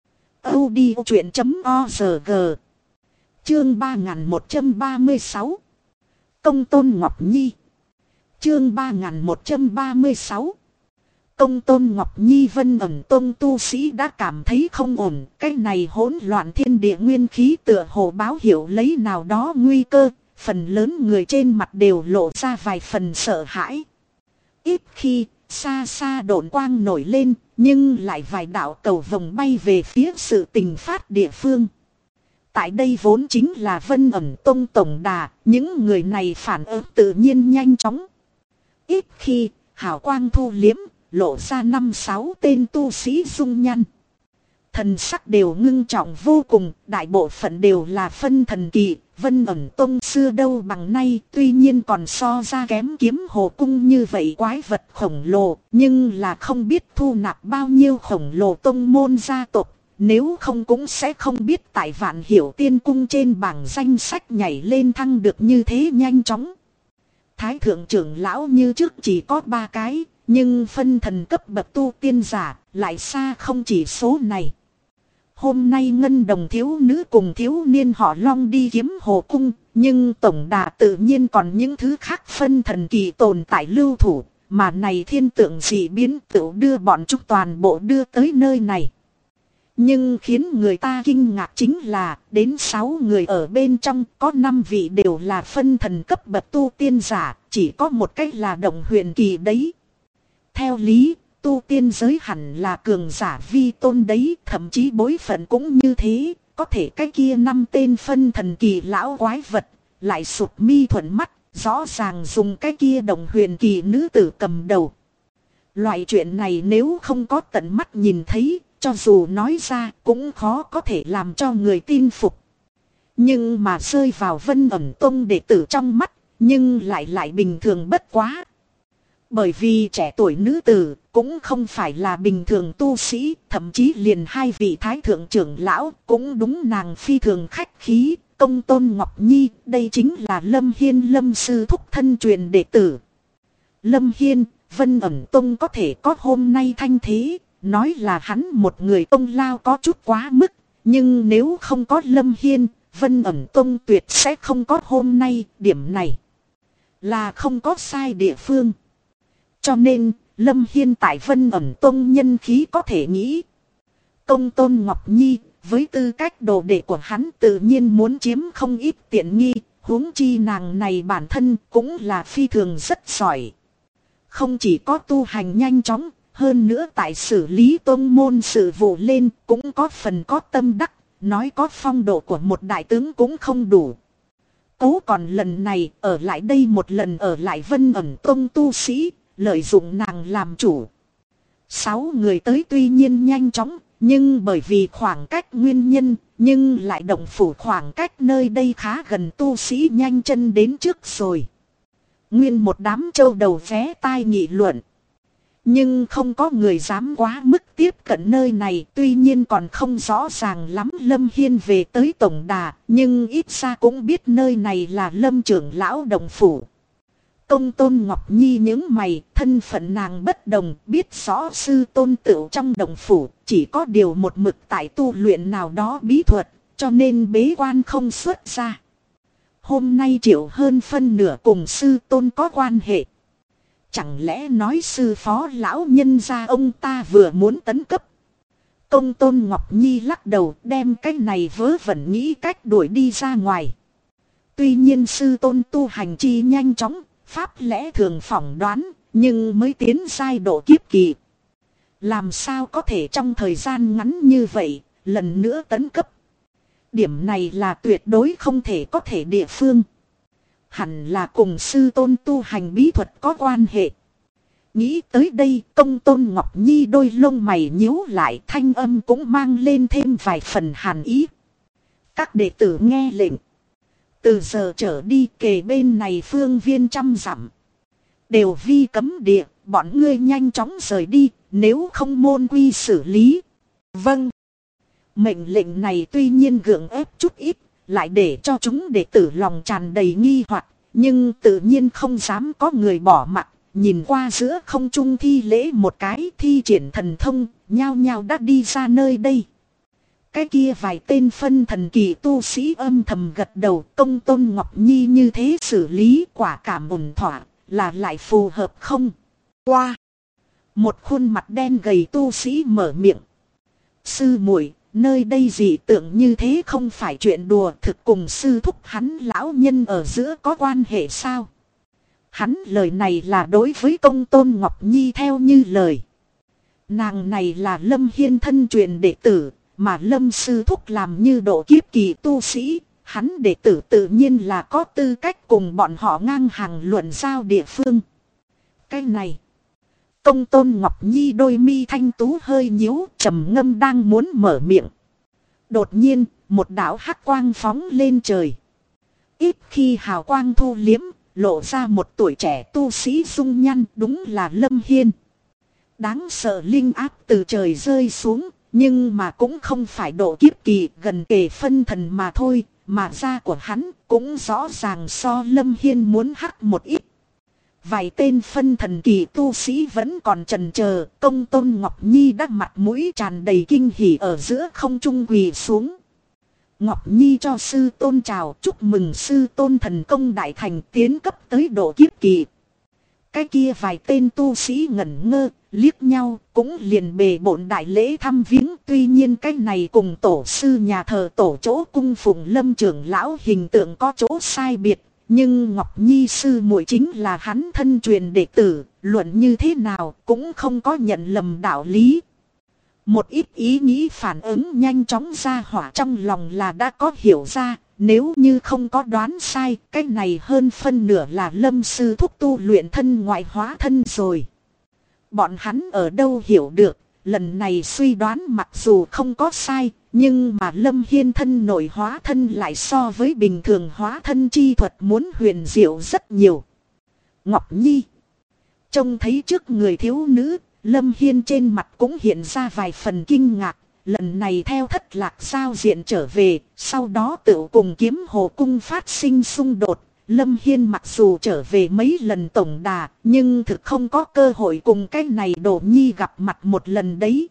audiochuyện.org. Chương 3136 Công Tôn Ngọc Nhi. Chương 3136 Công Tôn Ngọc Nhi Vân ẩn tông tu sĩ đã cảm thấy không ổn. Cái này hỗn loạn thiên địa nguyên khí tựa hồ báo hiệu lấy nào đó nguy cơ. Phần lớn người trên mặt đều lộ ra vài phần sợ hãi. Ít khi xa xa độn quang nổi lên, nhưng lại vài đạo cầu vồng bay về phía sự tình phát địa phương. Tại đây vốn chính là Vân ẩn tông tổng đà, những người này phản ứng tự nhiên nhanh chóng. Ít khi hào quang thu liếm, lộ ra 5-6 tên tu sĩ dung nhăn. Thần sắc đều ngưng trọng vô cùng, đại bộ phận đều là phân thần kỳ. Vân ẩn tông xưa đâu bằng nay, tuy nhiên còn so ra kém Kiếm Hồ cung như vậy quái vật khổng lồ, nhưng là không biết thu nạp bao nhiêu khổng lồ tông môn gia tộc, nếu không cũng sẽ không biết tại Vạn Hiểu Tiên cung trên bảng danh sách nhảy lên thăng được như thế nhanh chóng. Thái thượng trưởng lão như trước chỉ có 3 cái, nhưng phân thần cấp bậc tu tiên giả lại xa không chỉ số này. Hôm nay ngân đồng thiếu nữ cùng thiếu niên họ Long đi Kiếm Hồ cung, nhưng tổng đà tự nhiên còn những thứ khác phân thần kỳ tồn tại lưu thủ, mà này thiên tượng dị biến tự đưa bọn chúng toàn bộ đưa tới nơi này. Nhưng khiến người ta kinh ngạc chính là đến 6 người ở bên trong có 5 vị đều là phân thần cấp bậc tu tiên giả, chỉ có một cách là động huyền kỳ đấy. Theo lý, tu tiên giới hẳn là cường giả vi tôn đấy, thậm chí bối phận cũng như thế, có thể cái kia 5 tên phân thần kỳ lão quái vật, lại sụp mi thuận mắt, rõ ràng dùng cái kia đồng huyền kỳ nữ tử cầm đầu. Loại chuyện này nếu không có tận mắt nhìn thấy, cho dù nói ra cũng khó có thể làm cho người tin phục. Nhưng mà rơi vào Vân ẩn tông đệ tử trong mắt, nhưng lại bình thường bất quá. Bởi vì trẻ tuổi nữ tử cũng không phải là bình thường tu sĩ, thậm chí liền 2 vị thái thượng trưởng lão cũng đúng nàng phi thường khách khí. Công Tôn Ngọc Nhi, đây chính là Lâm Hiên Lâm sư thúc thân truyền đệ tử. Lâm Hiên, Vân ẩn tông có thể có hôm nay thanh thế, nói là hắn một người công lao có chút quá mức, nhưng nếu không có Lâm Hiên, Vân ẩn tông tuyệt sẽ không có hôm nay. Điểm này là không có sai địa phương. Cho nên, Lâm Hiên tại Vân ẩn tông nhân khí có thể nghĩ. Công Tôn Ngọc Nhi, với tư cách đồ đệ của hắn tự nhiên muốn chiếm không ít tiện nghi, huống chi nàng này bản thân cũng là phi thường rất giỏi. Không chỉ có tu hành nhanh chóng, hơn nữa tại xử lý tông môn sự vụ lên cũng có phần có tâm đắc, nói có phong độ của một đại tướng cũng không đủ. Cố còn lần này ở lại đây một lần ở lại Vân ẩn tông tu sĩ, lợi dụng nàng làm chủ. 6 người tới tuy nhiên nhanh chóng, nhưng bởi vì khoảng cách nguyên nhân, nhưng lại động phủ khoảng cách nơi đây khá gần, tu sĩ nhanh chân đến trước rồi. Nguyên một đám châu đầu vé tai nghị luận. Nhưng không có người dám quá mức tiếp cận nơi này, tuy nhiên còn không rõ ràng lắm Lâm Hiên về tới tổng đà, nhưng ít ra cũng biết nơi này là Lâm trưởng lão động phủ. Công Tôn Ngọc Nhi những mày, thân phận nàng bất đồng, biết rõ sư tôn tựu trong động phủ, chỉ có điều một mực tại tu luyện nào đó bí thuật, cho nên bế quan không xuất ra. Hôm nay Triệu hơn phân nửa cùng sư tôn có quan hệ. Chẳng lẽ nói sư phó lão nhân gia ông ta vừa muốn tấn cấp. Công Tôn Ngọc Nhi lắc đầu đem cái này vớ vẩn nghĩ cách đuổi đi ra ngoài. Tuy nhiên sư tôn tu hành chi nhanh chóng, pháp lẽ thường phỏng đoán, nhưng mới tiến giai độ kiếp kỳ. Làm sao có thể trong thời gian ngắn như vậy, lần nữa tấn cấp. Điểm này là tuyệt đối không thể có thể địa phương. Hẳn là cùng sư tôn tu hành bí thuật có quan hệ. Nghĩ tới đây, Công Tôn Ngọc Nhi đôi lông mày nhíu lại, thanh âm cũng mang lên thêm vài phần hàn ý. Các đệ tử nghe lệnh. Từ giờ trở đi kề bên này phương viên 100 dặm. Đều vi cấm địa, bọn ngươi nhanh chóng rời đi, nếu không môn quy xử lý. Vâng. Mệnh lệnh này tuy nhiên gượng ép chút ít, lại để cho chúng đệ tử lòng tràn đầy nghi hoặc, nhưng tự nhiên không dám có người bỏ mặc. Nhìn qua giữa không trung thi lễ một cái, thi triển thần thông, nhao nhao đã đi ra nơi đây. Cái kia vài tên phân thần kỳ tu sĩ âm thầm gật đầu. Công Tôn Ngọc Nhi như thế xử lý quả cảm ổn thỏa, là lại phù hợp không? Qua Một khuôn mặt đen gầy tu sĩ mở miệng. Sư muội, nơi đây dị tượng như thế không phải chuyện đùa, thực cùng sư thúc hắn lão nhân ở giữa có quan hệ sao? Hắn lời này là đối với Công Tôn Ngọc Nhi theo như lời. Nàng này là Lâm Hiên thân truyền đệ tử, mà Lâm sư thúc làm như độ kiếp kỳ tu sĩ, hắn đệ tử tự nhiên là có tư cách cùng bọn họ ngang hàng luận giao địa phương. Cái này, Công Tôn Ngọc Nhi đôi mi thanh tú hơi nhíu, trầm ngâm đang muốn mở miệng. Đột nhiên, một đạo hắc quang phóng lên trời. Ít khi hào quang thu liếm, lộ ra một tuổi trẻ tu sĩ dung nhan, đúng là Lâm Hiên. Đáng sợ linh áp từ trời rơi xuống, nhưng mà cũng không phải độ kiếp kỳ, gần kề phân thần mà thôi, mà da của hắn cũng rõ ràng so Lâm Hiên muốn hắc một ít. Vài tên phân thần kỳ tu sĩ vẫn còn chần chờ, Công Tôn Ngọc Nhi đã mặt mũi tràn đầy kinh hỉ ở giữa không trung quỳ xuống. Ngọc Nhi cho sư tôn chào, chúc mừng sư tôn thần công đại thành, tiến cấp tới độ kiếp kỳ. Cái kia vài tên tu sĩ ngẩn ngơ, liếc nhau, cũng liền bề bộn đại lễ thăm viếng. Tuy nhiên cái này cùng tổ sư nhà thờ tổ chỗ cung phụng Lâm trưởng lão hình tượng có chỗ sai biệt. Nhưng Ngọc Nhi sư muội chính là hắn thân truyền đệ tử, luận như thế nào cũng không có nhận lầm đạo lý. Một ít ý nghĩ phản ứng nhanh chóng ra hỏa trong lòng là đã có hiểu ra, nếu như không có đoán sai, cái này hơn phân nửa là Lâm sư thúc tu luyện thân ngoại hóa thân rồi. Bọn hắn ở đâu hiểu được, lần này suy đoán mặc dù không có sai, nhưng mà Lâm Hiên thân nội hóa thân lại so với bình thường hóa thân chi thuật muốn huyền diệu rất nhiều. Ngọc Nhi trông thấy trước người thiếu nữ, Lâm Hiên trên mặt cũng hiện ra vài phần kinh ngạc. Lần này theo Thất Lạc giao diện trở về, sau đó tự cùng Kiếm Hồ Cung phát sinh xung đột. Lâm Hiên mặc dù trở về mấy lần tổng đà, nhưng thực không có cơ hội cùng cái này Đồ Nhi gặp mặt một lần đấy.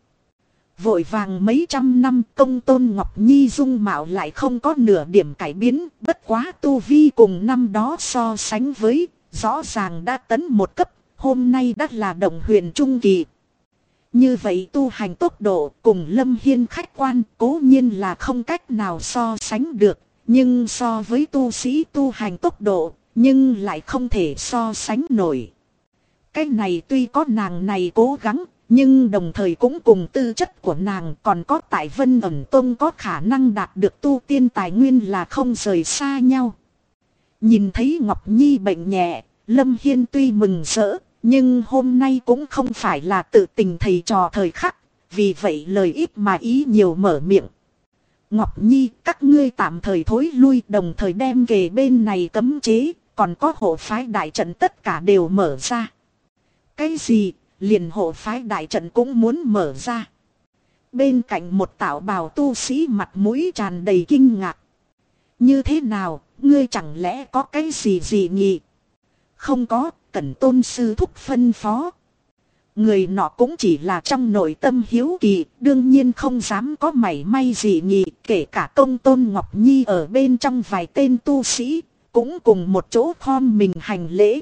Vội vàng mấy trăm năm, Công Tôn Ngọc Nhi dung mạo lại không có nửa điểm cải biến, bất quá tu vi cùng năm đó so sánh với, rõ ràng đã tấn một cấp, hôm nay đã là Động Huyền trung kỳ. Như vậy tu hành tốc độ cùng Lâm Hiên khách quan cố nhiên là không cách nào so sánh được, nhưng so với tu sĩ tu hành tốc độ, nhưng lại không thể so sánh nổi. Cái này tuy có nàng này cố gắng, nhưng đồng thời cũng cùng tư chất của nàng còn có tại Vân Ẩn Tông có khả năng đạt được tu tiên tài nguyên là không rời xa nhau. Nhìn thấy Ngọc Nhi bệnh nhẹ, Lâm Hiên tuy mừng rỡ, nhưng hôm nay cũng không phải là tự tình thầy trò thời khắc, vì vậy lời ít mà ý nhiều mở miệng. Ngọc Nhi, các ngươi tạm thời thối lui, đồng thời đem kề bên này cấm chế, còn có hộ phái đại trận tất cả đều mở ra. Cái gì, liền hộ phái đại trận cũng muốn mở ra. Bên cạnh một tạo bào tu sĩ mặt mũi tràn đầy kinh ngạc. Như thế nào, ngươi chẳng lẽ có cái gì dị nghị? Không có, cần tôn sư thúc phân phó. Người nọ cũng chỉ là trong nội tâm hiếu kỳ, đương nhiên không dám có mảy may dị nghị, kể cả Công Tôn Ngọc Nhi ở bên trong vài tên tu sĩ, cũng cùng một chỗ khom mình hành lễ.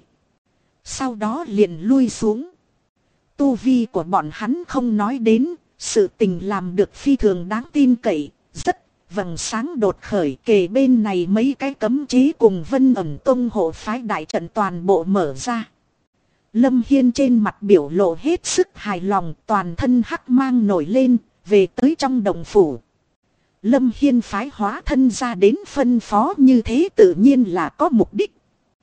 Sau đó liền lui xuống. Tu vi của bọn hắn không nói đến, sự tình làm được phi thường đáng tin cậy, rất vầng sáng đột khởi, kề bên này mấy cái cấm chế cùng Vân Ẩn Tông hộ phái đại trận toàn bộ mở ra. Lâm Hiên trên mặt biểu lộ hết sức hài lòng, toàn thân hắc mang nổi lên, về tới trong động phủ. Lâm Hiên phái hóa thân ra đến phân phó như thế tự nhiên là có mục đích.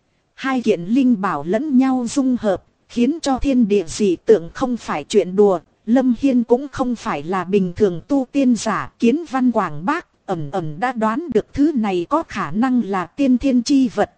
Hai kiện linh bảo lẫn nhau dung hợp, khiến cho thiên địa dị tượng không phải chuyện đùa. Lâm Hiên cũng không phải là bình thường tu tiên giả, Kiến Văn quảng bác, ẩn ẩn đã đoán được thứ này có khả năng là tiên thiên chi vật.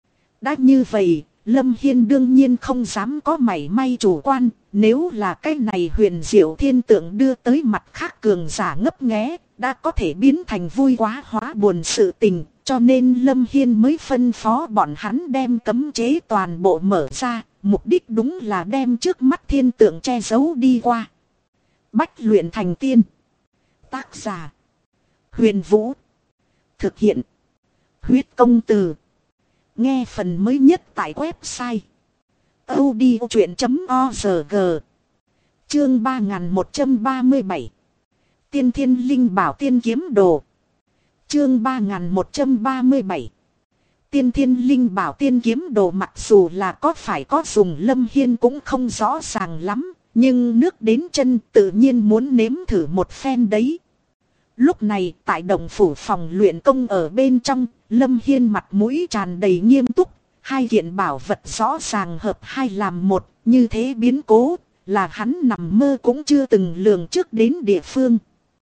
Đã như vậy, Lâm Hiên đương nhiên không dám có mảy may chủ quan, nếu là cái này huyền diệu thiên tượng đưa tới mặt khác cường giả ngấp nghé, đã có thể biến thành vui quá hóa buồn sự tình, cho nên Lâm Hiên mới phân phó bọn hắn đem cấm chế toàn bộ mở ra, mục đích đúng là đem trước mắt thiên tượng che giấu đi qua. Bách luyện thành tiên. Tác giả: Huyền Vũ. Thực hiện: Huyết Công Từ. Nghe phần mới nhất tại website audiochuyện.org. Chương 3137. Tiên Thiên Linh Bảo Tiên Kiếm Đồ. Chương 3137. Tiên Thiên Linh Bảo Tiên Kiếm Đồ mặc dù là có phải có dùng, Lâm Hiên cũng không rõ ràng lắm, nhưng nước đến chân tự nhiên muốn nếm thử một phen đấy. Lúc này tại động phủ phòng luyện công ở bên trong, Lâm Hiên mặt mũi tràn đầy nghiêm túc, hai kiện bảo vật rõ ràng hợp hai làm một, như thế biến cố là hắn nằm mơ cũng chưa từng lường trước đến địa phương.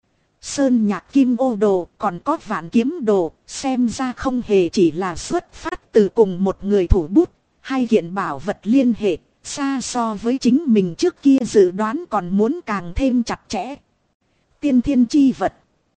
Sơn Nhạc Kim Ô Đồ còn có Vạn Kiếm Đồ, xem ra không hề chỉ là xuất phát từ cùng một người thủ bút, hai kiện bảo vật liên hệ, xa so với chính mình trước kia dự đoán còn muốn càng thêm chặt chẽ. Tiên thiên chi vật.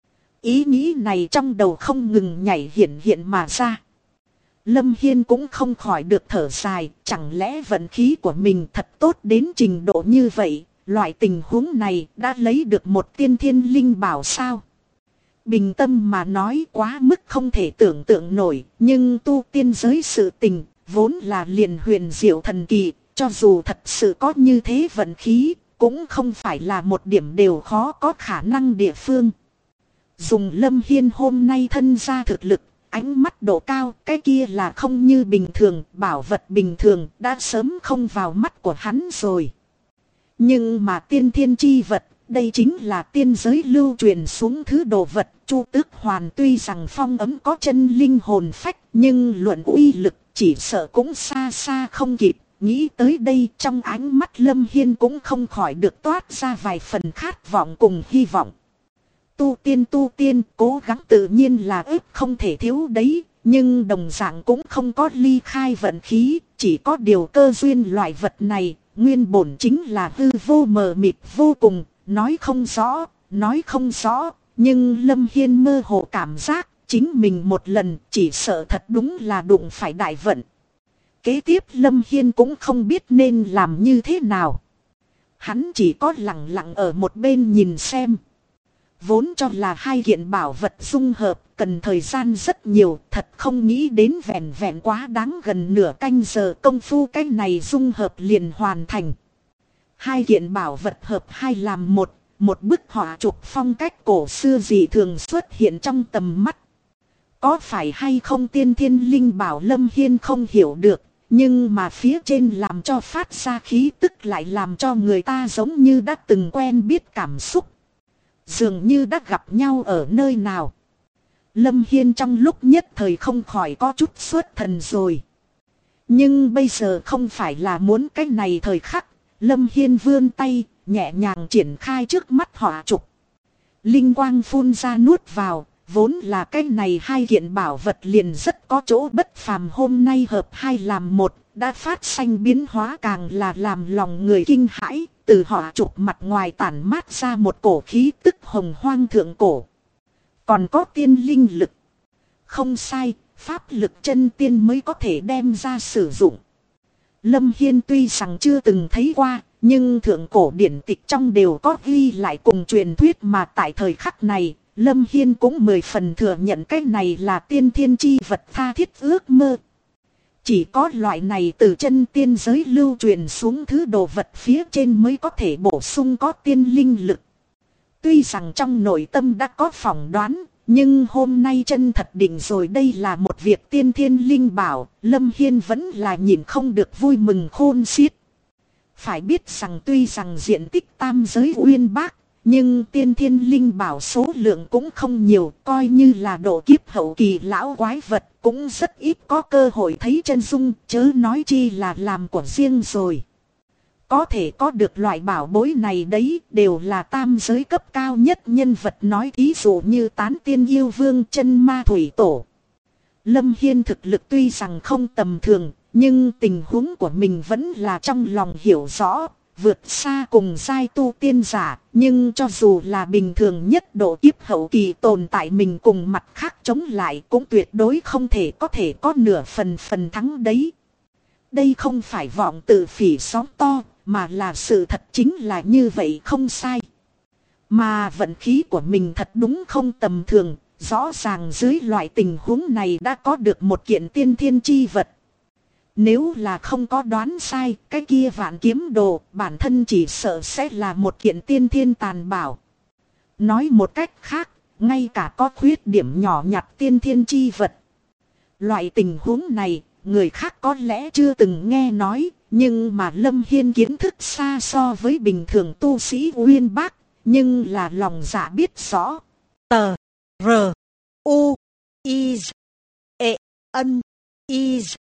Ý nghĩ này trong đầu không ngừng nhảy hiện mà ra. Lâm Hiên cũng không khỏi được thở dài, chẳng lẽ vận khí của mình thật tốt đến trình độ như vậy, loại tình huống này đã lấy được một tiên thiên linh bảo sao? Bình tâm mà nói quá mức không thể tưởng tượng nổi, nhưng tu tiên giới sự tình, vốn là liền huyền diệu thần kỳ, cho dù thật sự có như thế vận khí, cũng không phải là một điểm đều khó có khả năng địa phương. Dùng Lâm Hiên hôm nay thân ra thực lực, ánh mắt độ cao, cái kia là không như bình thường, bảo vật bình thường đã sớm không vào mắt của hắn rồi. Nhưng mà tiên thiên chi vật, đây chính là tiên giới lưu truyền xuống thứ đồ vật. Chu Tước Hoàn tuy rằng phong ấm có chân linh hồn phách, nhưng luận uy lực chỉ sợ cũng xa xa không kịp. Nghĩ tới đây, trong ánh mắt Lâm Hiên cũng không khỏi được toát ra vài phần khát vọng cùng hy vọng. Tu tiên, cố gắng tự nhiên là ếp không thể thiếu đấy, nhưng đồng dạng cũng không có ly khai vận khí, chỉ có điều cơ duyên loại vật này, nguyên bổn chính là hư vô mờ mịt vô cùng, nói không rõ, nhưng Lâm Hiên mơ hồ cảm giác, chính mình một lần chỉ sợ thật đúng là đụng phải đại vận. Kế tiếp Lâm Hiên cũng không biết nên làm như thế nào. Hắn chỉ có lặng lặng ở một bên nhìn xem. Vốn cho là hai kiện bảo vật dung hợp cần thời gian rất nhiều, thật không nghĩ đến vẹn vẹn quá đáng gần nửa canh giờ công phu cái này dung hợp liền hoàn thành. Hai kiện bảo vật hợp hai làm một, một bức họa chụp phong cách cổ xưa dị thường xuất hiện trong tầm mắt. Có phải hay không tiên thiên linh bảo Lâm Hiên không hiểu được, nhưng mà phía trên làm cho phát ra khí tức lại làm cho người ta giống như đã từng quen biết cảm xúc. Dường như đã gặp nhau ở nơi nào. Lâm Hiên trong lúc nhất thời không khỏi có chút xuất thần rồi. Nhưng bây giờ không phải là muốn cái này thời khắc. Lâm Hiên vươn tay, nhẹ nhàng triển khai trước mắt họa trục. Linh quang phun ra nuốt vào, vốn là cái này hai kiện bảo vật liền rất có chỗ bất phàm, hôm nay hợp hai làm một, đã phát sinh biến hóa càng là làm lòng người kinh hãi. Từ họa trục mặt ngoài tản mát ra một cổ khí tức hồng hoang thượng cổ. Còn có tiên linh lực. Không sai, pháp lực chân tiên mới có thể đem ra sử dụng. Lâm Hiên tuy rằng chưa từng thấy qua, nhưng thượng cổ điển tịch trong đều có ghi lại cùng truyền thuyết, mà tại thời khắc này, Lâm Hiên cũng 10 phần thừa nhận cái này là tiên thiên chi vật tha thiết ước mơ. Chỉ có loại này từ chân tiên giới lưu truyền xuống thứ đồ vật phía trên mới có thể bổ sung có tiên linh lực. Tuy rằng trong nội tâm đã có phỏng đoán, nhưng hôm nay chân thật định rồi đây là một việc tiên thiên linh bảo, Lâm Hiên vẫn là nhìn không được vui mừng khôn xiết. Phải biết rằng tuy rằng diện tích tam giới uyên bác, nhưng tiên thiên linh bảo số lượng cũng không nhiều, coi như là độ kiếp hậu kỳ lão quái vật cũng rất ít có cơ hội thấy chân dung, chớ nói chi là làm của riêng rồi. Có thể có được loại bảo bối này đấy đều là tam giới cấp cao nhất nhân vật, nói ví dụ như Tán Tiên Yêu Vương, Chân Ma Thủy Tổ. Lâm Hiên thực lực tuy rằng không tầm thường, nhưng tình huống của mình vẫn là trong lòng hiểu rõ, vượt xa cùng giai tu tiên giả, nhưng cho dù là bình thường nhất độ kiếp hậu kỳ tồn tại, mình cùng mặt khác chống lại cũng tuyệt đối không thể có nửa phần thắng đấy. Đây không phải vọng tự phỉ sóng to, mà là sự thật chính là như vậy không sai. Mà vận khí của mình thật đúng không tầm thường, rõ ràng dưới loại tình huống này đã có được một kiện tiên thiên chi vật. Nếu là không có đoán sai, cái kia vạn kiếm đồ bản thân chỉ sợ sẽ là một kiện tiên thiên tàn bảo. Nói một cách khác, ngay cả có khuyết điểm nhỏ nhặt tiên thiên chi vật. Loại tình huống này, người khác có lẽ chưa từng nghe nói, nhưng mà Lâm Hiên kiến thức xa so với bình thường tu sĩ uyên bác, nhưng là lòng dạ biết rõ. Tờ R U I E N I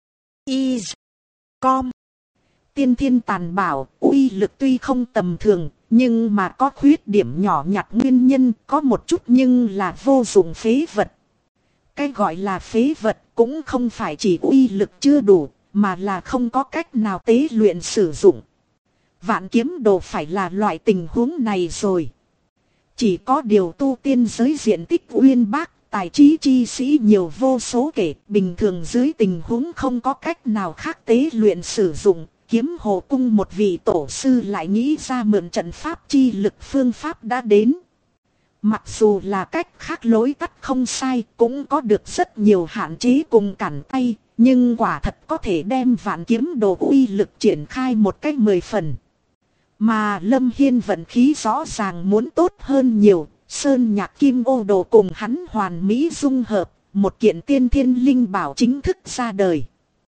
I Com. Tiên thiên tàn bảo, uy lực tuy không tầm thường, nhưng mà có khuyết điểm nhỏ nhặt nguyên nhân, có một chút nhưng là vô dụng phế vật. Cái gọi là phế vật cũng không phải chỉ uy lực chưa đủ, mà là không có cách nào tế luyện sử dụng. Vạn kiếm đồ phải là loại tình huống này rồi. Chỉ có điều tu tiên giới diện tích uyên bác, tài trí chi sĩ nhiều vô số kể, bình thường dưới tình huống không có cách nào khác tế luyện sử dụng. Kiếm Hồ Cung một vị tổ sư lại nghĩ ra mượn trận pháp chi lực phương pháp đã đến. Mặc dù là cách khác lối tắt không sai, cũng có được rất nhiều hạn chế cùng cản tay, nhưng quả thật có thể đem vạn kiếm đồ uy lực triển khai một cách 10 phần. Mà Lâm Hiên vận khí rõ ràng muốn tốt hơn nhiều, sơn nhạc kim ô đồ cùng hắn hoàn mỹ dung hợp, một kiện tiên thiên linh bảo chính thức ra đời.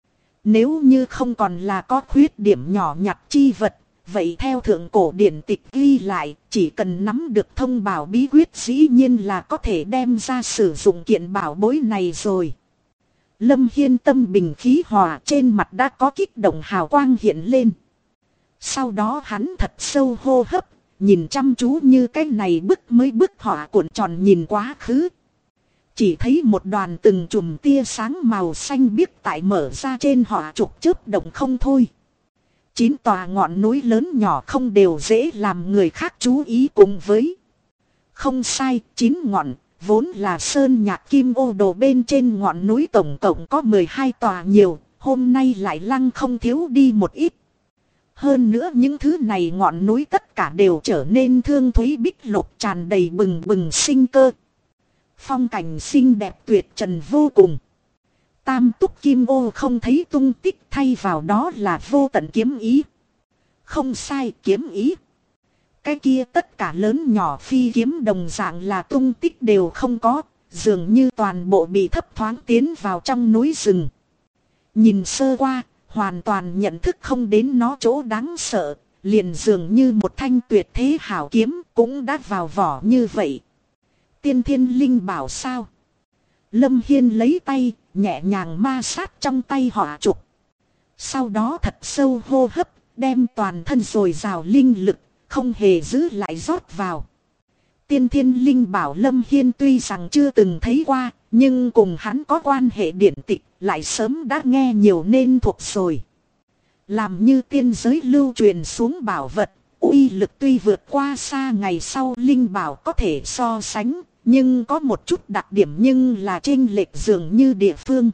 Nếu như không còn là có khuyết điểm nhỏ nhặt chi vật, vậy theo thượng cổ điển tịch ghi lại, chỉ cần nắm được thông bảo bí quyết dĩ nhiên là có thể đem ra sử dụng kiện bảo bối này rồi. Lâm Hiên tâm bình khí hòa, trên mặt đã có kích động hào quang hiện lên. Sau đó hắn thật sâu hô hấp, nhìn chăm chú như cái này bức họa cuộn tròn nhìn quá khứ. Chỉ thấy một đoàn từng chùm tia sáng màu xanh biếc tại mở ra trên họa trục chớp động không thôi. 9 tòa ngọn núi lớn nhỏ không đều dễ làm người khác chú ý cùng với. Không sai, 9 ngọn, vốn là sơn nhạc kim ô đồ bên trên ngọn núi tổng cộng có 12 tòa nhiều, hôm nay lại lăng không thiếu đi một ít. Hơn nữa những thứ này ngọn núi tất cả đều trở nên thương thúy bích lục tràn đầy bừng bừng sinh cơ. Phong cảnh xinh đẹp tuyệt trần vô cùng. Tam túc kim ô không thấy tung tích, thay vào đó là vô tận kiếm ý. Không sai, kiếm ý. Cái kia tất cả lớn nhỏ phi kiếm đồng dạng là tung tích đều không có, dường như toàn bộ bị thấp thoáng tiến vào trong núi rừng. Nhìn sơ qua, hoàn toàn nhận thức không đến nó chỗ đáng sợ, liền dường như một thanh tuyệt thế hảo kiếm cũng đã vào vỏ như vậy. Tiên thiên linh bảo sao? Lâm Hiên lấy tay, nhẹ nhàng ma sát trong tay họa trục. Sau đó thật sâu hô hấp, đem toàn thân dồi dào linh lực, không hề giữ lại rót vào. Tiên thiên linh bảo Lâm Hiên tuy rằng chưa từng thấy qua, nhưng cùng hắn có quan hệ điển tịch, lại sớm đã nghe nhiều nên thuộc rồi. Làm như tiên giới lưu truyền xuống bảo vật, uy lực tuy vượt qua xa ngày sau linh bảo có thể so sánh, nhưng có một chút đặc điểm nhưng là chênh lệch dường như địa phương.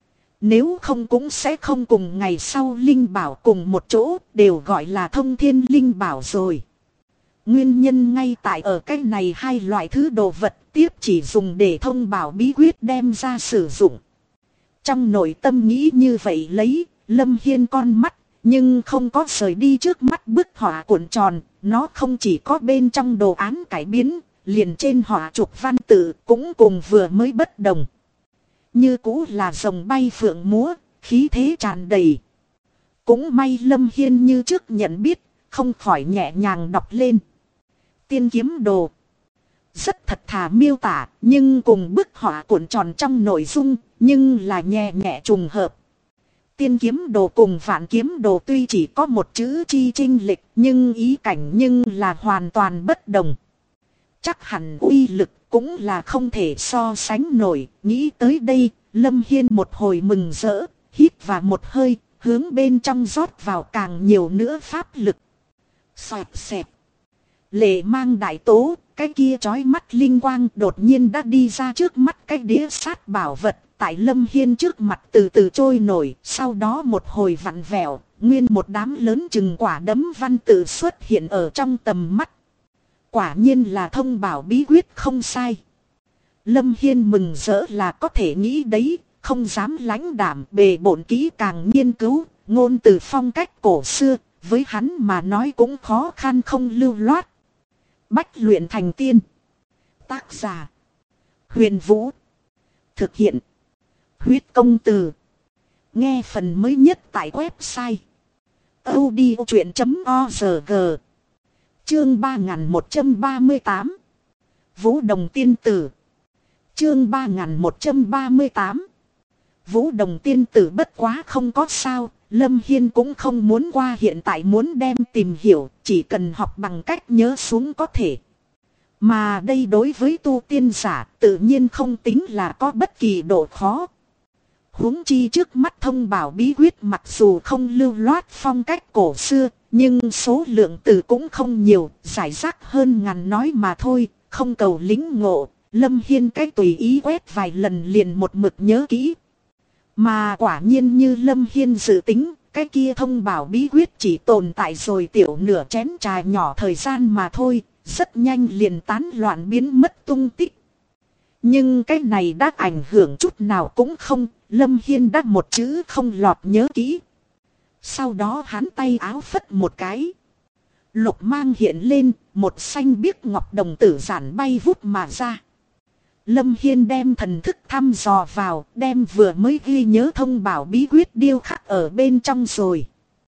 Nếu không cũng sẽ không cùng ngày sau linh bảo cùng một chỗ, đều gọi là thông thiên linh bảo rồi. Nguyên nhân ngay tại ở cái này hai loại thứ đồ vật tiếp chỉ dùng để thông bảo bí quyết đem ra sử dụng. Trong nội tâm nghĩ như vậy lấy, Lâm Hiên con mắt, nhưng không có rời đi trước mắt bức họa cuộn tròn, nó không chỉ có bên trong đồ án cải biến, liền trên họa trục văn tự cũng cùng vừa mới bất đồng. Như cũ là rồng bay phượng múa, khí thế tràn đầy. Cũng may Lâm Hiên như trước nhận biết, không khỏi nhẹ nhàng đọc lên. Tiên kiếm đồ. Rất thật thà miêu tả, nhưng cùng bức họa cuộn tròn trong nội dung, nhưng là nhẹ nhẹ trùng hợp. Tiên kiếm đồ cùng vạn kiếm đồ tuy chỉ có một chữ chi chênh lệch, nhưng ý cảnh nhưng là hoàn toàn bất đồng. Chắc hẳn uy lực cũng là không thể so sánh nổi. Nghĩ tới đây, Lâm Hiên một hồi mừng rỡ, hít vào một hơi, hướng bên trong rót vào càng nhiều nữa pháp lực. Xoẹt xẹt. Lệ mang đại tố, cái kia chói mắt linh quang đột nhiên đã đi ra trước mắt cái đĩa sát bảo vật. Tại Lâm Hiên trước mặt từ từ trôi nổi, sau đó một hồi vặn vẹo, nguyên một đám lớn chừng quả đấm văn tự xuất hiện ở trong tầm mắt. Quả nhiên là thông bảo bí quyết không sai. Lâm Hiên mừng rỡ là có thể nghĩ đấy, không dám lãnh đạm, bề bộn kỹ càng nghiên cứu, ngôn từ phong cách cổ xưa, với hắn mà nói cũng khó khăn không lưu loát. Bách luyện thành tiên. Tác giả: Huyền Vũ. Thực hiện: Huyết Công Từ. Nghe phần mới nhất tại website audiochuyện.org. Chương 3138. Vũ Đồng Tiên Tử. Chương 3138. Vũ Đồng Tiên Tử bất quá không có sao, Lâm Hiên cũng không muốn qua, hiện tại muốn đem tìm hiểu, chỉ cần học bằng cách nhớ xuống có thể. Mà đây đối với tu tiên giả tự nhiên không tính là có bất kỳ độ khó. Huống chi trước mắt thông bảo bí quyết mặc dù không lưu loát phong cách cổ xưa, nhưng số lượng từ cũng không nhiều, giải rác hơn ngàn nói mà thôi, không cầu lĩnh ngộ. Lâm Hiên cái tùy ý quét vài lần liền một mực nhớ kỹ. Mà quả nhiên như Lâm Hiên dự tính, cái kia thông bảo bí quyết chỉ tồn tại rồi tiểu nửa chén trà nhỏ thời gian mà thôi, rất nhanh liền tán loạn biến mất tung tích. Nhưng cái này đã ảnh hưởng chút nào cũng không, Lâm Hiên đã một chữ không lọt nhớ kỹ. Sau đó hắn tay áo phất một cái. Lục mang hiện lên, một xanh biếc ngọc đồng tử giản bay vút mà ra. Lâm Hiên đem thần thức thăm dò vào, đem vừa mới ghi nhớ thông bảo bí quyết điêu khắc ở bên trong rồi.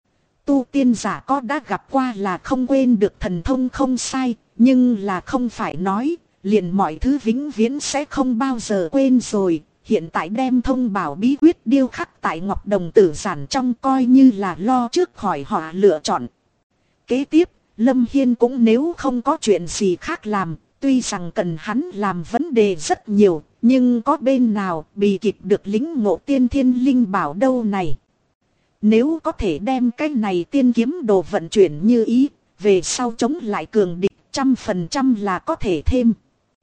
Tu tiên giả có đã gặp qua là không quên được thần thông không sai, nhưng là không phải nói, liền mọi thứ vĩnh viễn sẽ không bao giờ quên rồi. Hiện tại đem thông bảo bí quyết điêu khắc tại ngọc đồng tử giản trong coi như là lo trước khỏi họ lựa chọn. Kế tiếp, Lâm Hiên cũng nếu không có chuyện gì khác làm, tuy rằng cần hắn làm vấn đề rất nhiều, nhưng có bên nào bị kịp được lính ngộ tiên thiên linh bảo đâu này. Nếu có thể đem cái này tiên kiếm đồ vận chuyển như ý, về sau chống lại cường địch 100% là có thể thêm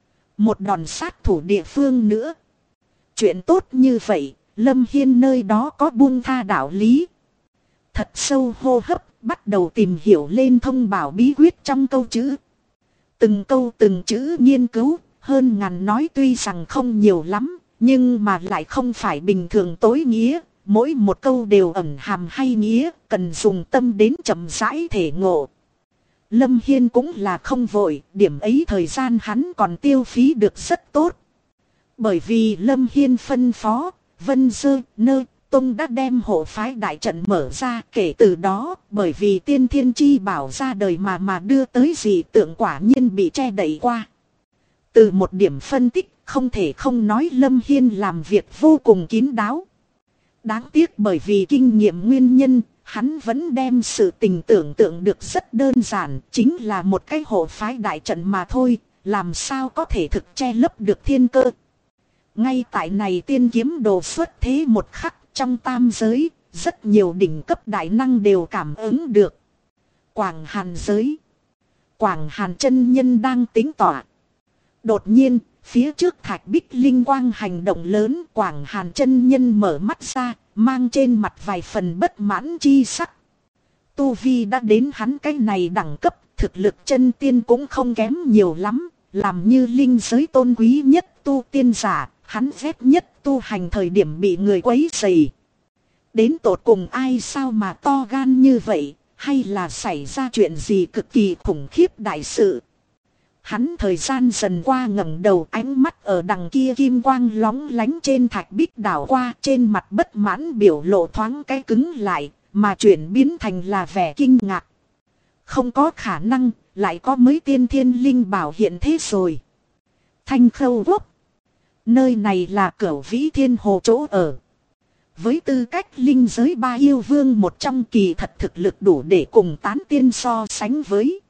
một đòn sát thủ địa phương nữa. Chuyện tốt như vậy, Lâm Hiên nơi đó có buông tha đạo lý. Thật sâu hô hấp, bắt đầu tìm hiểu lên thông bảo bí quyết trong câu chữ. Từng câu từng chữ nghiên cứu, hơn ngàn nói tuy rằng không nhiều lắm, nhưng mà lại không phải bình thường tối nghĩa. Mỗi một câu đều ẩn hàm hay nghĩa, cần dùng tâm đến chậm rãi thể ngộ. Lâm Hiên cũng là không vội, điểm ấy thời gian hắn còn tiêu phí được rất tốt. Bởi vì Lâm Hiên phân phó, Vân Dơ Nơ Tông đã đem hộ phái đại trận mở ra. Kể từ đó, bởi vì tiên thiên chi bảo ra đời mà đưa tới dị tượng quả nhiên bị che đậy qua. Từ một điểm phân tích, không thể không nói Lâm Hiên làm việc vô cùng kín đáo. Đáng tiếc bởi vì kinh nghiệm nguyên nhân, hắn vẫn đem sự tình tưởng tượng được rất đơn giản, chính là một cái hộ phái đại trận mà thôi, làm sao có thể thực che lấp được thiên cơ. Ngay tại này tiên kiếm đồ xuất thế một khắc, trong tam giới, rất nhiều đỉnh cấp đại năng đều cảm ứng được. Quảng Hàn giới. Quảng Hàn chân nhân đang tính tỏa. Đột nhiên, phía trước thạch bích linh quang hành động lớn, Quảng Hàn chân nhân mở mắt ra, mang trên mặt vài phần bất mãn chi sắc. Tu vi đã đến hắn cái này đẳng cấp, thực lực chân tiên cũng không kém nhiều lắm, làm như linh giới tôn quý nhất tu tiên giả, hắn ghét nhất tu hành thời điểm bị người quấy rầy. Đến tột cùng ai sao mà to gan như vậy, hay là xảy ra chuyện gì cực kỳ khủng khiếp đại sự. Hắn thời gian dần qua ngẩng đầu, ánh mắt ở đằng kia kim quang lóng lánh trên thạch bích đảo qua, trên mặt bất mãn biểu lộ thoáng cái cứng lại, mà chuyển biến thành là vẻ kinh ngạc. Không có khả năng, lại có mấy tiên thiên linh bảo hiện thế rồi. Thanh Khâu Quốc. Nơi này là Cửu Vĩ Thiên Hồ chỗ ở. Với tư cách linh giới ba yêu vương một trong, kỳ thật thực lực đủ để cùng tán tiên so sánh với.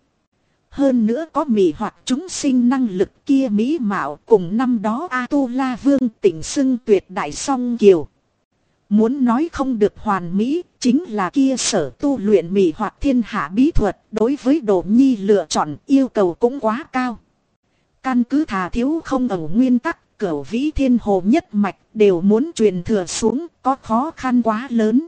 Hơn nữa có mị hoặc chúng sinh năng lực kia mỹ mạo, cùng năm đó A-tu-la vương tỉnh xưng tuyệt đại song kiều. Muốn nói không được hoàn mỹ, chính là kia sở tu luyện mị hoặc thiên hạ bí thuật, đối với Đỗ Nhi lựa chọn yêu cầu cũng quá cao. Căn cứ thà thiếu không ở nguyên tắc, Cửu Vĩ Thiên Hồ nhất mạch đều muốn truyền thừa xuống, có khó khăn quá lớn.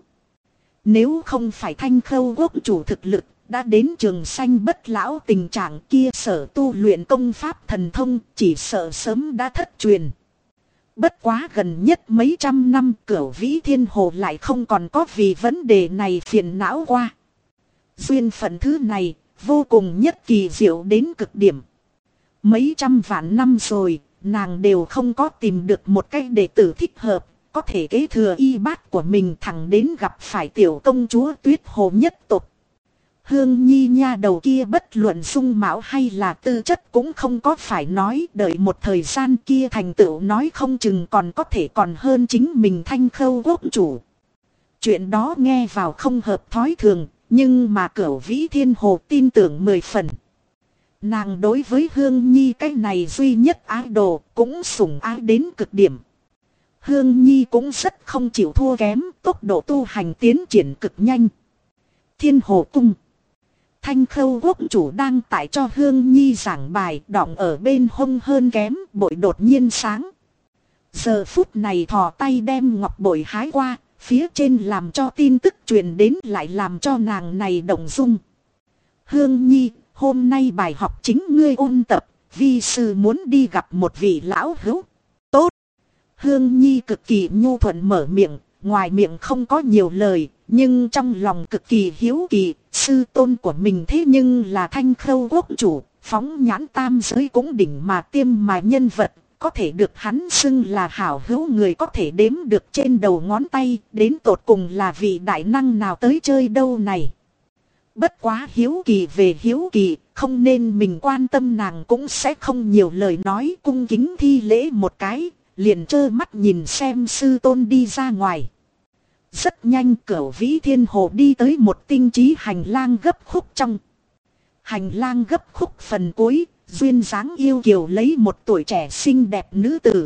Nếu không phải Thanh Khâu Quốc chủ thực lực đã đến trường sanh bất lão tình trạng, kia sở tu luyện công pháp thần thông chỉ sợ sớm đã thất truyền. Bất quá gần nhất mấy trăm năm Cửu Vĩ Thiên Hồ lại không còn có vì vấn đề này phiền não qua. Duyên phận thứ này vô cùng nhất kỳ diệu đến cực điểm. Mấy trăm vạn năm rồi, nàng đều không có tìm được một cái đệ tử thích hợp, có thể kế thừa y bát của mình, thẳng đến gặp phải tiểu công chúa Tuyết Hồ nhất tộc. Hương Nhi nha đầu kia bất luận dung mạo hay là tư chất cũng không có phải nói, đợi một thời gian kia thành tựu nói không chừng còn có thể còn hơn chính mình Thanh Khâu quốc chủ. Chuyện đó nghe vào không hợp thói thường, nhưng mà Cửu Vĩ Thiên Hồ tin tưởng 10 phần. Nàng đối với Hương Nhi cái này duy nhất ái đồ cũng sủng ái đến cực điểm. Hương Nhi cũng rất không chịu thua kém, tốc độ tu hành tiến triển cực nhanh. Thiên Hồ Cung. Thanh Khâu quốc chủ đang tại cho Hương Nhi giảng bài, đọng ở bên hông hơn kém, bội đột nhiên sáng. Giờ phút này thò tay đem ngọc bội hái qua, phía trên làm cho tin tức truyền đến lại làm cho nàng này động dung. Hương Nhi, hôm nay bài học chính ngươi ôn tập, vi sư muốn đi gặp một vị lão hữu. Tốt. Hương Nhi cực kỳ nhu thuận mở miệng, ngoài miệng không có nhiều lời, nhưng trong lòng cực kỳ hiếu kỳ, sư tôn của mình thế nhưng là Thanh Khâu quốc chủ, phóng nhãn tam giới cũng đỉnh mà tiêm mà nhân vật, có thể được hắn xưng là hảo hữu người có thể đếm được trên đầu ngón tay, đến tột cùng là vị đại năng nào tới chơi đâu này. Bất quá hiếu kỳ về hiếu kỳ, không nên mình quan tâm nàng cũng sẽ không nhiều lời nói, cung kính thi lễ một cái, liền trơ mắt nhìn xem sư tôn đi ra ngoài. Rất nhanh Cửu Vĩ Thiên Hồ đi tới một tinh trí hành lang gấp khúc trong. Hành lang gấp khúc phần cuối, duyên dáng yêu kiều lấy một tuổi trẻ xinh đẹp nữ tử.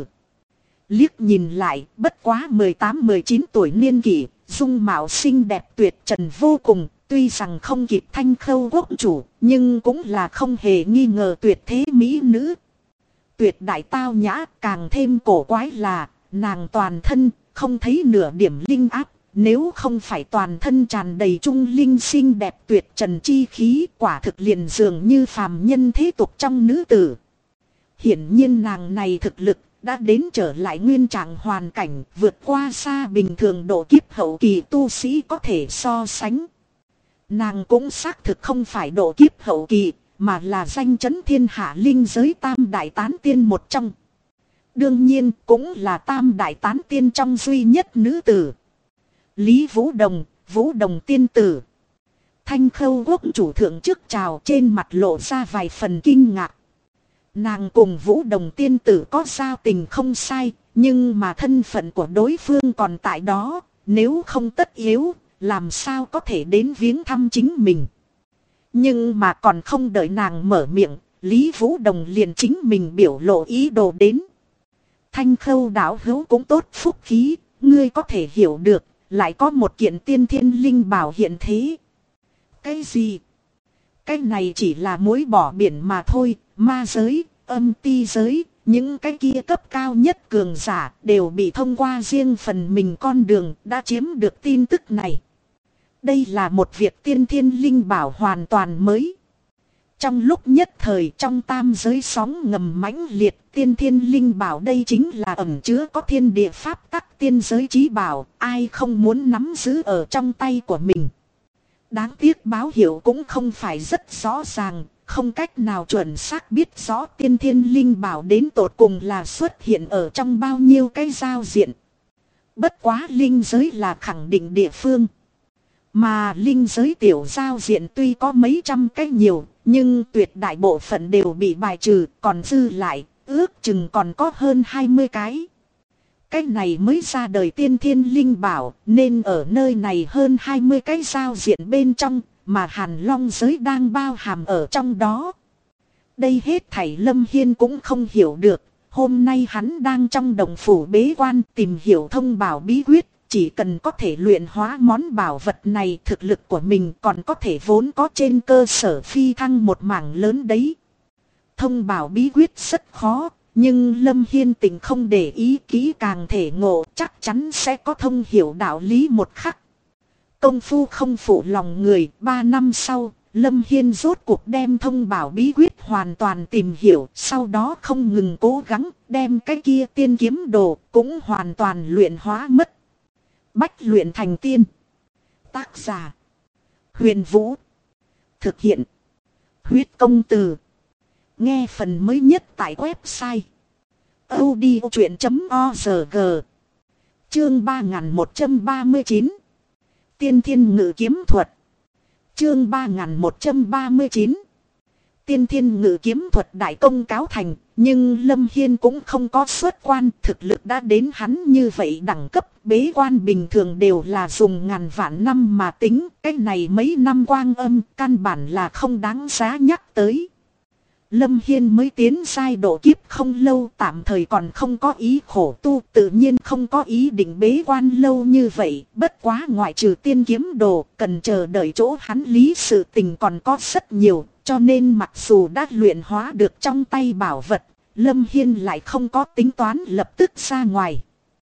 Liếc nhìn lại, bất quá 18-19 tuổi niên kỷ, dung mạo xinh đẹp tuyệt trần vô cùng, tuy rằng không kịp Thanh Khâu quốc chủ, nhưng cũng là không hề nghi ngờ tuyệt thế mỹ nữ. Tuyệt đại tao nhã, càng thêm cổ quái là, nàng toàn thân, không thấy nửa điểm linh áp. Nếu không phải toàn thân tràn đầy trung linh xinh đẹp tuyệt trần chi khí, quả thực liền dường như phàm nhân thế tục trong nữ tử. Hiển nhiên nàng này thực lực đã đến trở lại nguyên trạng hoàn cảnh, vượt qua xa bình thường độ kiếp hậu kỳ tu sĩ có thể so sánh. Nàng cũng xác thực không phải độ kiếp hậu kỳ, mà là danh chấn thiên hạ linh giới tam đại tán tiên một trong. Đương nhiên cũng là tam đại tán tiên trong duy nhất nữ tử. Lý Vũ Đồng, Vũ Đồng tiên tử. Thanh Khâu quốc chủ thượng trước chào, trên mặt lộ ra vài phần kinh ngạc. Nàng cùng Vũ Đồng tiên tử có giao tình không sai, nhưng mà thân phận của đối phương còn tại đó, nếu không tất yếu, làm sao có thể đến viếng thăm chính mình. Nhưng mà còn không đợi nàng mở miệng, Lý Vũ Đồng liền chính mình biểu lộ ý đồ đến. Thanh Khâu đạo hữu cũng tốt phúc khí, ngươi có thể hiểu được. Lại có một kiện tiên thiên linh bảo hiện thế. Cái gì? Cái này chỉ là muối bỏ biển mà thôi. Ma giới, âm ti giới, những cái kia cấp cao nhất cường giả đều bị thông qua riêng phần mình con đường đã chiếm được tin tức này. Đây là một việc tiên thiên linh bảo hoàn toàn mới. Trong lúc nhất thời trong tam giới sóng ngầm mãnh liệt, tiên thiên linh bảo đây chính là ẩn chứa có thiên địa pháp tắc tiên giới chí bảo, ai không muốn nắm giữ ở trong tay của mình. Đáng tiếc báo hiệu cũng không phải rất rõ ràng, không cách nào chuẩn xác biết rõ tiên thiên linh bảo đến tột cùng là xuất hiện ở trong bao nhiêu cái giao diện. Bất quá linh giới là khẳng định địa phương. Mà linh giới tiểu giao diện tuy có mấy trăm cái nhiều, nhưng tuyệt đại bộ phận đều bị bài trừ, còn dư lại, ước chừng còn có hơn 20 cái. Cái này mới ra đời tiên thiên linh bảo, nên ở nơi này hơn 20 cái giao diện bên trong, mà Hàn Long giới đang bao hàm ở trong đó. Đây hết thảy Lâm Hiên cũng không hiểu được, hôm nay hắn đang trong đồng phủ bế quan tìm hiểu thông bảo bí quyết. Chỉ cần có thể luyện hóa món bảo vật này, thực lực của mình còn có thể vốn có trên cơ sở phi thăng một mảng lớn đấy. Thông bảo bí quyết rất khó, nhưng Lâm Hiên tình không để ý kỹ càng thể ngộ, chắc chắn sẽ có thông hiểu đạo lý một khắc. Công phu không phụ lòng người, 3 năm sau, Lâm Hiên rốt cuộc đem thông bảo bí quyết hoàn toàn tìm hiểu, sau đó không ngừng cố gắng đem cái kia tiên kiếm đồ cũng hoàn toàn luyện hóa mất. Bách luyện thành tiên. Tác giả Huyền Vũ. Thực hiện Huyết Công Từ. Nghe phần mới nhất tại website audiochuyện.org. Chương 3139 Tiên Thiên Ngự Kiếm Thuật. Chương 3139 Tiên Thiên Ngự Kiếm Thuật đại công cáo thành, nhưng Lâm Hiên cũng không có xuất quan, thực lực đã đến hắn như vậy đẳng cấp, bế quan bình thường đều là dùng ngàn vạn năm mà tính, cái này mấy năm quang âm, căn bản là không đáng giá nhắc tới. Lâm Hiên mới tiến giai độ kiếp không lâu, tạm thời còn không có ý khổ tu, tự nhiên không có ý định bế quan lâu như vậy, bất quá ngoại trừ tiên kiếm đồ, cần chờ đợi chỗ hắn lý sự tình còn có rất nhiều, cho nên mặc dù đã luyện hóa được trong tay bảo vật, Lâm Hiên lại không có tính toán lập tức ra ngoài.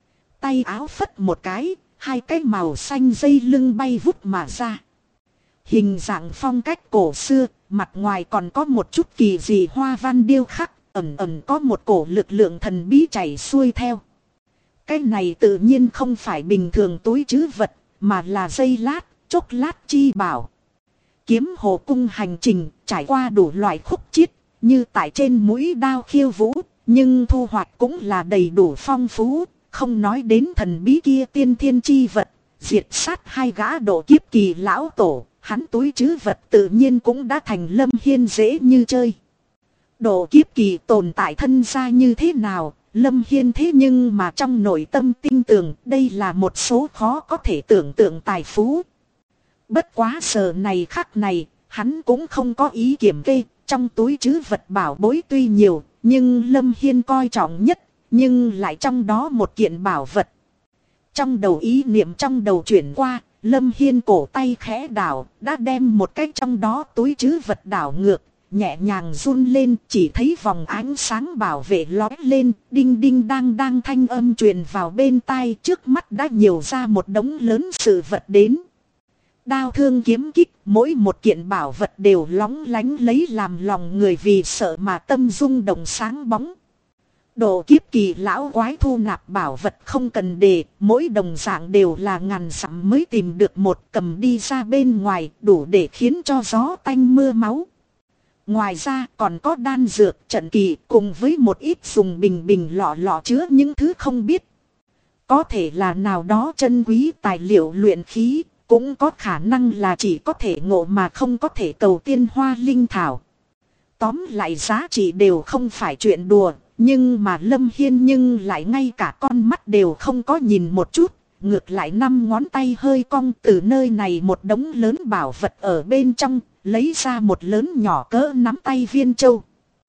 Tay áo phất một cái, hai cái màu xanh dây lưng bay vút mà ra. Hình dạng phong cách cổ xưa, mặt ngoài còn có một chút kỳ dị hoa văn điêu khắc, ẩn ẩn có một cổ lực lượng thần bí chảy xuôi theo. Cái này tự nhiên không phải bình thường túi trữ vật, mà là dây lát, chốc lát chi bảo. Kiếm hồ cung hành trình, trải qua đủ loại khúc chiết, như tại trên mũi đao khiêu vũ, nhưng thu hoạch cũng là đầy đủ phong phú, không nói đến thần bí kia tiên thiên chi vật, diệt sát hai gã độ kiếp kỳ lão tổ. Hắn túi trữ vật tự nhiên cũng đã thành Lâm Hiên dễ như chơi. Độ kiếp kỳ tồn tại thân ra như thế nào, Lâm Hiên thế nhưng mà trong nội tâm tin tưởng đây là một số khó có thể tưởng tượng tài phú. Bất quá giờ này khắc này, hắn cũng không có ý kiểm kê, trong túi trữ vật bảo bối tuy nhiều, nhưng Lâm Hiên coi trọng nhất, nhưng lại trong đó một kiện bảo vật. Trong đầu ý niệm trong đầu chuyển qua, Lâm Hiên cổ tay khẽ đảo, đã đem một cái trong đó túi trữ vật đảo ngược, nhẹ nhàng run lên, chỉ thấy vòng ánh sáng bảo vệ lóe lên, đinh đinh đang thanh âm truyền vào bên tai, trước mắt đã nhiều ra một đống lớn sự vật đến. Đao thương kiếm kích, mỗi một kiện bảo vật đều lóng lánh lấy làm lòng người vì sợ mà tâm rung động sáng bóng. Độ kiếp kỳ lão quái thu nạp bảo vật không cần đề, mỗi đồng dạng đều là ngàn dặm mới tìm được một, cầm đi ra bên ngoài đủ để khiến cho gió tanh mưa máu. Ngoài ra còn có đan dược trận kỳ cùng với một ít dùng bình bình lọ lọ chứa những thứ không biết. Có thể là nào đó chân quý tài liệu luyện khí, cũng có khả năng là chỉ có thể ngộ mà không có thể cầu tiên hoa linh thảo. Tóm lại giá trị đều không phải chuyện đùa. Nhưng mà Lâm Hiên nhưng lại ngay cả con mắt đều không có nhìn một chút, ngược lại 5 ngón tay hơi cong từ nơi này một đống lớn bảo vật ở bên trong, lấy ra một lớn nhỏ cỡ nắm tay viên châu.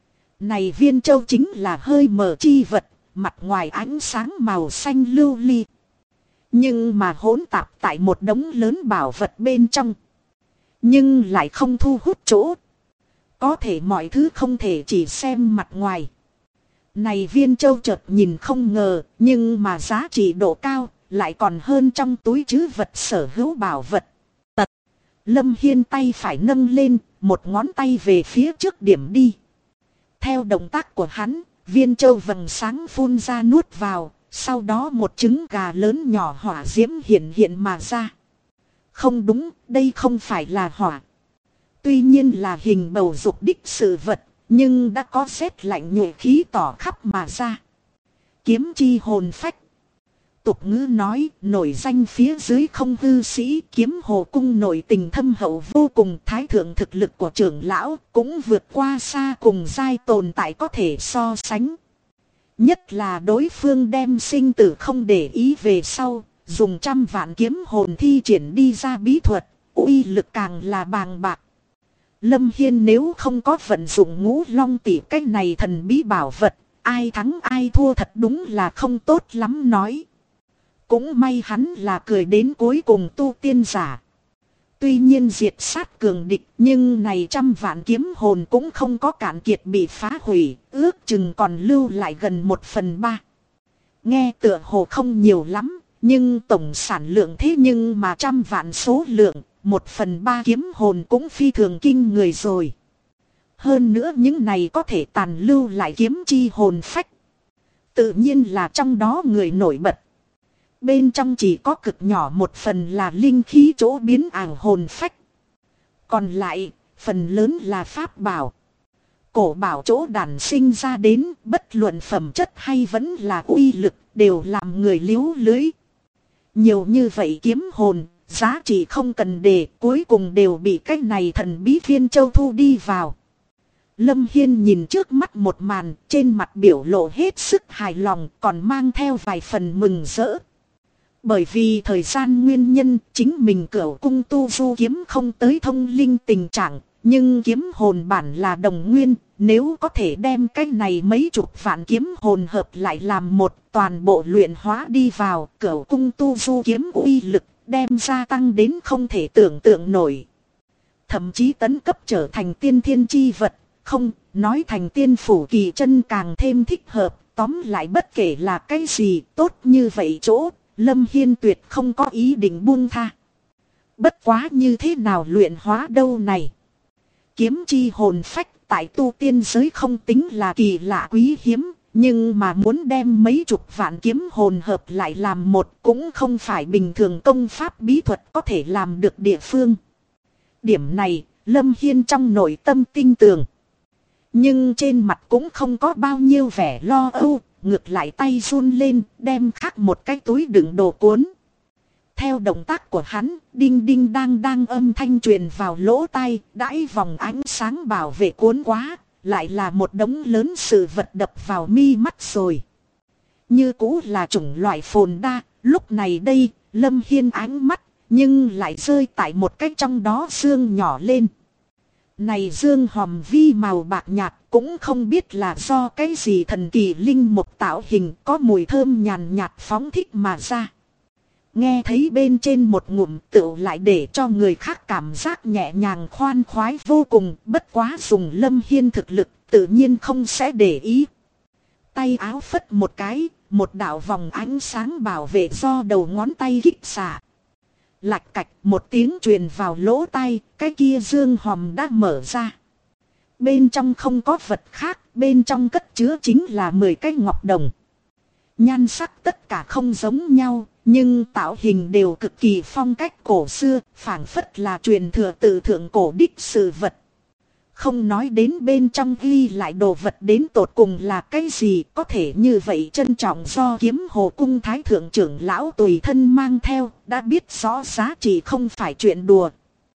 Này viên châu chính là hơi mờ chi vật, mặt ngoài ánh sáng màu xanh lưu ly. Nhưng mà hỗn tạp tại một đống lớn bảo vật bên trong. Nhưng lại không thu hút chỗ. Có thể mọi thứ không thể chỉ xem mặt ngoài. Này viên châu chợt nhìn không ngờ, nhưng mà giá trị độ cao, lại còn hơn trong túi trữ vật sở hữu bảo vật. Tật. Lâm Hiên tay phải nâng lên, một ngón tay về phía trước điểm đi. Theo động tác của hắn, viên châu vầng sáng phun ra nuốt vào, sau đó một trứng gà lớn nhỏ hỏa diễm hiện mà ra. Không đúng, đây không phải là hỏa. Tuy nhiên là hình bầu dục đích sự vật. Nhưng đã có rét lạnh nhuệ khí tỏ khắp mà ra. Kiếm chi hồn phách. Tục ngữ nói nổi danh phía dưới không hư sĩ, kiếm hồ cung nội tình thâm hậu vô cùng, thái thượng thực lực của trưởng lão cũng vượt qua xa cùng giai tồn tại có thể so sánh. Nhất là đối phương đem sinh tử không để ý về sau, dùng trăm vạn kiếm hồn thi triển đi ra bí thuật, uy lực càng là bàng bạc. Lâm Hiên nếu không có vận dụng ngũ long tỷ cách này thần bí bảo vật, ai thắng ai thua thật đúng là không tốt lắm nói. Cũng may hắn là cười đến cuối cùng tu tiên giả. Tuy nhiên diệt sát cường địch, nhưng này trăm vạn kiếm hồn cũng không có cạn kiệt bị phá hủy, ước chừng còn lưu lại gần 1/3. Nghe tựa hồ không nhiều lắm, nhưng tổng sản lượng thế nhưng mà trăm vạn số lượng, 1/3 kiếm hồn cũng phi thường kinh người rồi. Hơn nữa những này có thể tàn lưu lại kiếm chi hồn phách. Tự nhiên là trong đó người nổi bật. Bên trong chỉ có cực nhỏ một phần là linh khí chỗ biến ảo hồn phách. Còn lại, phần lớn là pháp bảo. Cổ bảo chỗ đản sinh ra đến, bất luận phẩm chất hay vẫn là uy lực, đều làm người liếu lưới. Nhiều như vậy kiếm hồn, giá trị không cần đề, cuối cùng đều bị cái này thần bí Viên Châu thu đi vào. Lâm Hiên nhìn trước mắt một màn, trên mặt biểu lộ hết sức hài lòng, còn mang theo vài phần mừng rỡ. Bởi vì thời gian nguyên nhân, chính mình Cửu Cung tu du kiếm không tới thông linh tình trạng, nhưng kiếm hồn bản là đồng nguyên, nếu có thể đem cái này mấy chục vạn kiếm hồn hợp lại làm một, toàn bộ luyện hóa đi vào, Cửu Cung tu du kiếm uy lực, đem gia tăng đến không thể tưởng tượng nổi. Thậm chí tấn cấp trở thành tiên thiên chi vật, không, nói thành tiên phủ kỳ chân càng thêm thích hợp, tóm lại bất kể là cái gì tốt như vậy chỗ, Lâm Hiên tuyệt không có ý định buông tha. Bất quá như thế nào luyện hóa đâu này. Kiếm chi hồn phách tại tu tiên giới không tính là kỳ lạ quý hiếm, nhưng mà muốn đem mấy chục vạn kiếm hồn hợp lại làm một cũng không phải bình thường công pháp bí thuật có thể làm được địa phương. Điểm này, Lâm Hiên trong nội tâm tin tưởng. Nhưng trên mặt cũng không có bao nhiêu vẻ lo âu, ngược lại tay run lên, đem khắc một cái túi đựng đồ cuốn. Theo động tác của hắn, đinh đinh đang âm thanh truyền vào lỗ tai, đãi vòng ánh sáng bảo vệ cuốn quá, lại là một đống lớn sự vật đập vào mi mắt rồi. Như cũ là chủng loại phồn đa, lúc này đây, Lâm Hiên ánh mắt, nhưng lại rơi tại một cái trong đó xương nhỏ lên. Này dương hòm vi màu bạc nhạt, cũng không biết là do cái gì thần kỳ linh mục tạo hình, có mùi thơm nhàn nhạt phóng thích mà ra. Nghe thấy bên trên một ngụm tựu lại để cho người khác cảm giác nhẹ nhàng khoan khoái vô cùng, bất quá dùng Lâm Hiên thực lực tự nhiên không sẽ để ý. Tay áo phất một cái, một đạo vòng ánh sáng bảo vệ do đầu ngón tay kích xạ. Lạch cạch một tiếng truyền vào lỗ tai, cái kia dương hòm đã mở ra. Bên trong không có vật khác, bên trong cất chứa chính là 10 cái ngọc đồng. Nhan sắc tất cả không giống nhau, nhưng tạo hình đều cực kỳ phong cách cổ xưa, phảng phất là truyền thừa từ thượng cổ đích sự vật. Không nói đến bên trong ghi lại đồ vật đến tột cùng là cái gì, có thể như vậy trân trọng do Kiếm Hồ Cung Thái Thượng trưởng lão tùy thân mang theo, đã biết rõ giá trị không phải chuyện đùa.